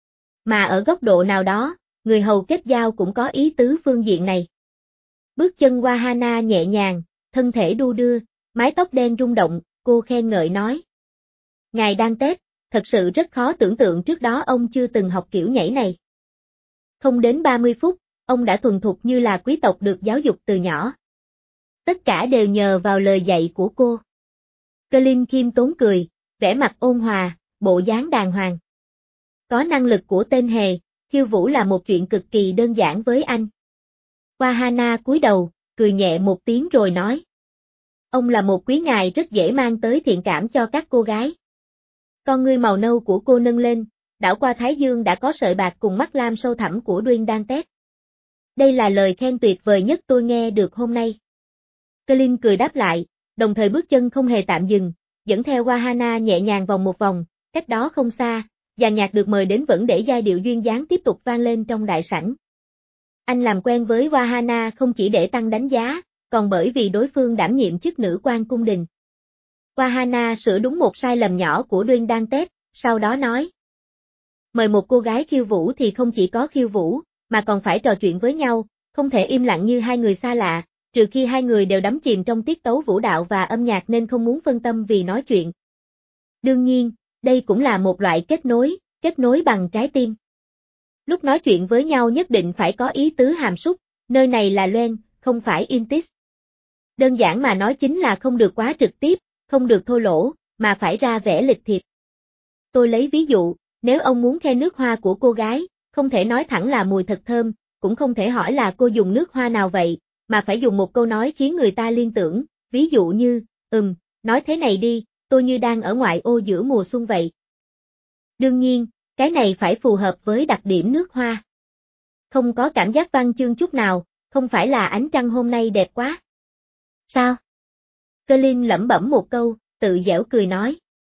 Mà ở góc độ nào đó, người hầu kết giao cũng có ý tứ phương diện này. Bước chân Wahana nhẹ nhàng, thân thể đu đưa, mái tóc đen rung động, cô khen ngợi nói. Ngài Dantes, thật sự rất khó tưởng tượng trước đó ông chưa từng học kiểu nhảy này. Không đến ba mươi phút, ông đã thuần thục như là quý tộc được giáo dục từ nhỏ. Tất cả đều nhờ vào lời dạy của cô. Colin khiêm tốn cười, vẻ mặt ôn hòa, bộ dáng đàng hoàng. Có năng lực của tên hề, khiêu vũ là một chuyện cực kỳ đơn giản với anh. Wahana cúi đầu, cười nhẹ một tiếng rồi nói. Ông là một quý ngài rất dễ mang tới thiện cảm cho các cô gái. Con ngươi màu nâu của cô nâng lên, đảo qua thái dương đã có sợi bạc cùng mắt lam sâu thẳm của Dwayne Dantes. Đây là lời khen tuyệt vời nhất tôi nghe được hôm nay. Colin cười đáp lại, đồng thời bước chân không hề tạm dừng, dẫn theo Wahana nhẹ nhàng vòng một vòng, cách đó không xa, dàn nhạc được mời đến vẫn để giai điệu duyên dáng tiếp tục vang lên trong đại sảnh. Anh làm quen với Wahana không chỉ để tăng đánh giá, còn bởi vì đối phương đảm nhiệm chức nữ quan cung đình. Wahana sửa đúng một sai lầm nhỏ của Dwayne Dantes, sau đó nói. Mời một cô gái khiêu vũ thì không chỉ có khiêu vũ, mà còn phải trò chuyện với nhau, không thể im lặng như hai người xa lạ, trừ khi hai người đều đắm chìm trong tiết tấu vũ đạo và âm nhạc nên không muốn phân tâm vì nói chuyện. Đương nhiên, đây cũng là một loại kết nối, kết nối bằng trái tim. Lúc nói chuyện với nhau nhất định phải có ý tứ hàm súc, nơi này là Loen, không phải Intis. Đơn giản mà nói chính là không được quá trực tiếp, không được thô lỗ, mà phải ra vẻ lịch thiệp. Tôi lấy ví dụ, nếu ông muốn khe nước hoa của cô gái, không thể nói thẳng là mùi thật thơm, cũng không thể hỏi là cô dùng nước hoa nào vậy, mà phải dùng một câu nói khiến người ta liên tưởng, ví dụ như, ừm, nói thế này đi, tôi như đang ở ngoại ô giữa mùa xuân vậy. Đương nhiên, cái này phải phù hợp với đặc điểm nước hoa. Không có cảm giác văn chương chút nào, không phải là ánh trăng hôm nay đẹp quá. Sao? Colin lẩm bẩm một câu, tự giễu cười nói.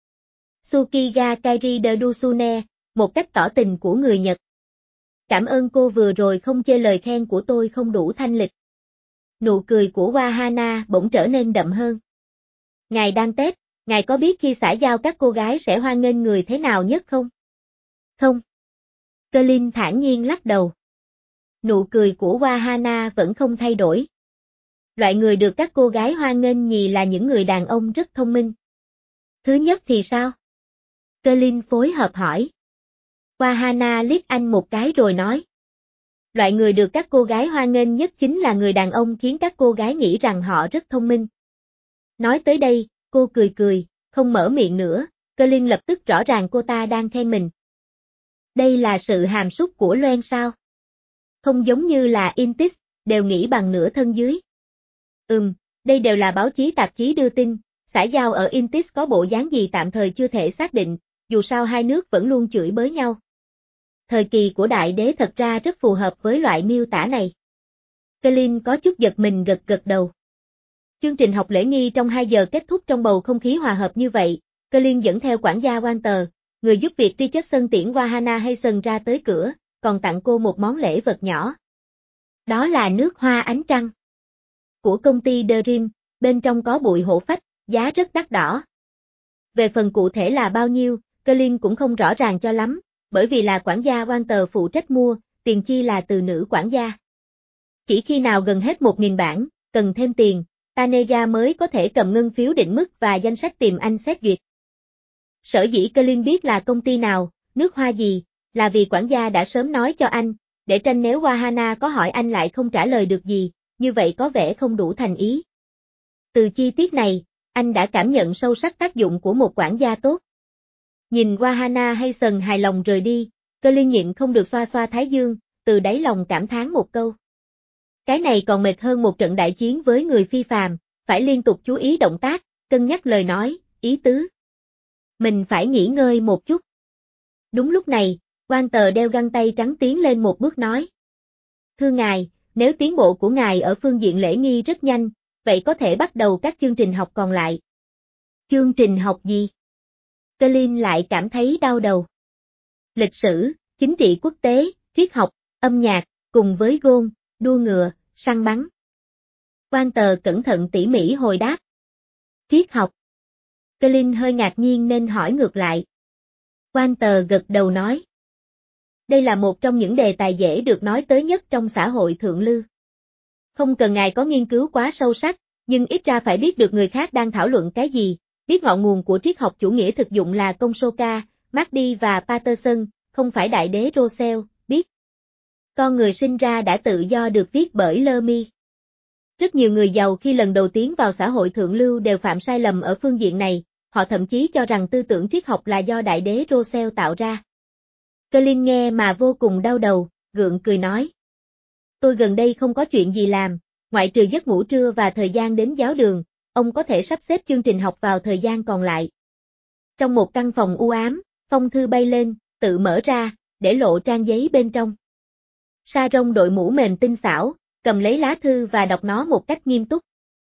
Tsukiga Kairi de Dusune, một cách tỏ tình của người Nhật. Cảm ơn cô vừa rồi không chê lời khen của tôi không đủ thanh lịch. Nụ cười của Wahana bỗng trở nên đậm hơn. Ngài đang Tết, ngài có biết khi xã giao các cô gái sẽ hoan nghênh người thế nào nhất không? Không. Colin thản nhiên lắc đầu. Nụ cười của Wahana vẫn không thay đổi. Loại người được các cô gái hoan nghênh nhì là những người đàn ông rất thông minh. Thứ nhất thì sao? Colin phối hợp hỏi. Wahana liếc anh một cái rồi nói. Loại người được các cô gái hoan nghênh nhất chính là người đàn ông khiến các cô gái nghĩ rằng họ rất thông minh. Nói tới đây, cô cười cười, không mở miệng nữa, Colin lập tức rõ ràng cô ta đang khen mình. Đây là sự hàm súc của Loan sao? Không giống như là Intis, đều nghĩ bằng nửa thân dưới. Ừm, đây đều là báo chí tạp chí đưa tin, xã giao ở Intis có bộ dáng gì tạm thời chưa thể xác định, dù sao hai nước vẫn luôn chửi bới nhau. Thời kỳ của đại đế thật ra rất phù hợp với loại miêu tả này. Colin có chút giật mình gật gật đầu. Chương trình học lễ nghi trong hai giờ kết thúc trong bầu không khí hòa hợp như vậy, Colin dẫn theo quản gia Walter, người giúp việc Richardson tiễn Wahana Hazen ra tới cửa, còn tặng cô một món lễ vật nhỏ. Đó là nước hoa ánh trăng của công ty Dream, bên trong có bụi hổ phách, giá rất đắt đỏ. Về phần cụ thể là bao nhiêu, Colin cũng không rõ ràng cho lắm, bởi vì là quản gia Walter phụ trách mua, tiền chi là từ nữ quản gia. Chỉ khi nào gần hết một nghìn bảng, cần thêm tiền, Taneja mới có thể cầm ngân phiếu định mức và danh sách tìm anh xét duyệt. Sở dĩ Colin biết là công ty nào, nước hoa gì, là vì quản gia đã sớm nói cho anh, để tranh nếu Wahana có hỏi anh lại không trả lời được gì, như vậy có vẻ không đủ thành ý. Từ chi tiết này, anh đã cảm nhận sâu sắc tác dụng của một quản gia tốt. Nhìn Wahana Hazen hài lòng rời đi, Colin nhịn không được xoa xoa thái dương, từ đáy lòng cảm thán một câu. Cái này còn mệt hơn một trận đại chiến với người phi phàm, phải liên tục chú ý động tác, cân nhắc lời nói, ý tứ. Mình phải nghỉ ngơi một chút. Đúng lúc này, quan tờ đeo găng tay trắng tiến lên một bước nói. Thưa ngài, nếu tiến bộ của ngài ở phương diện lễ nghi rất nhanh, vậy có thể bắt đầu các chương trình học còn lại. Chương trình học gì? Colin lại cảm thấy đau đầu. Lịch sử, chính trị quốc tế, triết học, âm nhạc, cùng với gôn, đua ngựa, săn bắn. Quan tờ cẩn thận tỉ mỉ hồi đáp. Triết học. Colin hơi ngạc nhiên nên hỏi ngược lại. Quan tờ gật đầu nói. Đây là một trong những đề tài dễ được nói tới nhất trong xã hội thượng lưu. Không cần ngài có nghiên cứu quá sâu sắc, nhưng ít ra phải biết được người khác đang thảo luận cái gì, biết ngọn nguồn của triết học chủ nghĩa thực dụng là công Soka, Marty và Patterson, không phải đại đế Russell, biết. Con người sinh ra đã tự do được viết bởi Lermy. Rất nhiều người giàu khi lần đầu tiến vào xã hội thượng lưu đều phạm sai lầm ở phương diện này, họ thậm chí cho rằng tư tưởng triết học là do đại đế Russell tạo ra. Colin nghe mà vô cùng đau đầu, gượng cười nói. Tôi gần đây không có chuyện gì làm, ngoại trừ giấc ngủ trưa và thời gian đến giáo đường, ông có thể sắp xếp chương trình học vào thời gian còn lại. Trong một căn phòng u ám, phong thư bay lên, tự mở ra, để lộ trang giấy bên trong. Sharon đội mũ mềm tinh xảo, cầm lấy lá thư và đọc nó một cách nghiêm túc.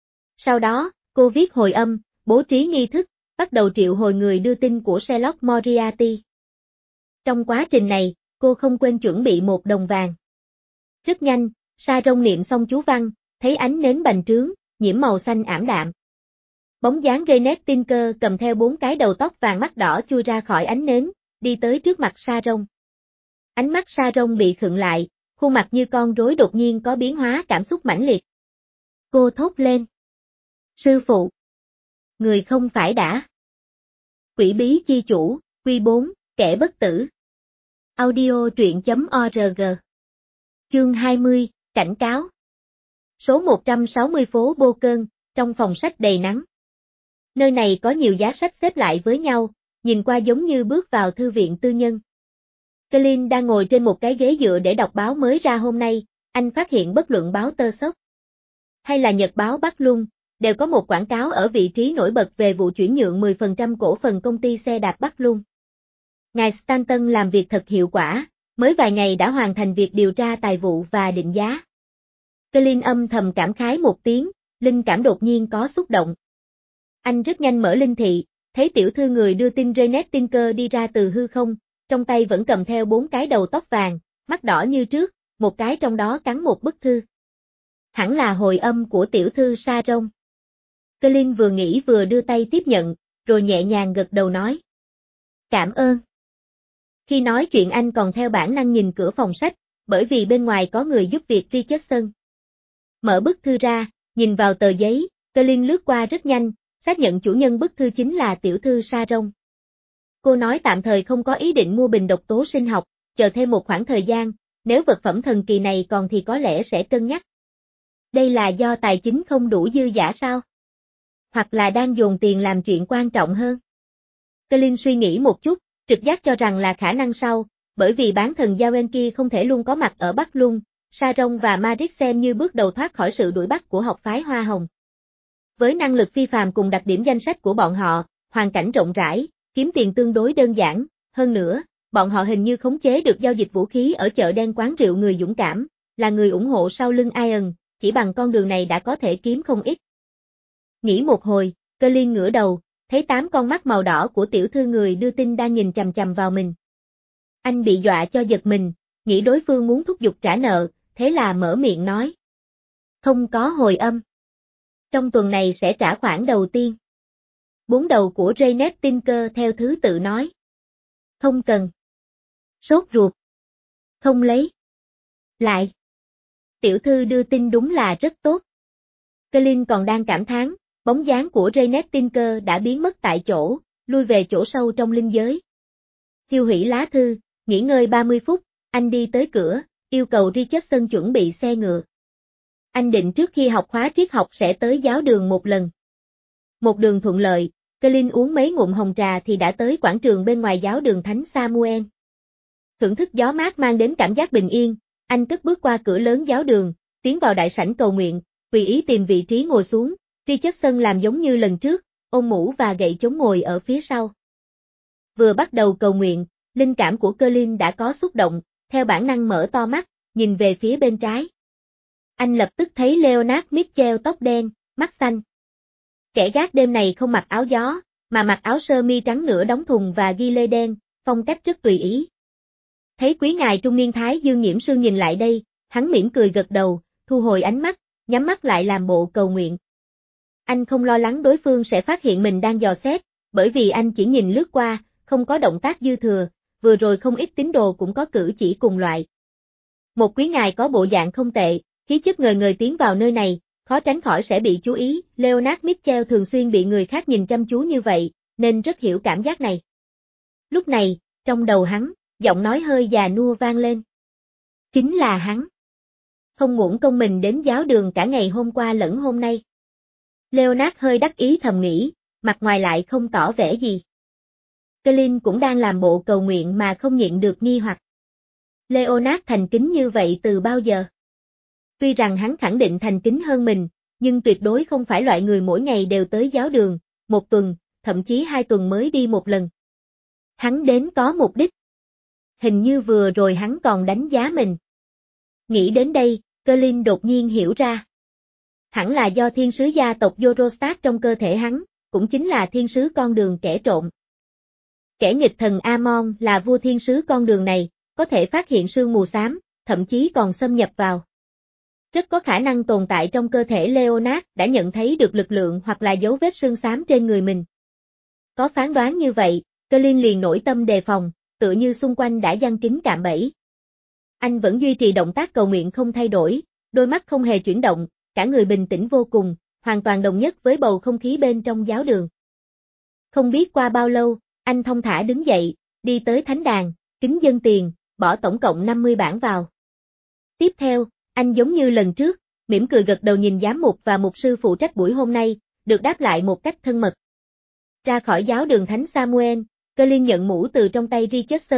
Sau đó, cô viết hồi âm, bố trí nghi thức, bắt đầu triệu hồi người đưa tin của Sherlock Moriarty. Trong quá trình này, cô không quên chuẩn bị một đồng vàng. Rất nhanh, Sharon niệm xong chú văn, thấy ánh nến bành trướng, nhiễm màu xanh ảm đạm. Bóng dáng Renette Tinker cầm theo bốn cái đầu tóc vàng mắt đỏ chui ra khỏi ánh nến, đi tới trước mặt Sharon. Ánh mắt Sharon bị khựng lại, khuôn mặt như con rối đột nhiên có biến hóa cảm xúc mãnh liệt. Cô thốt lên. Sư phụ. Người không phải đã. Quỷ bí chi chủ, quy bốn, kẻ bất tử. Audio truyện chấm org. Chương hai mươi, cảnh cáo. Số một trăm sáu mươi phố Bô Cơn, trong phòng sách đầy nắng. Nơi này có nhiều giá sách xếp lại với nhau, nhìn qua giống như bước vào thư viện tư nhân. Colin đang ngồi trên một cái ghế dựa để đọc báo mới ra hôm nay, anh phát hiện bất luận báo tơ Sốc hay là nhật báo Bắc Luân, đều có một quảng cáo ở vị trí nổi bật về vụ chuyển nhượng mười phần trăm cổ phần công ty xe đạp Bắc Luân. Ngài Stanton làm việc thật hiệu quả, mới vài ngày đã hoàn thành việc điều tra tài vụ và định giá. Colin âm thầm cảm khái một tiếng, linh cảm đột nhiên có xúc động. Anh rất nhanh mở linh thị, thấy tiểu thư người đưa tin Janet Tinker đi ra từ hư không, trong tay vẫn cầm theo bốn cái đầu tóc vàng, mắt đỏ như trước, một cái trong đó cắn một bức thư. Hẳn là hồi âm của tiểu thư Sharon. Colin vừa nghĩ vừa đưa tay tiếp nhận, rồi nhẹ nhàng gật đầu nói. Cảm ơn. Khi nói chuyện anh còn theo bản năng nhìn cửa phòng sách, bởi vì bên ngoài có người giúp việc Richardson. Mở bức thư ra, nhìn vào tờ giấy, Colin lướt qua rất nhanh, xác nhận chủ nhân bức thư chính là tiểu thư Sharon. Cô nói tạm thời không có ý định mua bình độc tố sinh học, chờ thêm một khoảng thời gian, nếu vật phẩm thần kỳ này còn thì có lẽ sẽ cân nhắc. Đây là do tài chính không đủ dư dả sao? Hoặc là đang dồn tiền làm chuyện quan trọng hơn? Colin suy nghĩ một chút, trực giác cho rằng là khả năng sau, bởi vì bán thần Yawenki không thể luôn có mặt ở Bắc Luân, Sharon và Madrid xem như bước đầu thoát khỏi sự đuổi bắt của học phái Hoa Hồng. Với năng lực phi phàm cùng đặc điểm danh sách của bọn họ, hoàn cảnh rộng rãi, kiếm tiền tương đối đơn giản, hơn nữa, bọn họ hình như khống chế được giao dịch vũ khí ở chợ đen quán rượu người dũng cảm, là người ủng hộ sau lưng Iron, chỉ bằng con đường này đã có thể kiếm không ít. Nghĩ một hồi, Colin ngửa đầu, thấy tám con mắt màu đỏ của tiểu thư người đưa tin đang nhìn chằm chằm vào mình. Anh bị dọa cho giật mình, nghĩ đối phương muốn thúc giục trả nợ, thế là mở miệng nói. Không có hồi âm. Trong tuần này sẽ trả khoản đầu tiên. Bốn đầu của Janet Tinker theo thứ tự nói. Không cần. Sốt ruột. Không lấy. Lại. Tiểu thư đưa tin đúng là rất tốt. Colin còn đang cảm thán, bóng dáng của Janet Tinker đã biến mất tại chỗ, lui về chỗ sâu trong linh giới. Tiêu hủy lá thư, nghỉ ngơi ba mươi phút, anh đi tới cửa, yêu cầu Richardson chuẩn bị xe ngựa. Anh định trước khi học khóa triết học sẽ tới giáo đường một lần. Một đường thuận lợi, Colin uống mấy ngụm hồng trà thì đã tới quảng trường bên ngoài giáo đường Thánh Samuel. Thưởng thức gió mát mang đến cảm giác bình yên, anh cất bước qua cửa lớn giáo đường, tiến vào đại sảnh cầu nguyện, tùy ý tìm vị trí ngồi xuống, Richardson làm giống như lần trước, ôm mũ và gậy chống ngồi ở phía sau. Vừa bắt đầu cầu nguyện, linh cảm của Colin đã có xúc động, theo bản năng mở to mắt, nhìn về phía bên trái. Anh lập tức thấy Leonard Mitchell tóc đen, mắt xanh. Kẻ gác đêm này không mặc áo gió, mà mặc áo sơ mi trắng nửa đóng thùng và ghi lê đen, phong cách rất tùy ý. Thấy quý ngài trung niên Thái Dương Nghiễm Sương nhìn lại đây, hắn mỉm cười gật đầu, thu hồi ánh mắt, nhắm mắt lại làm bộ cầu nguyện. Anh không lo lắng đối phương sẽ phát hiện mình đang dò xét, bởi vì anh chỉ nhìn lướt qua, không có động tác dư thừa, vừa rồi không ít tín đồ cũng có cử chỉ cùng loại. Một quý ngài có bộ dạng không tệ, khí chất ngời ngời tiến vào nơi này, khó tránh khỏi sẽ bị chú ý, Leonard Mitchell thường xuyên bị người khác nhìn chăm chú như vậy, nên rất hiểu cảm giác này. Lúc này, trong đầu hắn, giọng nói hơi già nua vang lên. Chính là hắn. Không uổng công mình đến giáo đường cả ngày hôm qua lẫn hôm nay. Leonard hơi đắc ý thầm nghĩ, mặt ngoài lại không tỏ vẻ gì. Colin cũng đang làm bộ cầu nguyện mà không nhịn được nghi hoặc. Leonard thành kính như vậy từ bao giờ? Tuy rằng hắn khẳng định thành kính hơn mình, nhưng tuyệt đối không phải loại người mỗi ngày đều tới giáo đường, một tuần, thậm chí hai tuần mới đi một lần. Hắn đến có mục đích. Hình như vừa rồi hắn còn đánh giá mình. Nghĩ đến đây, Colin đột nhiên hiểu ra. Hẳn là do thiên sứ gia tộc Eurostat trong cơ thể hắn, cũng chính là thiên sứ con đường kẻ trộm. Kẻ nghịch thần Amon là vua thiên sứ con đường này, có thể phát hiện sương mù xám, thậm chí còn xâm nhập vào. Rất có khả năng tồn tại trong cơ thể Leonard đã nhận thấy được lực lượng hoặc là dấu vết sương xám trên người mình. Có phán đoán như vậy, Colin liền nổi tâm đề phòng, tựa như xung quanh đã giăng kín cạm bẫy. Anh vẫn duy trì động tác cầu nguyện không thay đổi, đôi mắt không hề chuyển động, cả người bình tĩnh vô cùng, hoàn toàn đồng nhất với bầu không khí bên trong giáo đường. Không biết qua bao lâu, anh thong thả đứng dậy, đi tới thánh đàn, kính dâng tiền, bỏ tổng cộng năm mươi bảng vào. Tiếp theo, anh giống như lần trước, mỉm cười gật đầu nhìn giám mục và mục sư phụ trách buổi hôm nay, được đáp lại một cách thân mật. Ra khỏi giáo đường Thánh Samuel, Colin nhận mũ từ trong tay Richardson,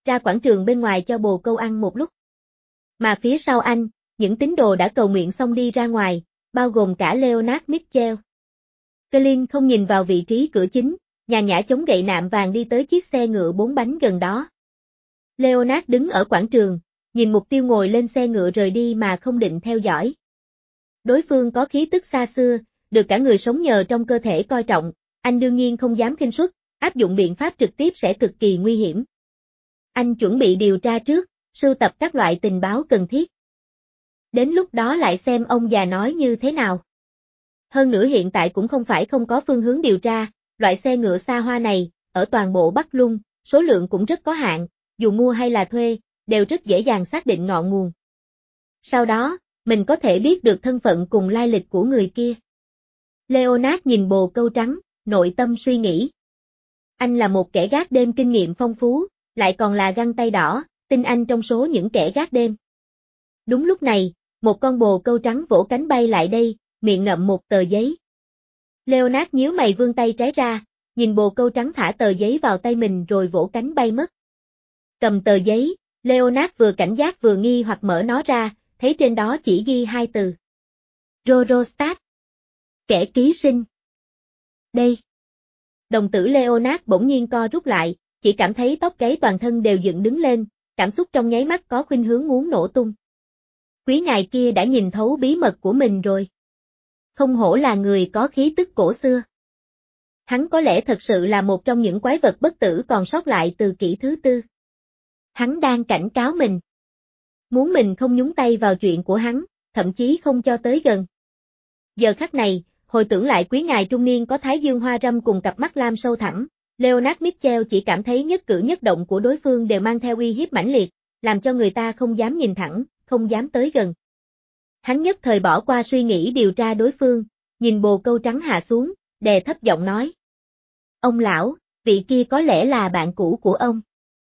ra quảng trường bên ngoài cho bồ câu ăn một lúc. Mà phía sau anh, những tín đồ đã cầu nguyện xong đi ra ngoài, bao gồm cả Leonard Mitchell. Colin không nhìn vào vị trí cửa chính, nhàn nhã chống gậy nạm vàng đi tới chiếc xe ngựa bốn bánh gần đó. Leonard đứng ở quảng trường, nhìn mục tiêu ngồi lên xe ngựa rời đi mà không định theo dõi. Đối phương có khí tức xa xưa, được cả người sống nhờ trong cơ thể coi trọng, anh đương nhiên không dám khinh suất, áp dụng biện pháp trực tiếp sẽ cực kỳ nguy hiểm. Anh chuẩn bị điều tra trước, sưu tập các loại tình báo cần thiết. Đến lúc đó lại xem ông già nói như thế nào. Hơn nữa hiện tại cũng không phải không có phương hướng điều tra, loại xe ngựa xa hoa này, ở toàn bộ Bắc Lung, số lượng cũng rất có hạn, dù mua hay là thuê, đều rất dễ dàng xác định ngọn nguồn. Sau đó, mình có thể biết được thân phận cùng lai lịch của người kia. Leonard nhìn bồ câu trắng, nội tâm suy nghĩ. Anh là một kẻ gác đêm kinh nghiệm phong phú, lại còn là găng tay đỏ, tin anh trong số những kẻ gác đêm. Đúng lúc này, một con bồ câu trắng vỗ cánh bay lại đây, miệng ngậm một tờ giấy. Leonard nhíu mày vươn tay trái ra, nhìn bồ câu trắng thả tờ giấy vào tay mình rồi vỗ cánh bay mất. Cầm tờ giấy, Leonard vừa cảnh giác vừa nghi hoặc mở nó ra, thấy trên đó chỉ ghi hai từ. Rorostat. Kẻ ký sinh. Đây. Đồng tử Leonard bỗng nhiên co rút lại, chỉ cảm thấy tóc gáy toàn thân đều dựng đứng lên, cảm xúc trong nháy mắt có khuynh hướng muốn nổ tung. Quý ngài kia đã nhìn thấu bí mật của mình rồi. Không hổ là người có khí tức cổ xưa. Hắn có lẽ thật sự là một trong những quái vật bất tử còn sót lại từ kỷ thứ tư. Hắn đang cảnh cáo mình. Muốn mình không nhúng tay vào chuyện của hắn, thậm chí không cho tới gần. Giờ khắc này, hồi tưởng lại quý ngài trung niên có thái dương hoa râm cùng cặp mắt lam sâu thẳm, Leonard Mitchell chỉ cảm thấy nhất cử nhất động của đối phương đều mang theo uy hiếp mãnh liệt, làm cho người ta không dám nhìn thẳng, không dám tới gần. Hắn nhất thời bỏ qua suy nghĩ điều tra đối phương, nhìn bồ câu trắng hạ xuống, đè thấp giọng nói. Ông lão, vị kia có lẽ là bạn cũ của ông.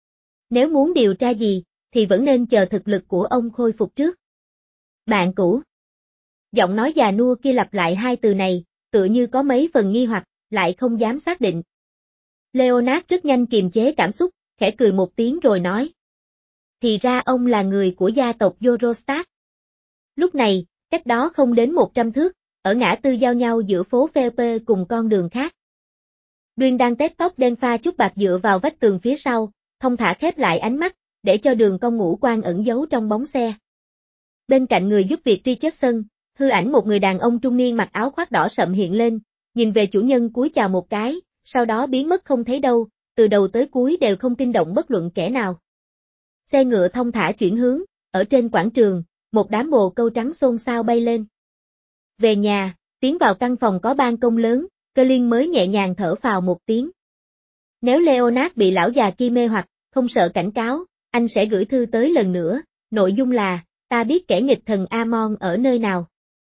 Nếu muốn điều tra gì, thì vẫn nên chờ thực lực của ông khôi phục trước. Bạn cũ. Giọng nói già nua kia lặp lại hai từ này, tựa như có mấy phần nghi hoặc, lại không dám xác định. Leonard rất nhanh kiềm chế cảm xúc, khẽ cười một tiếng rồi nói. Thì ra ông là người của gia tộc Eurostat. Lúc này, cách đó không đến một trăm thước, ở ngã tư giao nhau giữa phố Felpe cùng con đường khác. Duyên đang tết tóc đen pha chút bạc dựa vào vách tường phía sau, thông thả khép lại ánh mắt, để cho đường cong ngũ quan ẩn giấu trong bóng xe. Bên cạnh người giúp việc Richardson, hư ảnh một người đàn ông trung niên mặc áo khoác đỏ sậm hiện lên, nhìn về chủ nhân cúi chào một cái, sau đó biến mất không thấy đâu, từ đầu tới cuối đều không kinh động bất luận kẻ nào. Xe ngựa thông thả chuyển hướng, ở trên quảng trường, một đám bồ câu trắng xôn xao bay lên. Về nhà, tiến vào căn phòng có ban công lớn, Colin mới nhẹ nhàng thở phào một tiếng. Nếu Leonard bị lão già kia mê hoặc, không sợ cảnh cáo, anh sẽ gửi thư tới lần nữa, nội dung là, ta biết kẻ nghịch thần Amon ở nơi nào.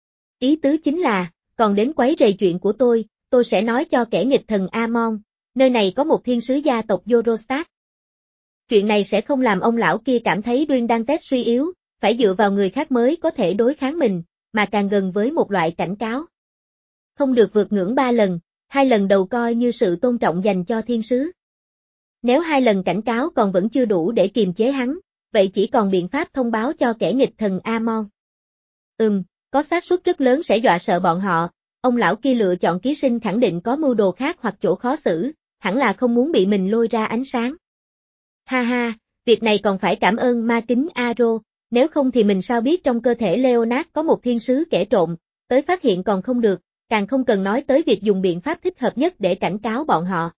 Ý tứ chính là, còn đến quấy rầy chuyện của tôi, tôi sẽ nói cho kẻ nghịch thần Amon, nơi này có một thiên sứ gia tộc Eurostat. Chuyện này sẽ không làm ông lão kia cảm thấy Duyên đang test suy yếu, phải dựa vào người khác mới có thể đối kháng mình, mà càng gần với một loại cảnh cáo. Không được vượt ngưỡng ba lần, hai lần đầu coi như sự tôn trọng dành cho thiên sứ. Nếu hai lần cảnh cáo còn vẫn chưa đủ để kiềm chế hắn, vậy chỉ còn biện pháp thông báo cho kẻ nghịch thần Amon. Ừm, có xác suất rất lớn sẽ dọa sợ bọn họ, ông lão kia lựa chọn ký sinh khẳng định có mưu đồ khác hoặc chỗ khó xử, hẳn là không muốn bị mình lôi ra ánh sáng. Ha ha, việc này còn phải cảm ơn ma kính Aro, nếu không thì mình sao biết trong cơ thể Leonard có một thiên sứ kẻ trộm, tới phát hiện còn không được, càng không cần nói tới việc dùng biện pháp thích hợp nhất để cảnh cáo bọn họ.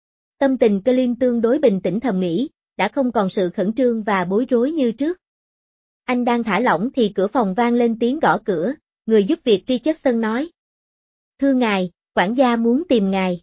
Tâm tình Colin tương đối bình tĩnh thầm nghĩ, đã không còn sự khẩn trương và bối rối như trước. Anh đang thả lỏng thì cửa phòng vang lên tiếng gõ cửa, người giúp việc Richardson nói. Thưa ngài, quản gia muốn tìm ngài.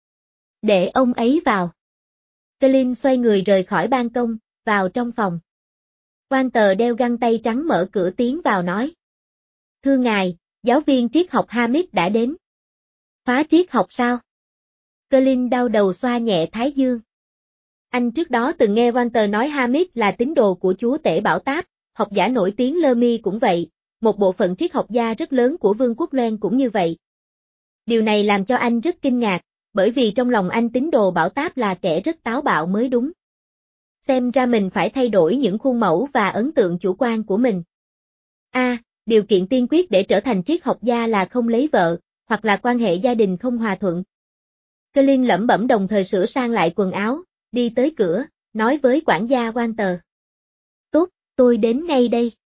Để ông ấy vào. Colin xoay người rời khỏi ban công, vào trong phòng. Quan tờ đeo găng tay trắng mở cửa tiến vào nói. Thưa ngài, giáo viên triết học Hamid đã đến. Phá triết học sao? Colin đau đầu xoa nhẹ thái dương. Anh trước đó từng nghe Walter nói Hamid là tín đồ của chúa tể Bảo Táp, học giả nổi tiếng Lermy cũng vậy, một bộ phận triết học gia rất lớn của Vương quốc Loan cũng như vậy. Điều này làm cho anh rất kinh ngạc, bởi vì trong lòng anh tín đồ Bảo Táp là kẻ rất táo bạo mới đúng. Xem ra mình phải thay đổi những khuôn mẫu và ấn tượng chủ quan của mình. A. À, điều kiện tiên quyết để trở thành triết học gia là không lấy vợ, hoặc là quan hệ gia đình không hòa thuận. Colin lẩm bẩm đồng thời sửa sang lại quần áo, đi tới cửa, nói với quản gia Walter. Tốt, tôi đến ngay đây.